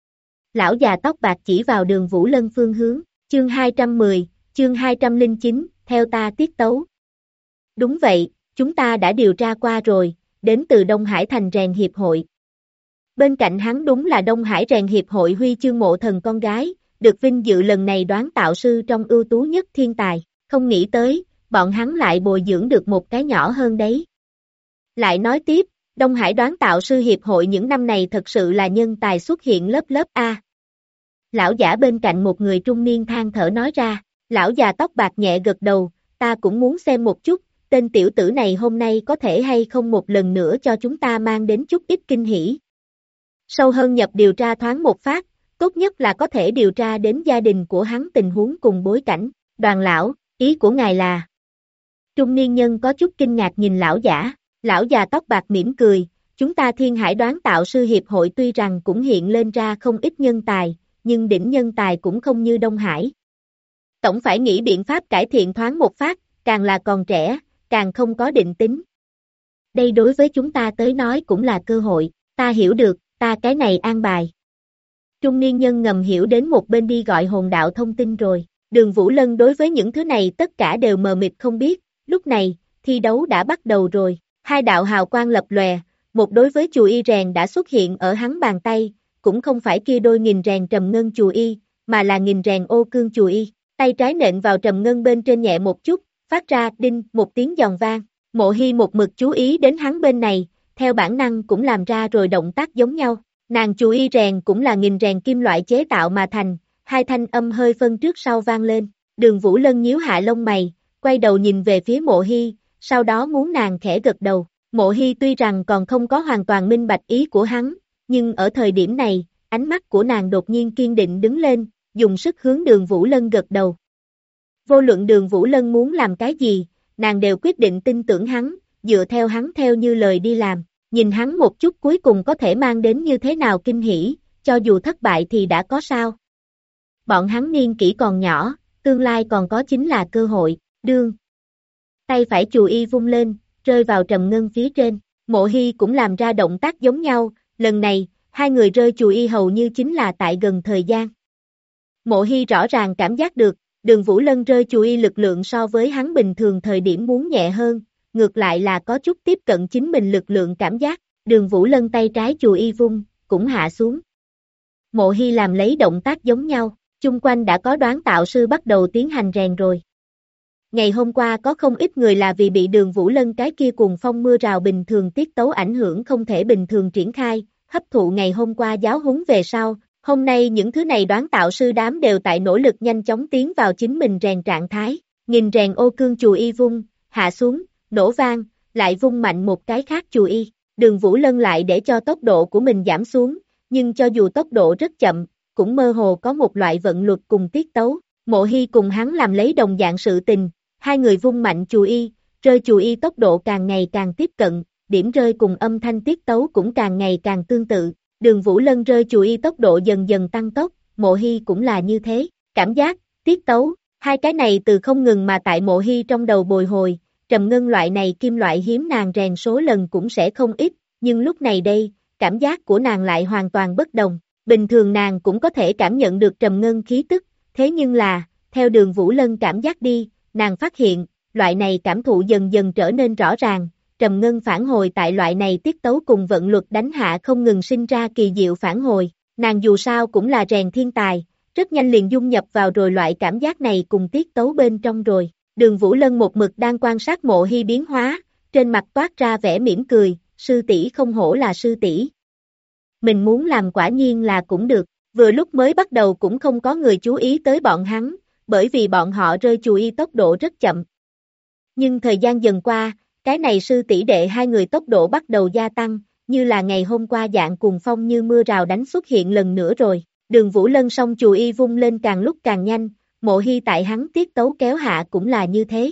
Lão già tóc bạc chỉ vào Đường Vũ Lân phương hướng. Chương 210, chương 209, theo ta tiết tấu. Đúng vậy, chúng ta đã điều tra qua rồi, đến từ Đông Hải Thành Rèn Hiệp hội. Bên cạnh hắn đúng là Đông Hải Rèn Hiệp hội huy chương mộ thần con gái, được vinh dự lần này đoán tạo sư trong ưu tú nhất thiên tài, không nghĩ tới, bọn hắn lại bồi dưỡng được một cái nhỏ hơn đấy. Lại nói tiếp, Đông Hải đoán tạo sư hiệp hội những năm này thật sự là nhân tài xuất hiện lớp lớp A. Lão giả bên cạnh một người trung niên than thở nói ra, lão già tóc bạc nhẹ gật đầu, ta cũng muốn xem một chút, tên tiểu tử này hôm nay có thể hay không một lần nữa cho chúng ta mang đến chút ít kinh hỉ. Sâu hơn nhập điều tra thoáng một phát, tốt nhất là có thể điều tra đến gia đình của hắn tình huống cùng bối cảnh. Đoàn lão, ý của ngài là... Trung niên nhân có chút kinh ngạc nhìn lão già tóc bạc mỉm cười, chúng ta Thiên Hải đoán tạo sư hiệp hội tuy rằng cũng hiện lên ra không ít nhân tài, nhưng đỉnh nhân tài cũng không như Đông Hải. Tổng phải nghĩ biện pháp cải thiện thoáng một phát, càng là còn trẻ, càng không có định tính. Đây đối với chúng ta tới nói cũng là cơ hội, ta hiểu được, ta cái này an bài. Trung niên nhân ngầm hiểu đến một bên đi gọi hồn đạo thông tin rồi. Đường Vũ Lân đối với những thứ này tất cả đều mờ mịt không biết, lúc này, thi đấu đã bắt đầu rồi. Hai đạo hào quang lập lòe, một đối với chùa y rèn đã xuất hiện ở hắn bàn tay, cũng không phải kia đôi nghìn rèn trầm ngân chùa y, mà là nghìn rèn ô cương chùa y. Tay trái nện vào trầm ngân bên trên nhẹ một chút, phát ra đinh một tiếng giòn vang. Mộ Hy một mực chú ý đến hắn bên này, theo bản năng cũng làm ra rồi động tác giống nhau. Nàng chùa y rèn cũng là nghìn rèn kim loại chế tạo mà thành, hai thanh âm hơi phân trước sau vang lên. Đường Vũ Lân nhíu hạ lông mày, quay đầu nhìn về phía Mộ Hy, sau đó muốn nàng khẽ gật đầu. Mộ Hy tuy rằng còn không có hoàn toàn minh bạch ý của hắn, nhưng ở thời điểm này, ánh mắt của nàng đột nhiên kiên định đứng lên, dùng sức hướng Đường Vũ Lân gật đầu. Vô luận Đường Vũ Lân muốn làm cái gì, nàng đều quyết định tin tưởng hắn, dựa theo hắn theo như lời đi làm, nhìn hắn một chút cuối cùng có thể mang đến như thế nào kinh hỉ, cho dù thất bại thì đã có sao. Bọn hắn niên kỷ còn nhỏ, tương lai còn có chính là cơ hội, đương. Tay phải chù y vung lên, rơi vào trầm ngân phía trên, Mộ Hy cũng làm ra động tác giống nhau, lần này, hai người rơi chù y hầu như chính là tại gần thời gian. Mộ Hy rõ ràng cảm giác được, Đường Vũ Lân rơi chù y lực lượng so với hắn bình thường thời điểm muốn nhẹ hơn, ngược lại là có chút tiếp cận chính mình lực lượng cảm giác, Đường Vũ Lân tay trái chù y vung, cũng hạ xuống. Mộ Hy làm lấy động tác giống nhau, chung quanh đã có đoán tạo sư bắt đầu tiến hành rèn rồi. Ngày hôm qua có không ít người là vì bị Đường Vũ Lân cái kia cuồng phong mưa rào bình thường tiết tấu ảnh hưởng không thể bình thường triển khai, hấp thụ ngày hôm qua giáo huấn về sau, hôm nay những thứ này đoán tạo sư đám đều tại nỗ lực nhanh chóng tiến vào chính mình rèn trạng thái, nghìn rèn ô cương chù y vung, hạ xuống, nổ vang, lại vung mạnh một cái khác chù y, Đường Vũ Lân lại để cho tốc độ của mình giảm xuống, nhưng cho dù tốc độ rất chậm, cũng mơ hồ có một loại vận luật cùng tiết tấu, Mộ Hy cùng hắn làm lấy đồng dạng sự tình, hai người vung mạnh chù y, rơi chù y tốc độ càng ngày càng tiếp cận, điểm rơi cùng âm thanh tiết tấu cũng càng ngày càng tương tự, Đường Vũ Lân rơi chù y tốc độ dần dần tăng tốc, Mộ Hy cũng là như thế, cảm giác, tiết tấu, hai cái này từ không ngừng mà tại Mộ Hy trong đầu bồi hồi, trầm ngân loại này kim loại hiếm nàng rèn số lần cũng sẽ không ít, nhưng lúc này đây, cảm giác của nàng lại hoàn toàn bất đồng, bình thường nàng cũng có thể cảm nhận được trầm ngân khí tức, thế nhưng là, theo Đường Vũ Lân cảm giác đi, nàng phát hiện, loại này cảm thụ dần dần trở nên rõ ràng, trầm ngân phản hồi tại loại này tiết tấu cùng vận luật đánh hạ không ngừng sinh ra kỳ diệu phản hồi, nàng dù sao cũng là rèn thiên tài, rất nhanh liền dung nhập vào rồi loại cảm giác này cùng tiết tấu bên trong rồi. Đường Vũ Lân một mực đang quan sát Mộ Hy biến hóa, trên mặt toát ra vẻ mỉm cười, sư tỷ không hổ là sư tỷ. Mình muốn làm quả nhiên là cũng được, vừa lúc mới bắt đầu cũng không có người chú ý tới bọn hắn, bởi vì bọn họ rơi chù y tốc độ rất chậm. Nhưng thời gian dần qua, cái này sư tỷ đệ hai người tốc độ bắt đầu gia tăng, như là ngày hôm qua dạng cuồng phong như mưa rào đánh xuất hiện lần nữa rồi. Đường Vũ Lân song chùy y vung lên càng lúc càng nhanh, Mộ Hy tại hắn tiết tấu kéo hạ cũng là như thế.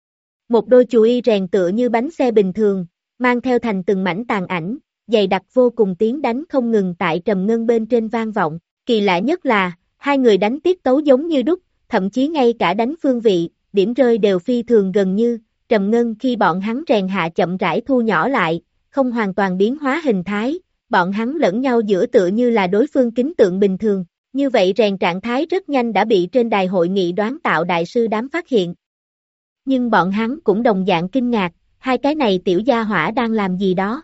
Một đôi chùy y rèn tựa như bánh xe bình thường, mang theo thành từng mảnh tàn ảnh, dày đặc vô cùng tiếng đánh không ngừng tại trầm ngân bên trên vang vọng. Kỳ lạ nhất là, hai người đánh tiết tấu giống như đúc, thậm chí ngay cả đánh phương vị, điểm rơi đều phi thường gần như. Trầm ngân khi bọn hắn rèn hạ chậm rãi thu nhỏ lại, không hoàn toàn biến hóa hình thái, bọn hắn lẫn nhau giữa tựa như là đối phương kính tượng bình thường. Như vậy rèn trạng thái rất nhanh đã bị trên đài hội nghị đoán tạo đại sư đám phát hiện. Nhưng bọn hắn cũng đồng dạng kinh ngạc, hai cái này tiểu gia hỏa đang làm gì đó.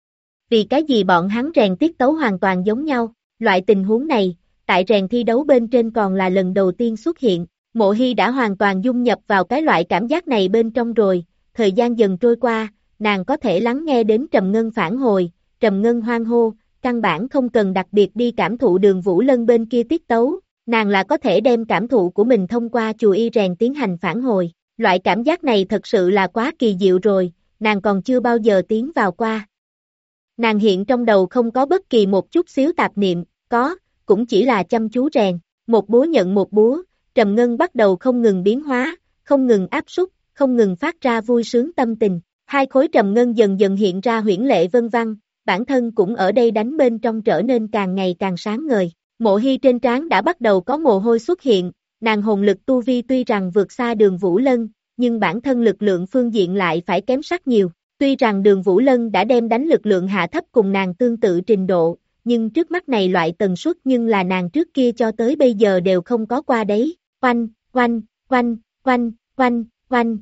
Vì cái gì bọn hắn rèn tiết tấu hoàn toàn giống nhau, loại tình huống này, tại rèn thi đấu bên trên còn là lần đầu tiên xuất hiện. Mộ Hy đã hoàn toàn dung nhập vào cái loại cảm giác này bên trong rồi, thời gian dần trôi qua, nàng có thể lắng nghe đến Trầm Ngân phản hồi, Trầm Ngân hoan hô, căn bản không cần đặc biệt đi cảm thụ Đường Vũ Lân bên kia tiết tấu, nàng là có thể đem cảm thụ của mình thông qua chùy y rèn tiến hành phản hồi. Loại cảm giác này thật sự là quá kỳ diệu rồi, nàng còn chưa bao giờ tiến vào qua. Nàng hiện trong đầu không có bất kỳ một chút xíu tạp niệm, cũng chỉ là chăm chú rèn, một búa nhận một búa, Trầm Ngân bắt đầu không ngừng biến hóa, không ngừng áp súc, không ngừng phát ra vui sướng tâm tình. Hai khối Trầm Ngân dần dần hiện ra huyễn lệ vân vân, bản thân cũng ở đây đánh bên trong trở nên càng ngày càng sáng ngời. Mộ Hy trên trán đã bắt đầu có mồ hôi xuất hiện, nàng hồn lực tu vi tuy rằng vượt xa Đường Vũ Lân, nhưng bản thân lực lượng phương diện lại phải kém sắc nhiều. Tuy rằng Đường Vũ Lân đã đem đánh lực lượng hạ thấp cùng nàng tương tự trình độ, nhưng trước mắt này loại tần suất nhưng là nàng trước kia cho tới bây giờ đều không có qua đấy. Oanh, oanh, oanh, oanh, oanh, oanh.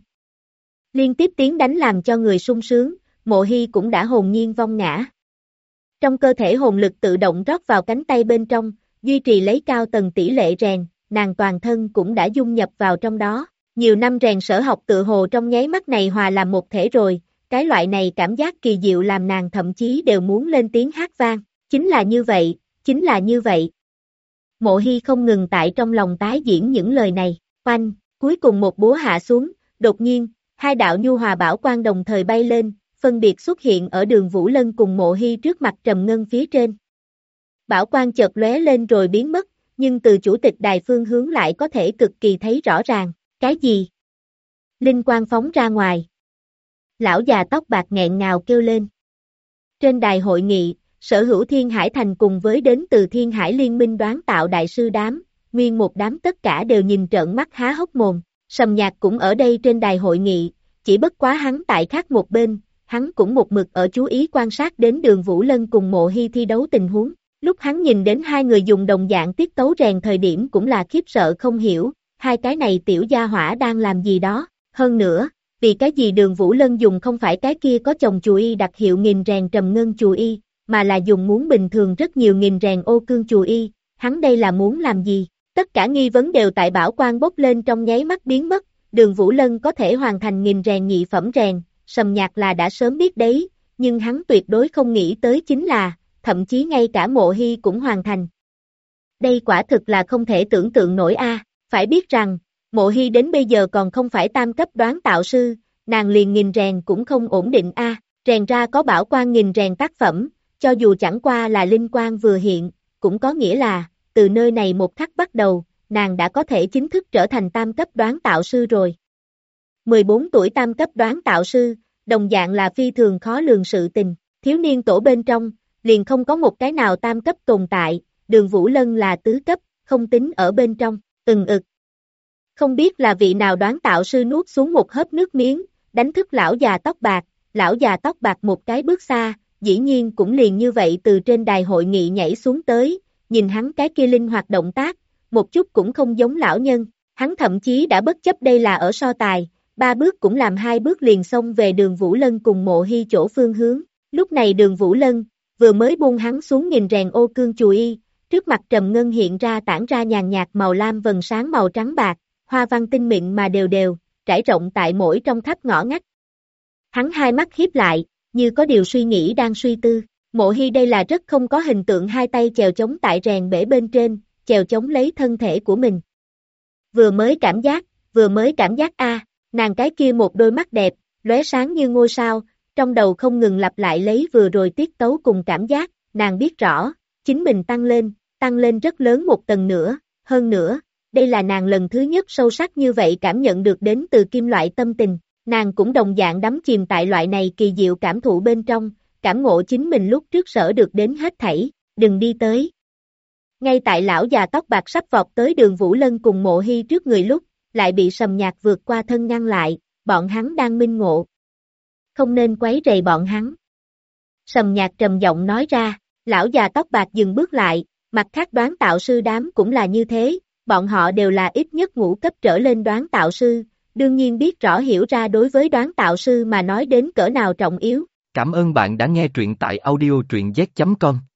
Liên tiếp tiếng đánh làm cho người sung sướng, Mộ Hy cũng đã hồn nhiên vong ngã. Trong cơ thể hồn lực tự động rót vào cánh tay bên trong, duy trì lấy cao tầng tỷ lệ rèn, nàng toàn thân cũng đã dung nhập vào trong đó. Nhiều năm rèn sở học tự hồ trong nháy mắt này hòa làm một thể rồi, cái loại này cảm giác kỳ diệu làm nàng thậm chí đều muốn lên tiếng hát vang. Chính là như vậy, chính là như vậy. Mộ Hy không ngừng tại trong lòng tái diễn những lời này. Oanh, cuối cùng một búa hạ xuống, đột nhiên, hai đạo nhu hòa bảo quang đồng thời bay lên, phân biệt xuất hiện ở Đường Vũ Lân cùng Mộ Hy trước mặt Trầm Ngân phía trên. Bảo quang chợt lóe lên rồi biến mất, nhưng từ chủ tịch đài phương hướng lại có thể cực kỳ thấy rõ ràng. Cái gì? Linh quang phóng ra ngoài. Lão già tóc bạc nghẹn ngào kêu lên. Trên đài hội nghị, sở hữu Thiên Hải Thành cùng với đến từ Thiên Hải Liên minh đoán tạo đại sư đám, nguyên một đám tất cả đều nhìn trợn mắt há hốc mồm. Sầm Nhạc cũng ở đây trên đài hội nghị, chỉ bất quá hắn tại khác một bên, hắn cũng một mực ở chú ý quan sát đến Đường Vũ Lân cùng Mộ Hy thi đấu tình huống. Lúc hắn nhìn đến hai người dùng đồng dạng tiết tấu rèn thời điểm cũng là khiếp sợ không hiểu, hai cái này tiểu gia hỏa đang làm gì đó. Hơn nữa, vì cái gì Đường Vũ Lân dùng không phải cái kia có chồng chùy y đặc hiệu nghìn rèn Trầm Ngân chùy y, mà là dùng muốn bình thường rất nhiều nghìn rèn ô cương chùy y, hắn đây là muốn làm gì? Tất cả nghi vấn đều tại bảo quang bốc lên trong nháy mắt biến mất, Đường Vũ Lân có thể hoàn thành nghìn rèn nhị phẩm rèn, Sầm Nhạc là đã sớm biết đấy, nhưng hắn tuyệt đối không nghĩ tới chính là, thậm chí ngay cả Mộ Hy cũng hoàn thành. Đây quả thực là không thể tưởng tượng nổi a. Phải biết rằng, Mộ Hy đến bây giờ còn không phải tam cấp đoán tạo sư, nàng liền nghìn rèn cũng không ổn định a. Rèn ra có bảo quang nghìn rèn tác phẩm, cho dù chẳng qua là linh quang vừa hiện, cũng có nghĩa là, từ nơi này một khắc bắt đầu, nàng đã có thể chính thức trở thành tam cấp đoán tạo sư rồi. 14 tuổi tam cấp đoán tạo sư, đồng dạng là phi thường khó lường sự tình, thiếu niên tổ bên trong, liền không có một cái nào tam cấp tồn tại, Đường Vũ Lân là tứ cấp, không tính ở bên trong, Không biết là vị nào đoán tạo sư nuốt xuống một hớp nước miếng, đánh thức lão già tóc bạc một cái bước xa, dĩ nhiên cũng liền như vậy từ trên đài hội nghị nhảy xuống tới, nhìn hắn cái kia linh hoạt động tác, một chút cũng không giống lão nhân, hắn thậm chí đã bất chấp đây là ở so tài, 3 bước cũng làm 2 bước liền xông về Đường Vũ Lân cùng Mộ Hy chỗ phương hướng. Lúc này Đường Vũ Lân vừa mới buông hắn xuống nghìn rèn ô cương chùy y, trước mặt Trầm Ngân hiện ra tản ra nhàn nhạt màu lam vầng sáng màu trắng bạc, hoa văn tinh mịn mà đều đều, trải rộng tại mỗi trong khắp ngõ ngách. Hắn hai mắt híp lại, như có điều suy nghĩ đang suy tư. Mộ Hy đây là rất không có hình tượng, hai tay chèo chống tại rèn bể bên trên, chèo chống lấy thân thể của mình. Vừa mới cảm giác a, nàng cái kia một đôi mắt đẹp, lóe sáng như ngôi sao, Trong đầu không ngừng lặp lại lấy vừa rồi tiết tấu cùng cảm giác, nàng biết rõ, chính mình tăng lên rất lớn một tầng nữa, hơn nữa, đây là nàng lần thứ nhất sâu sắc như vậy cảm nhận được đến từ kim loại tâm tình, nàng cũng đồng dạng đắm chìm tại loại này kỳ diệu cảm thụ bên trong, cảm ngộ chính mình lúc trước sở được đến hết thảy, đừng đi tới. Ngay tại lão già tóc bạc sắp vọt tới Đường Vũ Lân cùng Mộ Hy trước người lúc, lại bị Sầm Nhạc vượt qua thân ngăn lại, bọn hắn đang minh ngộ. Không nên quấy rầy bọn hắn. Sầm Nhạc trầm giọng nói ra, lão già tóc bạc dừng bước lại, mặt khác đoán tạo sư đám cũng là như thế, bọn họ đều là ít nhất ngũ cấp trở lên đoán tạo sư, đương nhiên biết rõ hiểu ra đối với đoán tạo sư mà nói đến cỡ nào trọng yếu. Cảm ơn bạn đã nghe truyện tại audio truyện z.com.